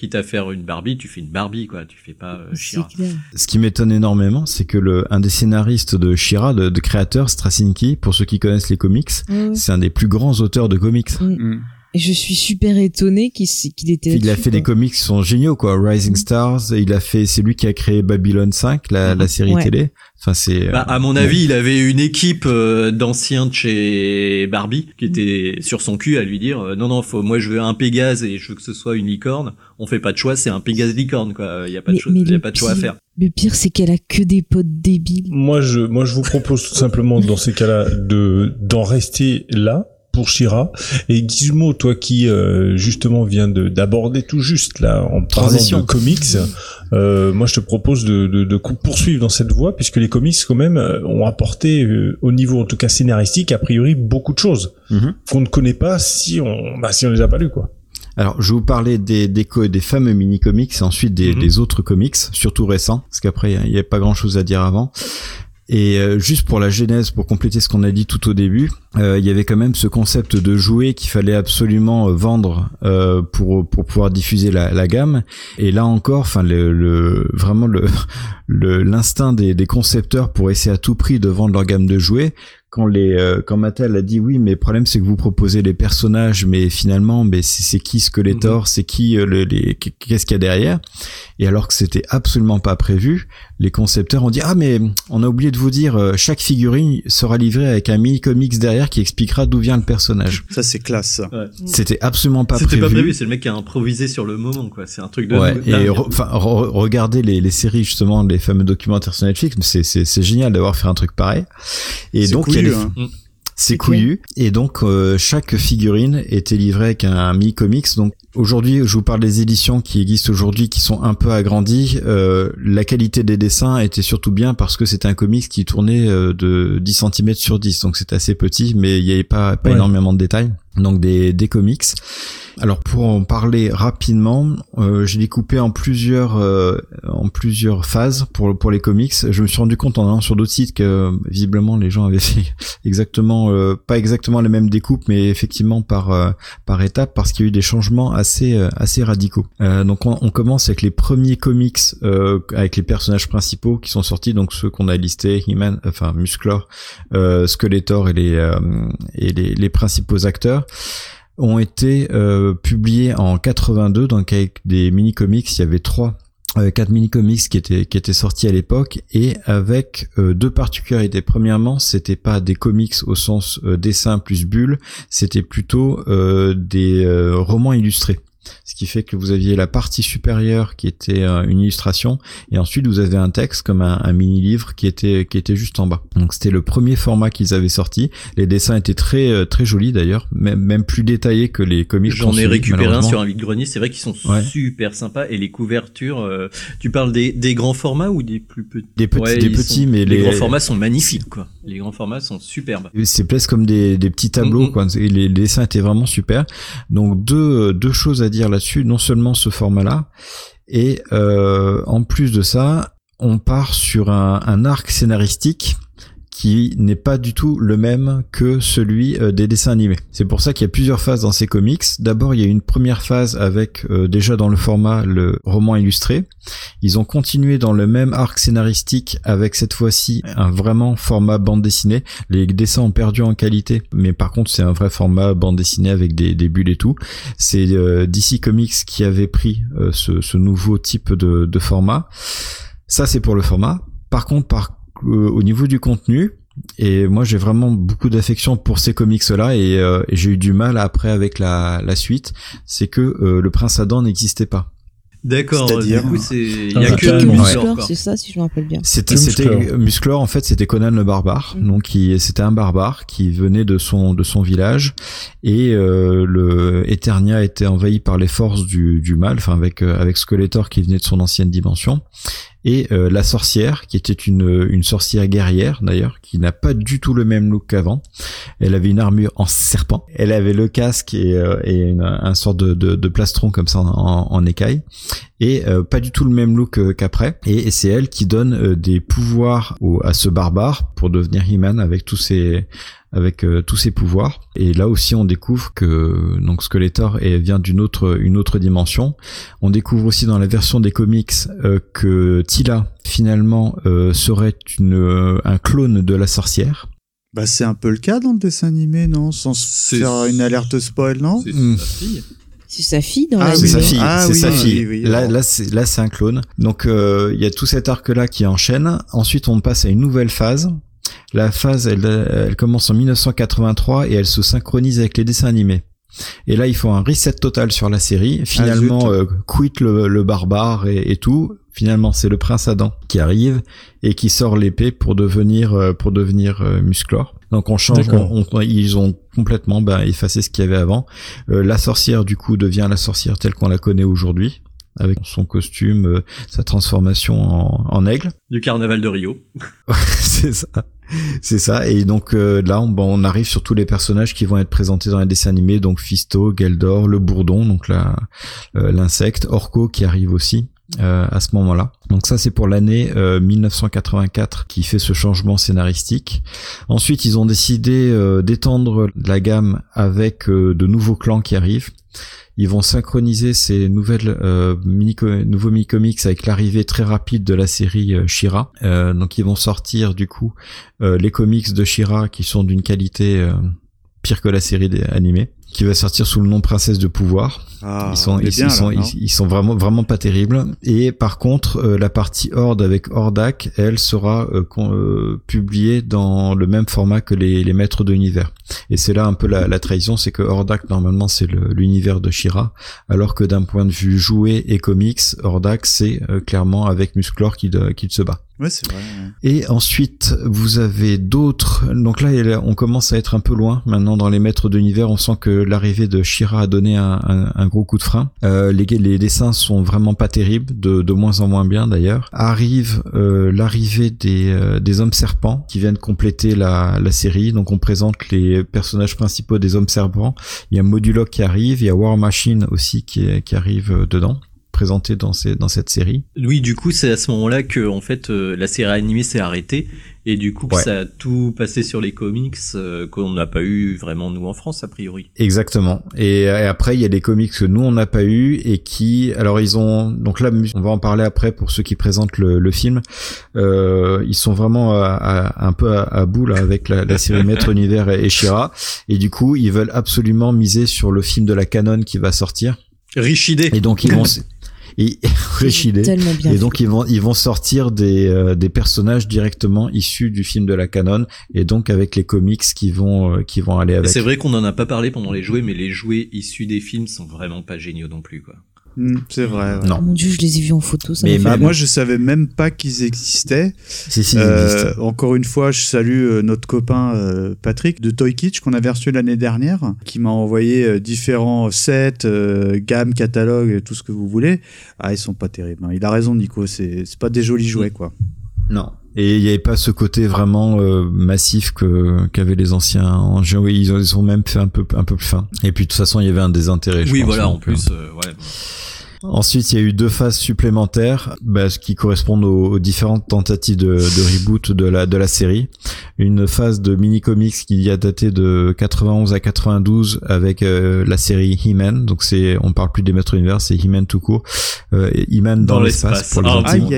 une Barbie, tu fais une Barbie, quoi, tu fais pas She-Ra. Ce qui m'étonne énormément, c'est que un des scénaristes de She-Ra, de créateur, Straczynski, pour ceux qui connaissent les comics, c'est un des plus grands auteurs de comics. Et je suis super étonné qu'il était. Il a fait des comics qui sont géniaux, quoi. Rising Stars. C'est lui qui a créé Babylon 5, la série télé. Enfin, à mon avis, il avait une équipe d'anciens de chez Barbie qui était sur son cul à lui dire non, moi je veux un Pégase et je veux que ce soit une licorne. On fait pas de choix, c'est un Pégase licorne, quoi. Il y a pas de choix à faire. Le pire, c'est qu'elle a que des potes débiles. Moi, je vous propose tout simplement dans ces cas-là d'en rester là. Pour She-Ra. Et Gizmo, toi qui justement viens d'aborder tout juste là en parlant de comics, moi je te propose de poursuivre dans cette voie, puisque les comics quand même ont apporté au niveau en tout cas scénaristique a priori beaucoup de choses qu'on ne connaît pas si on les a pas lus, quoi. Alors, je vais vous parler des fameux mini-comics et ensuite des autres comics, surtout récents, parce qu'après il y a pas grand-chose à dire avant. Et juste pour la genèse, pour compléter ce qu'on a dit tout au début, il y avait quand même ce concept de jouet qu'il fallait absolument vendre pour pouvoir diffuser la gamme. Et là encore, enfin vraiment l'instinct des concepteurs pour essayer à tout prix de vendre leur gamme de jouets. Quand Mattel a dit oui, mais le problème c'est que vous proposez les personnages, mais finalement, c'est qui Skeletor, c'est qui qu'est-ce qu'il y a derrière? Et alors que c'était absolument pas prévu, les concepteurs ont dit mais on a oublié de vous dire, chaque figurine sera livrée avec un mini comics derrière qui expliquera d'où vient le personnage. Ça c'est classe. Ouais. C'était absolument pas prévu. C'était pas prévu, c'est le mec qui a improvisé sur le moment, quoi. C'est un truc de dingue. Et regardez les séries justement, les fameux documentaires sur Netflix, c'est génial d'avoir fait un truc pareil. Et donc C'est couillu. Et donc chaque figurine était livrée avec un mini-comics. Donc aujourd'hui, je vous parle des éditions qui existent aujourd'hui, qui sont un peu agrandies. La qualité des dessins était surtout bien parce que c'était un comics qui tournait de 10 cm sur 10. Donc c'était assez petit, mais il n'y avait pas énormément de détails. Donc des comics. Alors pour en parler rapidement, j'ai découpé en plusieurs phases pour les comics. Je me suis rendu compte en allant sur d'autres sites que visiblement les gens avaient fait pas exactement les mêmes découpes, mais effectivement par étapes, parce qu'il y a eu des changements assez radicaux. Donc on commence avec les premiers comics avec les personnages principaux qui sont sortis, donc ceux qu'on a listés, He-Man, enfin Musclor, Skeletor et les principaux acteurs ont été publiés en 82, donc avec des mini-comics. Il y avait 4 mini-comics qui étaient sortis à l'époque, et avec deux particularités. Premièrement, c'était pas des comics au sens dessin plus bulle, c'était plutôt des romans illustrés. Ce qui fait que vous aviez la partie supérieure qui était une illustration, et ensuite vous avez un texte comme un mini-livre qui était juste en bas. Donc c'était le premier format qu'ils avaient sorti. Les dessins étaient très très jolis d'ailleurs, même plus détaillés que les comics. J'en ai récupéré un sur un vide-grenier, c'est vrai qu'ils sont super sympas, et les couvertures, tu parles des grands formats ou des plus petits? Des petits, mais les grands formats sont magnifiques, quoi. Les grands formats sont superbes. C'est presque comme des petits tableaux, quoi. Et les dessins étaient vraiment super. Donc deux choses à dire là-dessus. Non seulement ce format-là, et en plus de ça, on part sur un arc scénaristique qui n'est pas du tout le même que celui des dessins animés. C'est pour ça qu'il y a plusieurs phases dans ces comics. D'abord, il y a une première phase avec déjà dans le format le roman illustré. Ils ont continué dans le même arc scénaristique avec cette fois-ci un vraiment format bande dessinée. Les dessins ont perdu en qualité, mais par contre c'est un vrai format bande dessinée avec des bulles et tout. C'est DC Comics qui avait pris ce nouveau type de format. Ça c'est pour le format. Par contre, au niveau du contenu, et moi j'ai vraiment beaucoup d'affection pour ces comics là, et j'ai eu du mal après avec la suite, c'est que le Prince Adam n'existait pas. D'accord, c'est-à-dire, du coup il y a que Musclor, c'est ça, si je me rappelle bien. C'était Musclor, en fait, c'était Conan le barbare. Donc c'était un barbare qui venait de son village, et le Eternia était envahi par les forces du mal, enfin avec Skeletor qui venait de son ancienne dimension. Et la sorcière, qui était une sorcière guerrière d'ailleurs, qui n'a pas du tout le même look qu'avant. Elle avait une armure en serpent. Elle avait le casque et un sort de plastron comme ça en écaille. Et pas du tout le même look qu'après. Et c'est elle qui donne des pouvoirs à ce barbare pour devenir He-Man avec tous ses pouvoirs. Et là aussi on découvre que donc Skeletor vient une autre dimension. On découvre aussi dans la version des comics que Teela finalement serait un clone de la sorcière. Bah c'est un peu le cas dans le dessin animé, non? Sans faire une alerte spoil, non? C'est sa fille. C'est sa fille dans c'est sa fille. C'est sa fille. Oui, là c'est un clone. Donc il y a tout cet arc là qui enchaîne. Ensuite on passe à une nouvelle phase. La phase, elle commence en 1983 et elle se synchronise avec les dessins animés. Et là, ils font un reset total sur la série. Finalement, quitte le barbare et tout. Finalement, c'est le Prince Adam qui arrive et qui sort l'épée pour devenir Musclor. Donc on change, ils ont complètement effacé ce qu'il y avait avant. La sorcière, du coup, devient la sorcière telle qu'on la connaît aujourd'hui, avec son costume, sa transformation en aigle. Du carnaval de Rio. C'est ça. Et donc là, on arrive sur tous les personnages qui vont être présentés dans les dessins animés. Donc Fisto, Geldor, le Bourdon, donc l'insecte, Orko qui arrive aussi à ce moment-là. Donc ça, c'est pour l'année 1984 qui fait ce changement scénaristique. Ensuite, ils ont décidé d'étendre la gamme avec de nouveaux clans qui arrivent. Ils vont synchroniser ces nouveaux mini-comics avec l'arrivée très rapide de la série She-Ra. Donc ils vont sortir du coup les comics de She-Ra qui sont d'une qualité pire que la série animée. qui va sortir sous le nom Princesse de Pouvoir. Ils sont vraiment pas terribles. Et par contre, la partie Horde avec Hordak, elle sera publiée dans le même format que les Maîtres de l'Univers. Et c'est là un peu la trahison, c'est que Hordak normalement c'est l'univers de She-Ra, alors que d'un point de vue jouet et comics, Hordak c'est clairement avec Musclor qu'il se bat. Ouais, c'est vrai. Ouais. Et ensuite, vous avez d'autres. Donc là, on commence à être un peu loin. Maintenant, dans les Maîtres de l'Univers, on sent que l'arrivée de She-Ra a donné un gros coup de frein. Les dessins sont vraiment pas terribles, de moins en moins bien d'ailleurs. Arrive l'arrivée des Hommes Serpents qui viennent compléter la série. Donc on présente les personnages principaux des Hommes Serpents. Il y a Modulok qui arrive, il y a War Machine aussi qui arrive dedans, présenté dans cette série. Oui, du coup, c'est à ce moment-là que en fait la série animée s'est arrêtée et du coup que ça a tout passé sur les comics qu'on n'a pas eu vraiment nous en France a priori. Exactement. Et après il y a des comics que nous on n'a pas eu et qui alors ils ont donc là on va en parler après pour ceux qui présentent le film. Ils sont vraiment un peu à bout là avec la série Maître Univers et She-Ra et du coup ils veulent absolument miser sur le film de la canon qui va sortir. Richidé. Et donc ils vont et donc ils vont sortir des personnages directement issus du film de la canon et donc avec les comics qui vont aller avec. Et c'est vrai qu'on en a pas parlé pendant les jouets, mais les jouets issus des films sont vraiment pas géniaux non plus quoi. C'est vrai. Ouais. Non. Oh mon Dieu, je les ai vus en photo. Ça moi, je savais même pas qu'ils existaient. Si, ils existent. Encore une fois, je salue notre copain Patrick de Toy Kitsch qu'on avait reçu l'année dernière, qui m'a envoyé différents sets, gammes, catalogues, tout ce que vous voulez. Ah, ils sont pas terribles. Hein. Il a raison, Nico. C'est pas des jolis jouets, quoi. Non. Et il n'y avait pas ce côté vraiment massif qu'avaient les anciens en jeu. Oui, ils ont même fait un peu plus fin. Et puis de toute façon, il y avait un désintérêt. Oui, je pense, voilà. En plus, ouais. Ensuite, il y a eu 2 phases supplémentaires, qui correspondent aux différentes tentatives de reboot de la série. Une phase de mini-comics qui a daté de 91 à 92 avec la série He-Man. Donc on parle plus des Maîtres Univers, c'est He-Man tout court. He-Man dans l'espace pour les intimes.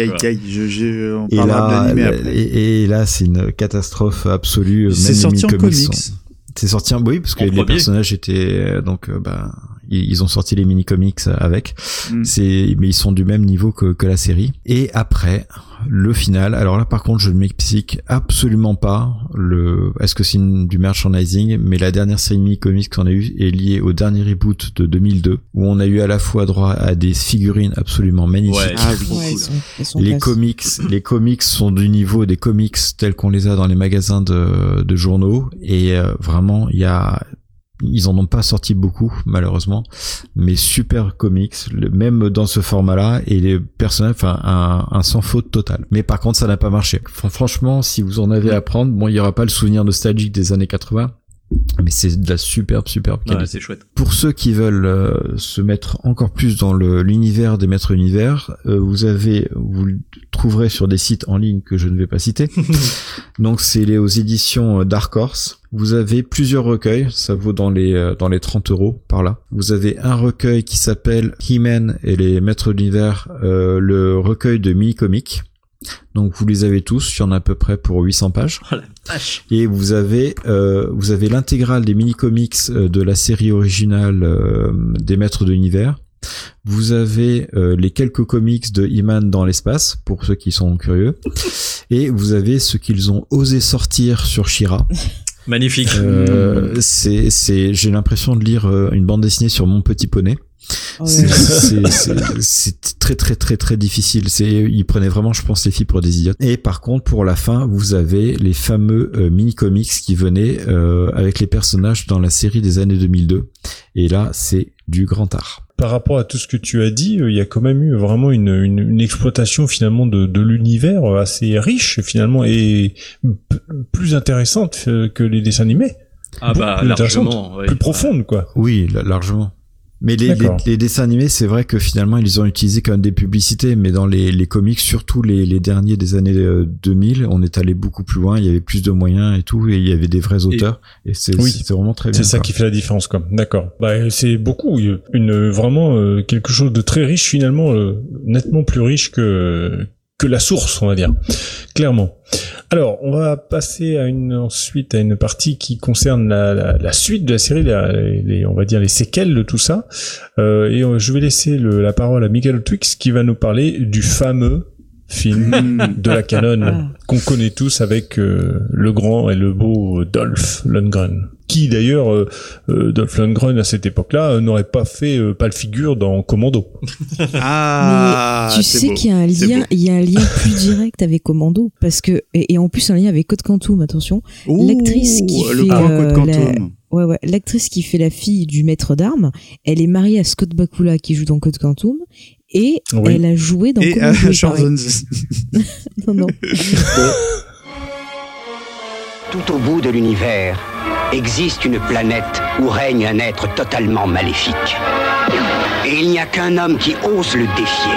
Aïe, on parlera de l'animé après. Et là, c'est une catastrophe absolue. C'est sorti en comics. C'est sorti oui, parce que les personnages étaient ils ont sorti les mini-comics avec. Mais ils sont du même niveau que la série. Et après, le final. Alors là, par contre, je ne m'explique absolument pas est-ce que c'est du merchandising, mais la dernière série mini-comics qu'on a eue est liée au dernier reboot de 2002, où on a eu à la fois droit à des figurines absolument magnifiques. Les comics sont du niveau des comics tels qu'on les a dans les magasins de journaux. Et vraiment, ils en ont pas sorti beaucoup, malheureusement, mais super comics, même dans ce format-là, et les personnages, un sans faute total. Mais par contre, ça n'a pas marché. Franchement, si vous en avez à prendre, il y aura pas le souvenir nostalgique des années 80, mais c'est de la superbe qualité. Ouais, c'est chouette. Pour ceux qui veulent se mettre encore plus dans l'univers des Maîtres Univers, vous le trouverez sur des sites en ligne que je ne vais pas citer. Donc c'est aux éditions Dark Horse. Vous avez plusieurs recueils, ça vaut dans les 30 € par là. Vous avez un recueil qui s'appelle He-Man et les Maîtres de l'Univers, le recueil de mini-comics. Donc vous les avez tous, il y en a à peu près pour 800 pages. Oh la vache. Et vous avez l'intégrale des mini-comics de la série originale des Maîtres de l'Univers. Vous avez les quelques comics de He-Man dans l'espace, pour ceux qui sont curieux. Et vous avez ce qu'ils ont osé sortir sur She-Ra. Magnifique. J'ai l'impression de lire une bande dessinée sur Mon Petit Poney. C'est très très très très difficile. Ils prenaient vraiment, je pense, les filles pour des idiotes. Et par contre, pour la fin, vous avez les fameux mini-comics qui venaient avec les personnages dans la série des années 2002. Et là, c'est du grand art. Par rapport à tout ce que tu as dit, il y a quand même eu vraiment une exploitation finalement de l'univers assez riche finalement et plus intéressante que les dessins animés. Ah bah largement, plus profonde quoi. Oui, largement. Mais les dessins animés, c'est vrai que finalement ils ont utilisé quand même des publicités, mais dans les comics, surtout les derniers des années 2000, on est allé beaucoup plus loin, il y avait plus de moyens et tout, et il y avait des vrais auteurs, et c'est vraiment très bien. C'est ça qui fait la différence quoi. D'accord. Bah c'est beaucoup, vraiment quelque chose de très riche finalement, nettement plus riche que que la source, on va dire, clairement. Alors, on va passer ensuite à une partie qui concerne la suite de la série, on va dire les séquelles de tout ça. Et je vais laisser la parole à Michael Twix qui va nous parler du fameux film de la canon qu'on connaît tous avec le grand et le beau Dolph Lundgren. Qui d'ailleurs, Dolph Lundgren à cette époque-là n'aurait pas fait pâle figure dans Commando. Mais tu sais qu'il y a un lien, plus direct avec Commando, parce que et en plus un lien avec Code Quantum. Attention, l'actrice qui fait Code Quantum. L'actrice qui fait la fille du maître d'armes, elle est mariée à Scott Bakula qui joue dans Code Quantum. Et elle a joué dans Commando. Non. Tout au bout de l'univers existe une planète où règne un être totalement maléfique. Et il n'y a qu'un homme qui ose le défier.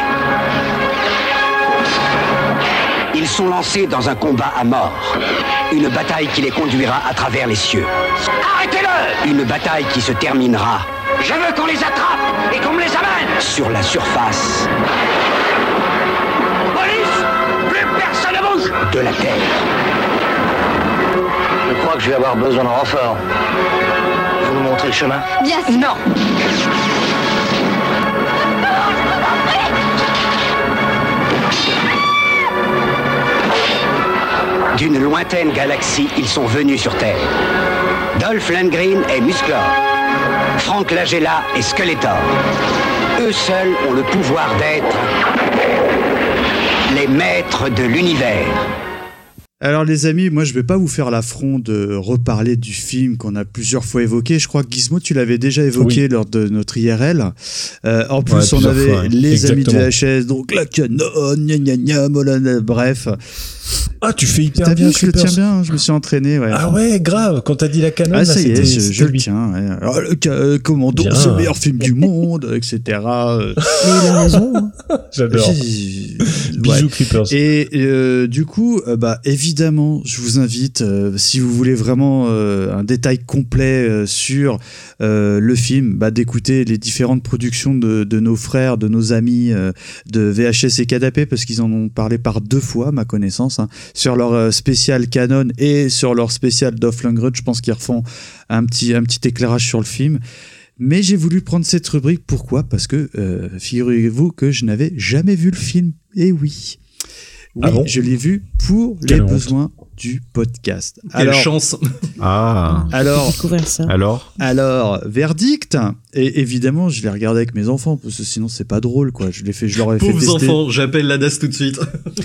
Ils sont lancés dans un combat à mort. Une bataille qui les conduira à travers les cieux. Arrêtez-le! Une bataille qui se terminera. Je veux qu'on les attrape et qu'on me les amène sur la surface. Police! Plus personne ne bouge de la Terre. Je crois que je vais avoir besoin de renfort. Vous nous montrez le chemin? Bien sûr. Non. D'une lointaine galaxie, ils sont venus sur Terre. Dolph Lundgren et Musclor. Frank Langella et Skeletor. Eux seuls ont le pouvoir d'être les maîtres de l'univers. Alors les amis, moi je vais pas vous faire l'affront de reparler du film qu'on a plusieurs fois évoqué. Je crois que Gizmo, tu l'avais déjà évoqué lors de notre IRL. En plus, on avait les amis de VHS, donc la canon, bref. Ah, tu fais hyper bien. Je le tiens bien, je me suis entraîné. Ouais. Ah ouais, grave. Quand t'as dit la canon, ça y est, je le tiens. Ouais. Alors, Commando, c'est le meilleur film du monde, etc. Mais il a raison. J'adore. Bisous Creepers. Et du coup, évidemment, je vous invite, si vous voulez vraiment un détail complet sur le film, d'écouter les différentes productions de nos frères, de nos amis de VHS et Canapé, parce qu'ils en ont parlé par 2 fois, à ma connaissance, sur leur spécial canon et sur leur spécial Dolph Lundgren. Je pense qu'ils refont un petit éclairage sur le film. Mais j'ai voulu prendre cette rubrique. Pourquoi ? Parce que figurez-vous que je n'avais jamais vu le film. Et oui. Oui, je l'ai vu pour les besoins du podcast. Quelle chance. Alors, verdict. Et évidemment, je l'ai regardé avec mes enfants parce que sinon c'est pas drôle, quoi. Je leur ai fait tester. Pauvres enfants, j'appelle la DAS tout de suite.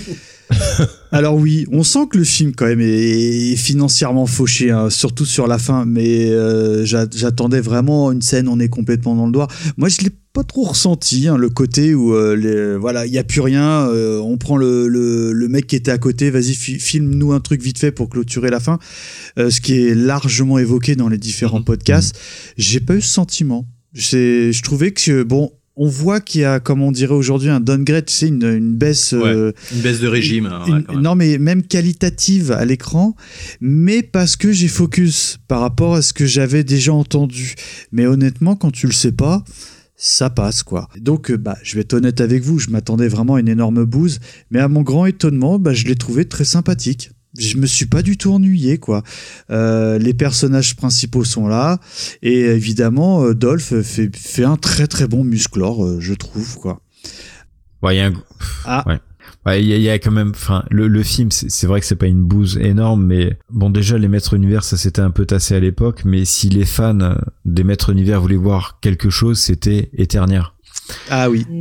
Alors oui, on sent que le film quand même est financièrement fauché, surtout sur la fin. Mais j'attendais vraiment une scène, on est complètement dans le noir. Moi, je l'ai pas trop ressenti, le côté où il y a plus rien, on prend le mec qui était à côté, vas-y filme-nous un truc vite fait pour clôturer la fin, ce qui est largement évoqué dans les différents podcasts. J'ai pas eu ce sentiment. Je trouvais que on voit qu'il y a, comme on dirait aujourd'hui, un downgrade, tu sais, une baisse... une baisse de régime. Non, mais même qualitative à l'écran, mais parce que j'ai focus par rapport à ce que j'avais déjà entendu. Mais honnêtement, quand tu le sais pas, ça passe, quoi. Donc, je vais être honnête avec vous, je m'attendais vraiment à une énorme bouse, mais à mon grand étonnement, je l'ai trouvé très sympathique. Je me suis pas du tout ennuyé, quoi. Les personnages principaux sont là, et évidemment, Dolph fait un très très bon Musclor, je trouve, quoi. Ouais, il y a quand même, le film, c'est vrai que c'est pas une bouse énorme, mais bon, déjà, les Maîtres Univers, ça s'était un peu tassé à l'époque, mais si les fans des Maîtres Univers voulaient voir quelque chose, c'était Eternia. Ah oui.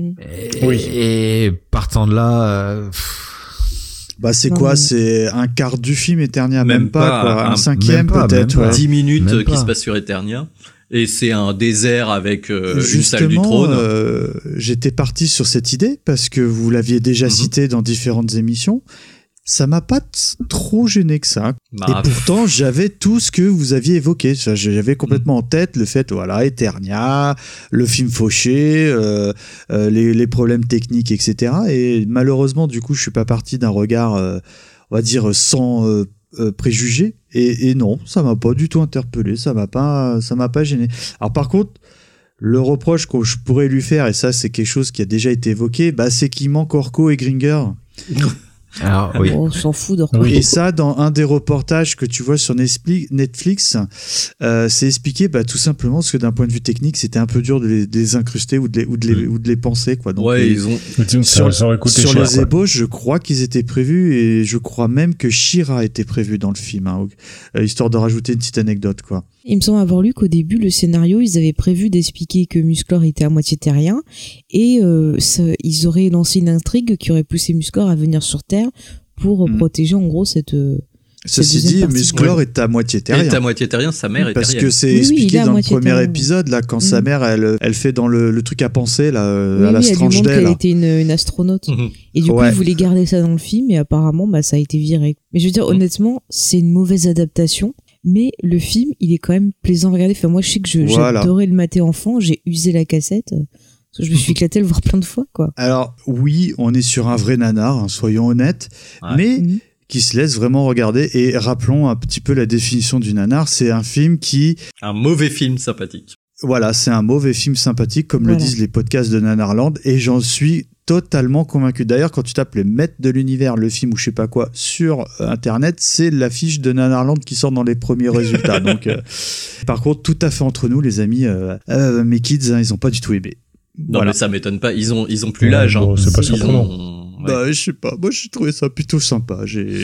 Et partant de là, c'est quoi? C'est un quart du film Eternia, même pas quoi. Un cinquième peut-être. 10 minutes qui se passe sur Eternia. Et c'est un désert avec une salle du trône. J'étais parti sur cette idée parce que vous l'aviez déjà cité dans différentes émissions. Ça m'a pas trop gêné que ça. Et pourtant, j'avais tout ce que vous aviez évoqué. J'avais complètement en tête le fait, Eternia, le film fauché, les problèmes techniques, etc. Et malheureusement, du coup, je suis pas parti d'un regard, on va dire, sans préjugés. Et non, ça m'a pas du tout interpellé. Ça m'a pas gêné. Alors par contre, le reproche que je pourrais lui faire, et ça, c'est quelque chose qui a déjà été évoqué, c'est qu'il manque Orko et Gringer. Alors, oui. On s'en fout de Et ça, dans un des reportages que tu vois sur Netflix, c'est expliqué tout simplement parce que d'un point de vue technique, c'était un peu dur de les incruster ou de les penser, quoi. Donc, ils ont sur les ébauches, je crois qu'ils étaient prévus et je crois même que She-Ra était prévu dans le film, hein, histoire de rajouter une petite anecdote, quoi. Il me semble avoir lu qu'au début, le scénario, ils avaient prévu d'expliquer que Musclor était à moitié terrien et ils auraient lancé une intrigue qui aurait poussé Musclor à venir sur Terre pour protéger en gros cette Ceci dit, Musclor est à moitié terrien. Il est à moitié terrien, sa mère est terrienne. Parce que c'est expliqué dans le premier épisode, là, quand sa mère, elle fait dans le truc à penser, là, à la Strange Day. Elle était une astronaute. Et du coup, ils voulaient garder ça dans le film, et apparemment, ça a été viré. Mais je veux dire, honnêtement, c'est une mauvaise adaptation. Mais le film, il est quand même plaisant à regarder. Enfin, moi, je sais que j'adorais le mater enfant. J'ai usé la cassette. Parce que je me suis éclaté à le voir plein de fois, quoi. Alors, oui, on est sur un vrai nanar, hein, soyons honnêtes. Ouais. Mais qui se laisse vraiment regarder. Et rappelons un petit peu la définition du nanar. C'est un film qui... Un mauvais film sympathique. Voilà, c'est un mauvais film sympathique, comme le disent les podcasts de Nanarland. Et j'en suis totalement convaincu. D'ailleurs, quand tu tapes les maîtres de l'univers, le film ou je sais pas quoi, sur Internet, c'est l'affiche de Nanarland qui sort dans les premiers résultats. Donc, par contre, tout à fait entre nous, les amis, mes kids, hein, ils ont pas du tout aimé. Non, mais ça m'étonne pas. Ils ont plus l'âge. Bon, c'est pas surprenant. Je sais pas. Moi, j'ai trouvé ça plutôt sympa.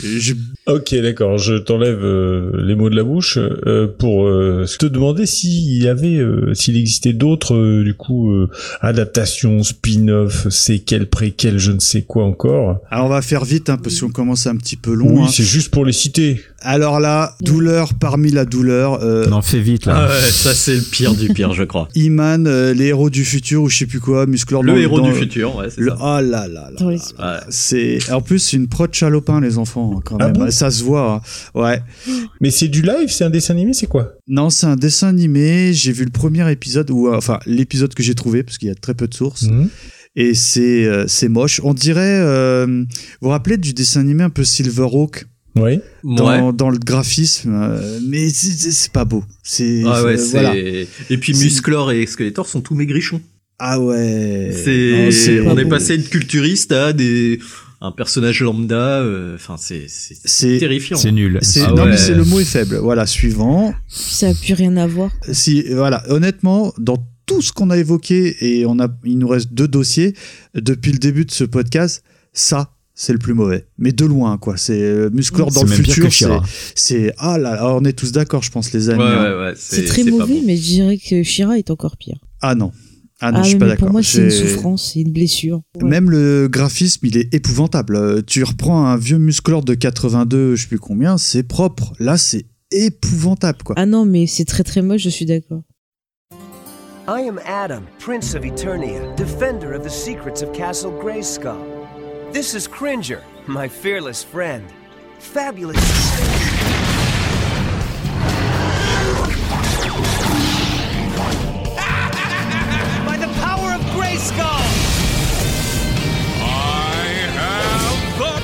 Ok, d'accord. Je t'enlève les mots de la bouche pour te demander s'il existait d'autres adaptations, spin-off, séquelles, préquelles, je ne sais quoi encore. Alors, on va faire vite, hein, parce qu'on commence un petit peu long. Oui, hein. c'est juste pour les citer. Alors là, douleur parmi la douleur. Non, fais vite là. Ah ouais, ça c'est le pire du pire, je crois. He-Man, les héros du futur ou je sais plus quoi, Musclor. Le héros du futur, ouais, c'est ça. Oh là là là. Ouais. C'est en plus c'est une prod Chalopin les enfants quand même. Bon, ça se voit. Hein. Ouais. Mais c'est du live, c'est un dessin animé, c'est quoi? Non, c'est un dessin animé. J'ai vu le premier épisode l'épisode que j'ai trouvé parce qu'il y a très peu de sources. Et c'est moche. On dirait. Vous vous rappelez du dessin animé un peu Silverhawk? Oui. Dans le graphisme, mais c'est pas beau. Voilà. Et puis Musclor et Skeletor sont tous maigrichons. Ah ouais. On est passé de culturiste à un personnage lambda. Enfin, c'est terrifiant. C'est nul. Mais c'est le mot est faible. Voilà, suivant. Ça a plus rien à voir. Si, voilà, honnêtement, dans tout ce qu'on a évoqué et il nous reste 2 dossiers depuis le début de ce podcast. Ça. C'est le plus mauvais, mais de loin quoi. C'est Musclor dans le futur. C'est on est tous d'accord, je pense les amis. Ouais, c'est très mauvais, mais je dirais que She-Ra est encore pire. Ah non, je suis pas d'accord. Pour moi, c'est une souffrance, c'est une blessure. Ouais. Même le graphisme, il est épouvantable. Tu reprends un vieux Musclor de 82, je sais plus combien, c'est propre. Là, c'est épouvantable quoi. Ah non, mais c'est très très moche, je suis d'accord. I am Adam, Prince of Eternia, defender of the secrets of Castle Grayskull. This is Cringer, my fearless friend. Fabulous. By the power of Grayskull! I have the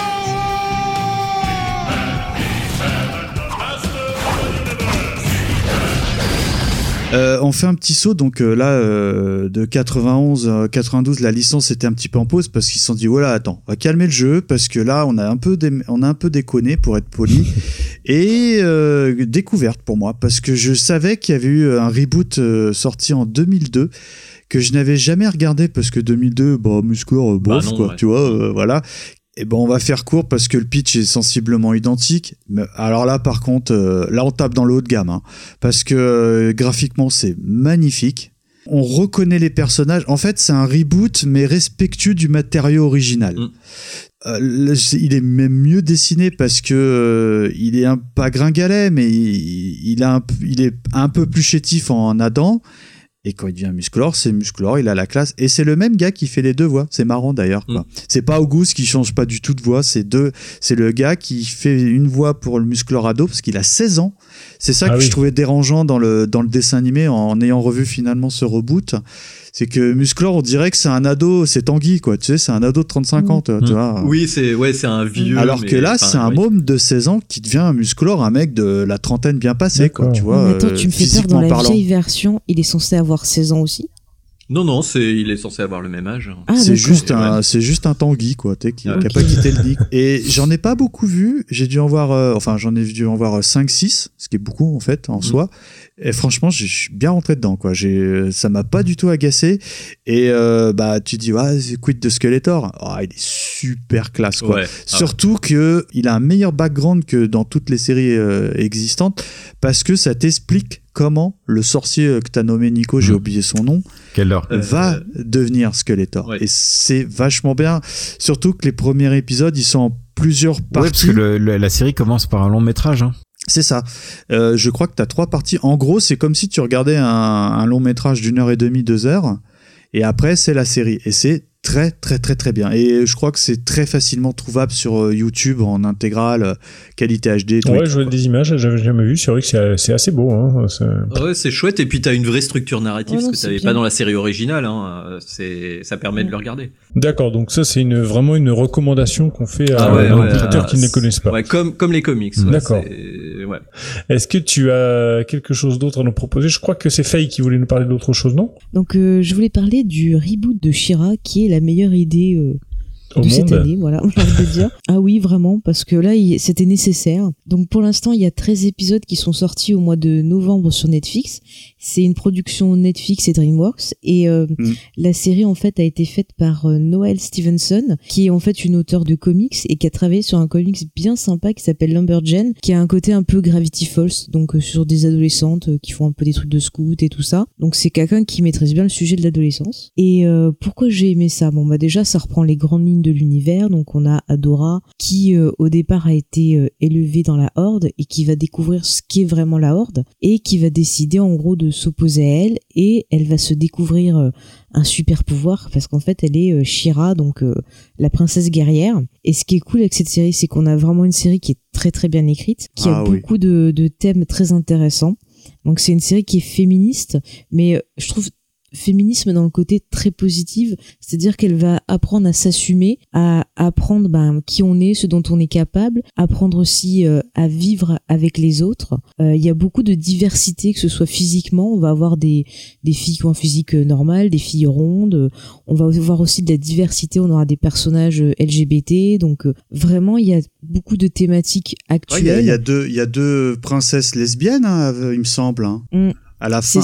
On fait un petit saut, donc là, de 91 à 92, la licence était un petit peu en pause parce qu'ils se sont dit, voilà, attends, on va calmer le jeu parce que là, on a un peu déconné, pour être poli, et découverte pour moi, parce que je savais qu'il y avait eu un reboot sorti en 2002, que je n'avais jamais regardé parce que 2002, Musclor, bof, non, quoi, ouais. Tu vois, voilà. Et on va faire court parce que le pitch est sensiblement identique. Mais alors là, par contre, là, on tape dans le haut de gamme, hein, parce que graphiquement, c'est magnifique. On reconnaît les personnages. En fait, c'est un reboot, mais respectueux du matériau original. Il est même mieux dessiné parce que il est pas gringalet, mais il est un peu plus chétif en Adam. Et quand il devient Musclor, c'est Musclor, il a la classe. Et c'est le même gars qui fait les 2 voix. C'est marrant d'ailleurs, quoi. C'est pas Auguste qui change pas du tout de voix. C'est le gars qui fait une voix pour le Musclor ado parce qu'il a 16 ans. C'est ça je trouvais dérangeant dans le dessin animé en ayant revu finalement ce reboot. C'est que Musclor, on dirait que c'est un ado, c'est Tanguy, quoi. Tu sais, c'est un ado de 35 ans, tu vois. Oui, c'est un vieux. Alors que là, c'est un môme de 16 ans qui devient un Musclor, un mec de la trentaine bien passé, quoi. Tu vois. Mais attends, tu me fais peur, dans la vieille version, il est censé avoir 16 ans aussi. Non, il est censé avoir le même âge. C'est juste un Tanguy, quoi, qui a pas quitté le nick. Et j'en ai pas beaucoup vu. J'ai dû en voir, j'en ai dû en voir 5-6, ce qui est beaucoup, en fait, en soi. Et franchement, je suis bien rentré dedans, quoi. Ça m'a pas du tout agacé. Et, tu dis, c'est quid de Skeletor. Il est super classe, quoi. Ouais. Surtout que il a un meilleur background que dans toutes les séries existantes, parce que ça t'explique comment le sorcier que t'as nommé Nico, j'ai oublié son nom, va devenir Skeletor. Ouais. Et c'est vachement bien. Surtout que les premiers épisodes, ils sont en plusieurs parties. Ouais, parce que la série commence par un long métrage. Hein. C'est ça. Je crois que t'as 3 parties. En gros, c'est comme si tu regardais un long métrage d'1h30, 2 heures. Et après, c'est la série. Et c'est très, très, très, très bien. Et je crois que c'est très facilement trouvable sur YouTube en intégrale, qualité HD. Ouais, je vois des images, j'avais jamais vu. C'est vrai que c'est assez beau. Hein. Ouais, c'est chouette. Et puis, t'as une vraie structure narrative, ce que t'avais pas dans la série originale. Hein. Ça permet de le regarder. D'accord, donc ça, c'est vraiment une recommandation qu'on fait à nos auditeurs qui ne connaissent pas. Ouais, comme les comics. D'accord. Ouais. Est-ce que tu as quelque chose d'autre à nous proposer? Je crois que c'est Faye qui voulait nous parler d'autre chose, non? Donc, je voulais parler du reboot de She-Ra, qui est la meilleure idée de cette année, voilà, on a envie de dire. Ah oui, vraiment, parce que là, c'était nécessaire. Donc pour l'instant, il y a 13 épisodes qui sont sortis au mois de novembre sur Netflix. C'est une production Netflix et DreamWorks. Et la série, en fait, a été faite par Noelle Stevenson, qui est en fait une auteure de comics et qui a travaillé sur un comics bien sympa qui s'appelle Lumberjane, qui a un côté un peu Gravity Falls, donc sur des adolescentes qui font un peu des trucs de scout et tout ça. Donc c'est quelqu'un qui maîtrise bien le sujet de l'adolescence. Et pourquoi j'ai aimé ça? Bon, déjà, ça reprend les grandes lignes de l'univers. Donc on a Adora qui au départ a été élevée dans la Horde et qui va découvrir ce qu'est vraiment la Horde et qui va décider en gros de s'opposer à elle, et elle va se découvrir un super pouvoir parce qu'en fait elle est She-Ra, donc la princesse guerrière. Et ce qui est cool avec cette série, c'est qu'on a vraiment une série qui est très très bien écrite, qui a beaucoup de thèmes très intéressants. Donc c'est une série qui est féministe, mais je trouve féminisme dans le côté très positif, c'est-à-dire qu'elle va apprendre à s'assumer, à apprendre qui on est, ce dont on est capable, apprendre aussi à vivre avec les autres. Il y a beaucoup de diversité, que ce soit physiquement, on va avoir des filles qui ont un physique normal, des filles rondes, on va avoir aussi de la diversité, on aura des personnages LGBT, donc vraiment il y a beaucoup de thématiques actuelles. Il y a deux princesses lesbiennes, hein, il me semble. Hein. À la fin,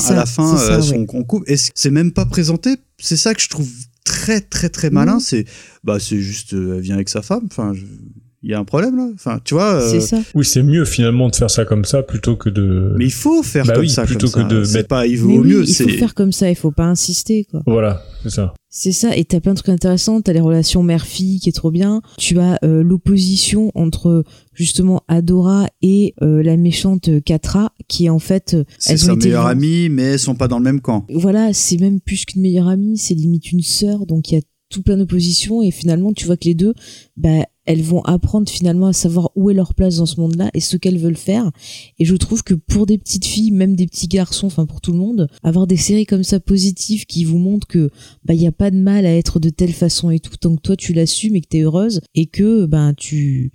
son couple. Et c'est même pas présenté. C'est ça que je trouve très, très, très malin. C'est juste, elle vient avec sa femme. Enfin, il y a un problème là. Enfin, tu vois. C'est ça. Oui, c'est mieux finalement de faire ça comme ça plutôt que de. Mais il faut faire comme ça. Plutôt que de mettre. Pas, il vaut mieux. Il faut faire comme ça. Il faut pas insister, quoi. Voilà, c'est ça. C'est ça, et t'as plein de trucs intéressants, t'as les relations mère-fille qui est trop bien, tu as l'opposition entre justement Adora et la méchante Catra, qui est en fait... C'est sa meilleure amie, mais elles sont pas dans le même camp. Voilà, c'est même plus qu'une meilleure amie, c'est limite une sœur, donc il y a tout plein d'oppositions, et finalement tu vois que les deux, elles vont apprendre finalement à savoir où est leur place dans ce monde-là et ce qu'elles veulent faire. Et je trouve que pour des petites filles, même des petits garçons, enfin pour tout le monde, avoir des séries comme ça positives qui vous montrent que il y a pas de mal à être de telle façon et tout, tant que toi tu l'assumes et que t'es heureuse et que tu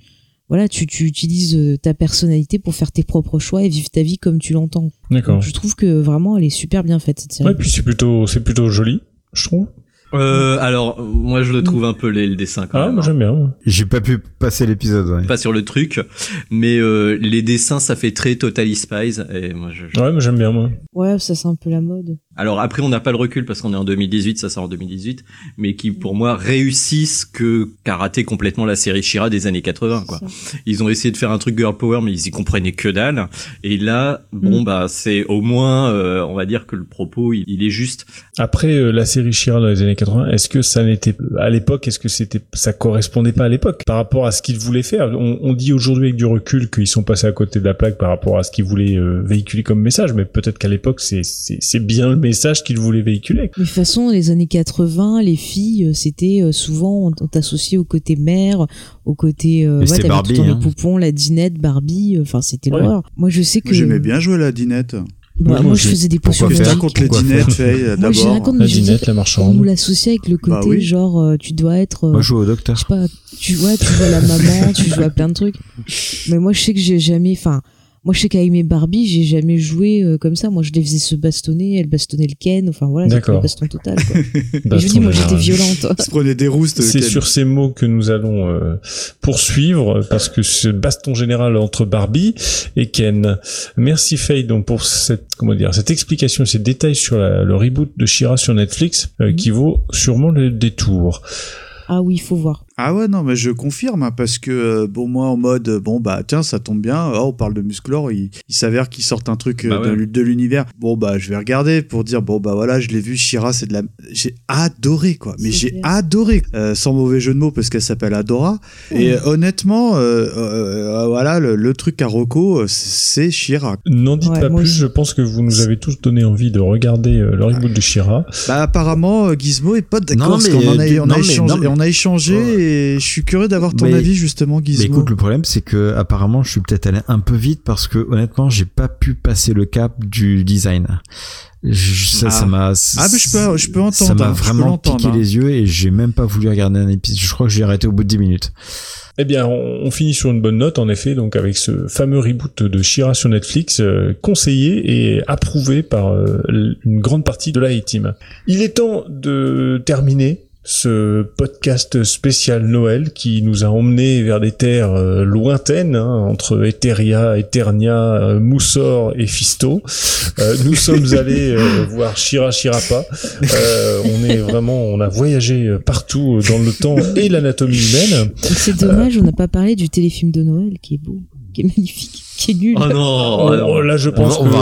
utilises ta personnalité pour faire tes propres choix et vivre ta vie comme tu l'entends. D'accord. Donc, je trouve que vraiment elle est super bien faite cette série. Ouais, puis c'est plutôt joli, je trouve. Alors moi je le trouve un peu le dessin quand même. Moi j'aime bien. J'ai pas pu passer l'épisode. Ouais. Pas sur le truc, mais les dessins ça fait très Totally Spies et moi Ouais, moi j'aime bien moi. Ouais, ça c'est un peu la mode. Alors après on n'a pas le recul parce qu'on est en 2018, ça sort en 2018, mais qui pour moi réussissent qu'a raté complètement la série She-Ra des années 80 quoi. Ils ont essayé de faire un truc girl power mais ils y comprenaient que dalle, et là c'est au moins on va dire que le propos il est juste. Après la série She-Ra dans les années 80, est-ce que ça n'était à l'époque, ça correspondait pas à l'époque par rapport à ce qu'ils voulaient faire? On dit aujourd'hui avec du recul qu'ils sont passés à côté de la plaque par rapport à ce qu'ils voulaient véhiculer comme message, mais peut-être qu'à l'époque c'est bien le message qu'ils voulaient véhiculer. Mais de toute façon, les années 80, les filles, c'était souvent on t'associait au côté mère, au côté t'avais Barbie, tout les poupons, la dinette, Barbie, enfin c'était l'horreur. Moi je sais que j'aimais bien jouer à la dinette. Moi je faisais des potions magiques. Contre les dinettes, d'abord. La dinette, la marchande. On nous l'associe avec le côté genre tu dois être. Moi je joue au docteur. Je sais pas, tu vois la maman, tu joues à plein de trucs. Mais moi je sais que j'ai jamais. Enfin, Moi, je sais qu'avec mes Barbie, j'ai jamais joué comme ça. Moi, je les faisais se bastonner, elle bastonnait le Ken. Enfin, voilà, c'était le baston total, quoi. Et je vous dis, moi, j'étais violente. Se prenait des roustes. C'est sur ces mots que nous allons poursuivre, parce que ce baston général entre Barbie et Ken. Merci Faye, donc, pour cette explication, ces détails sur le reboot de She-Ra sur Netflix, qui vaut sûrement le détour. Ah oui, il faut voir. Ah ouais, non, mais je confirme, parce que, moi, en mode, tiens, ça tombe bien, on parle de Musclor, il s'avère qu'ils sortent un truc de l'univers. Je vais regarder pour dire, voilà, je l'ai vu, She-Ra, j'ai adoré, quoi. Mais j'ai adoré. Sans mauvais jeu de mots, parce qu'elle s'appelle Adora. Et honnêtement, voilà, le truc à Rocco, c'est She-Ra. N'en dites pas plus, je pense que vous nous avez tous donné envie de regarder le reboot de She-Ra. Apparemment, Gizmo est pas d'accord, parce qu'on a échangé, et je suis curieux d'avoir ton avis, justement, Gizmo. Mais écoute, le problème, c'est que apparemment, je suis peut-être allé un peu vite, parce que honnêtement, j'ai pas pu passer le cap du design. Ça m'a. Je peux entendre. Ça m'a vraiment piqué les yeux, et j'ai même pas voulu regarder un épisode. Je crois que j'ai arrêté au bout de 10 minutes. Eh bien, on finit sur une bonne note, en effet, donc avec ce fameux reboot de She-Ra sur Netflix, conseillé et approuvé par une grande partie de la A-Team. Il est temps de terminer ce podcast spécial Noël qui nous a emmenés vers des terres lointaines, entre Eteria, Eternia, Moussor et Fisto. Nous sommes allés voir She-Ra She-Ra-Pa. On a voyagé partout dans le temps et l'anatomie humaine. C'est dommage, on n'a pas parlé du téléfilm de Noël qui est beau, qui est magnifique, qui est nul. Oh non, là je pense qu'on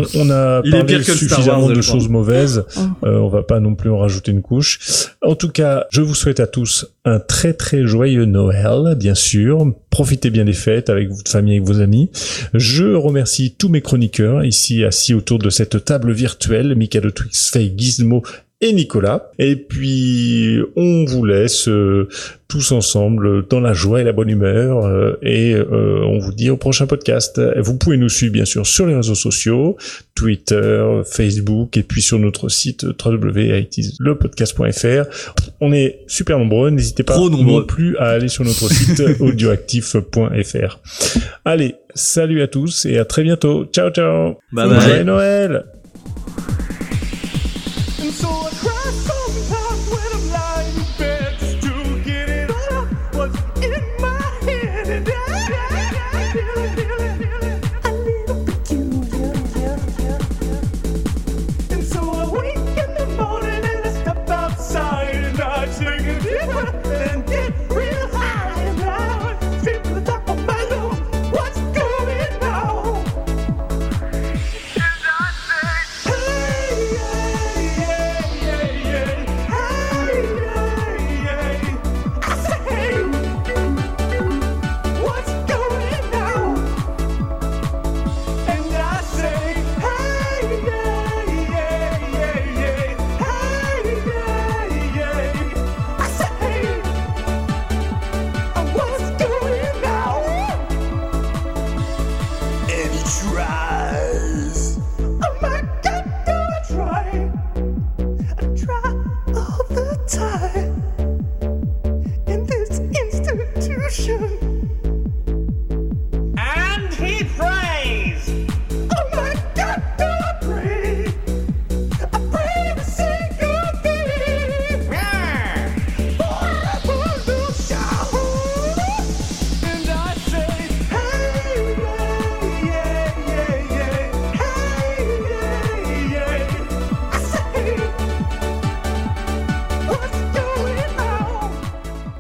a parlé suffisamment de choses mauvaises. On va pas non plus en rajouter une couche. En tout cas, je vous souhaite à tous un très très joyeux Noël, bien sûr. Profitez bien des fêtes avec votre famille, avec vos amis. Je remercie tous mes chroniqueurs ici assis autour de cette table virtuelle, Mika de Twix, Faye, Gizmo et Nicolas. Et puis, on vous laisse tous ensemble dans la joie et la bonne humeur. Et on vous dit au prochain podcast. Vous pouvez nous suivre, bien sûr, sur les réseaux sociaux, Twitter, Facebook, et puis sur notre site www.it'slepodcast.fr. On est super nombreux. N'hésitez pas non plus à aller sur notre site audioactif.fr. Allez, salut à tous et à très bientôt. Ciao, ciao. Bye bye. Joyeux Noël.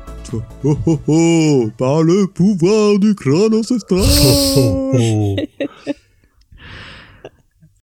Oh oh oh, par le pouvoir du crâne ancestral. Oh, oh, oh.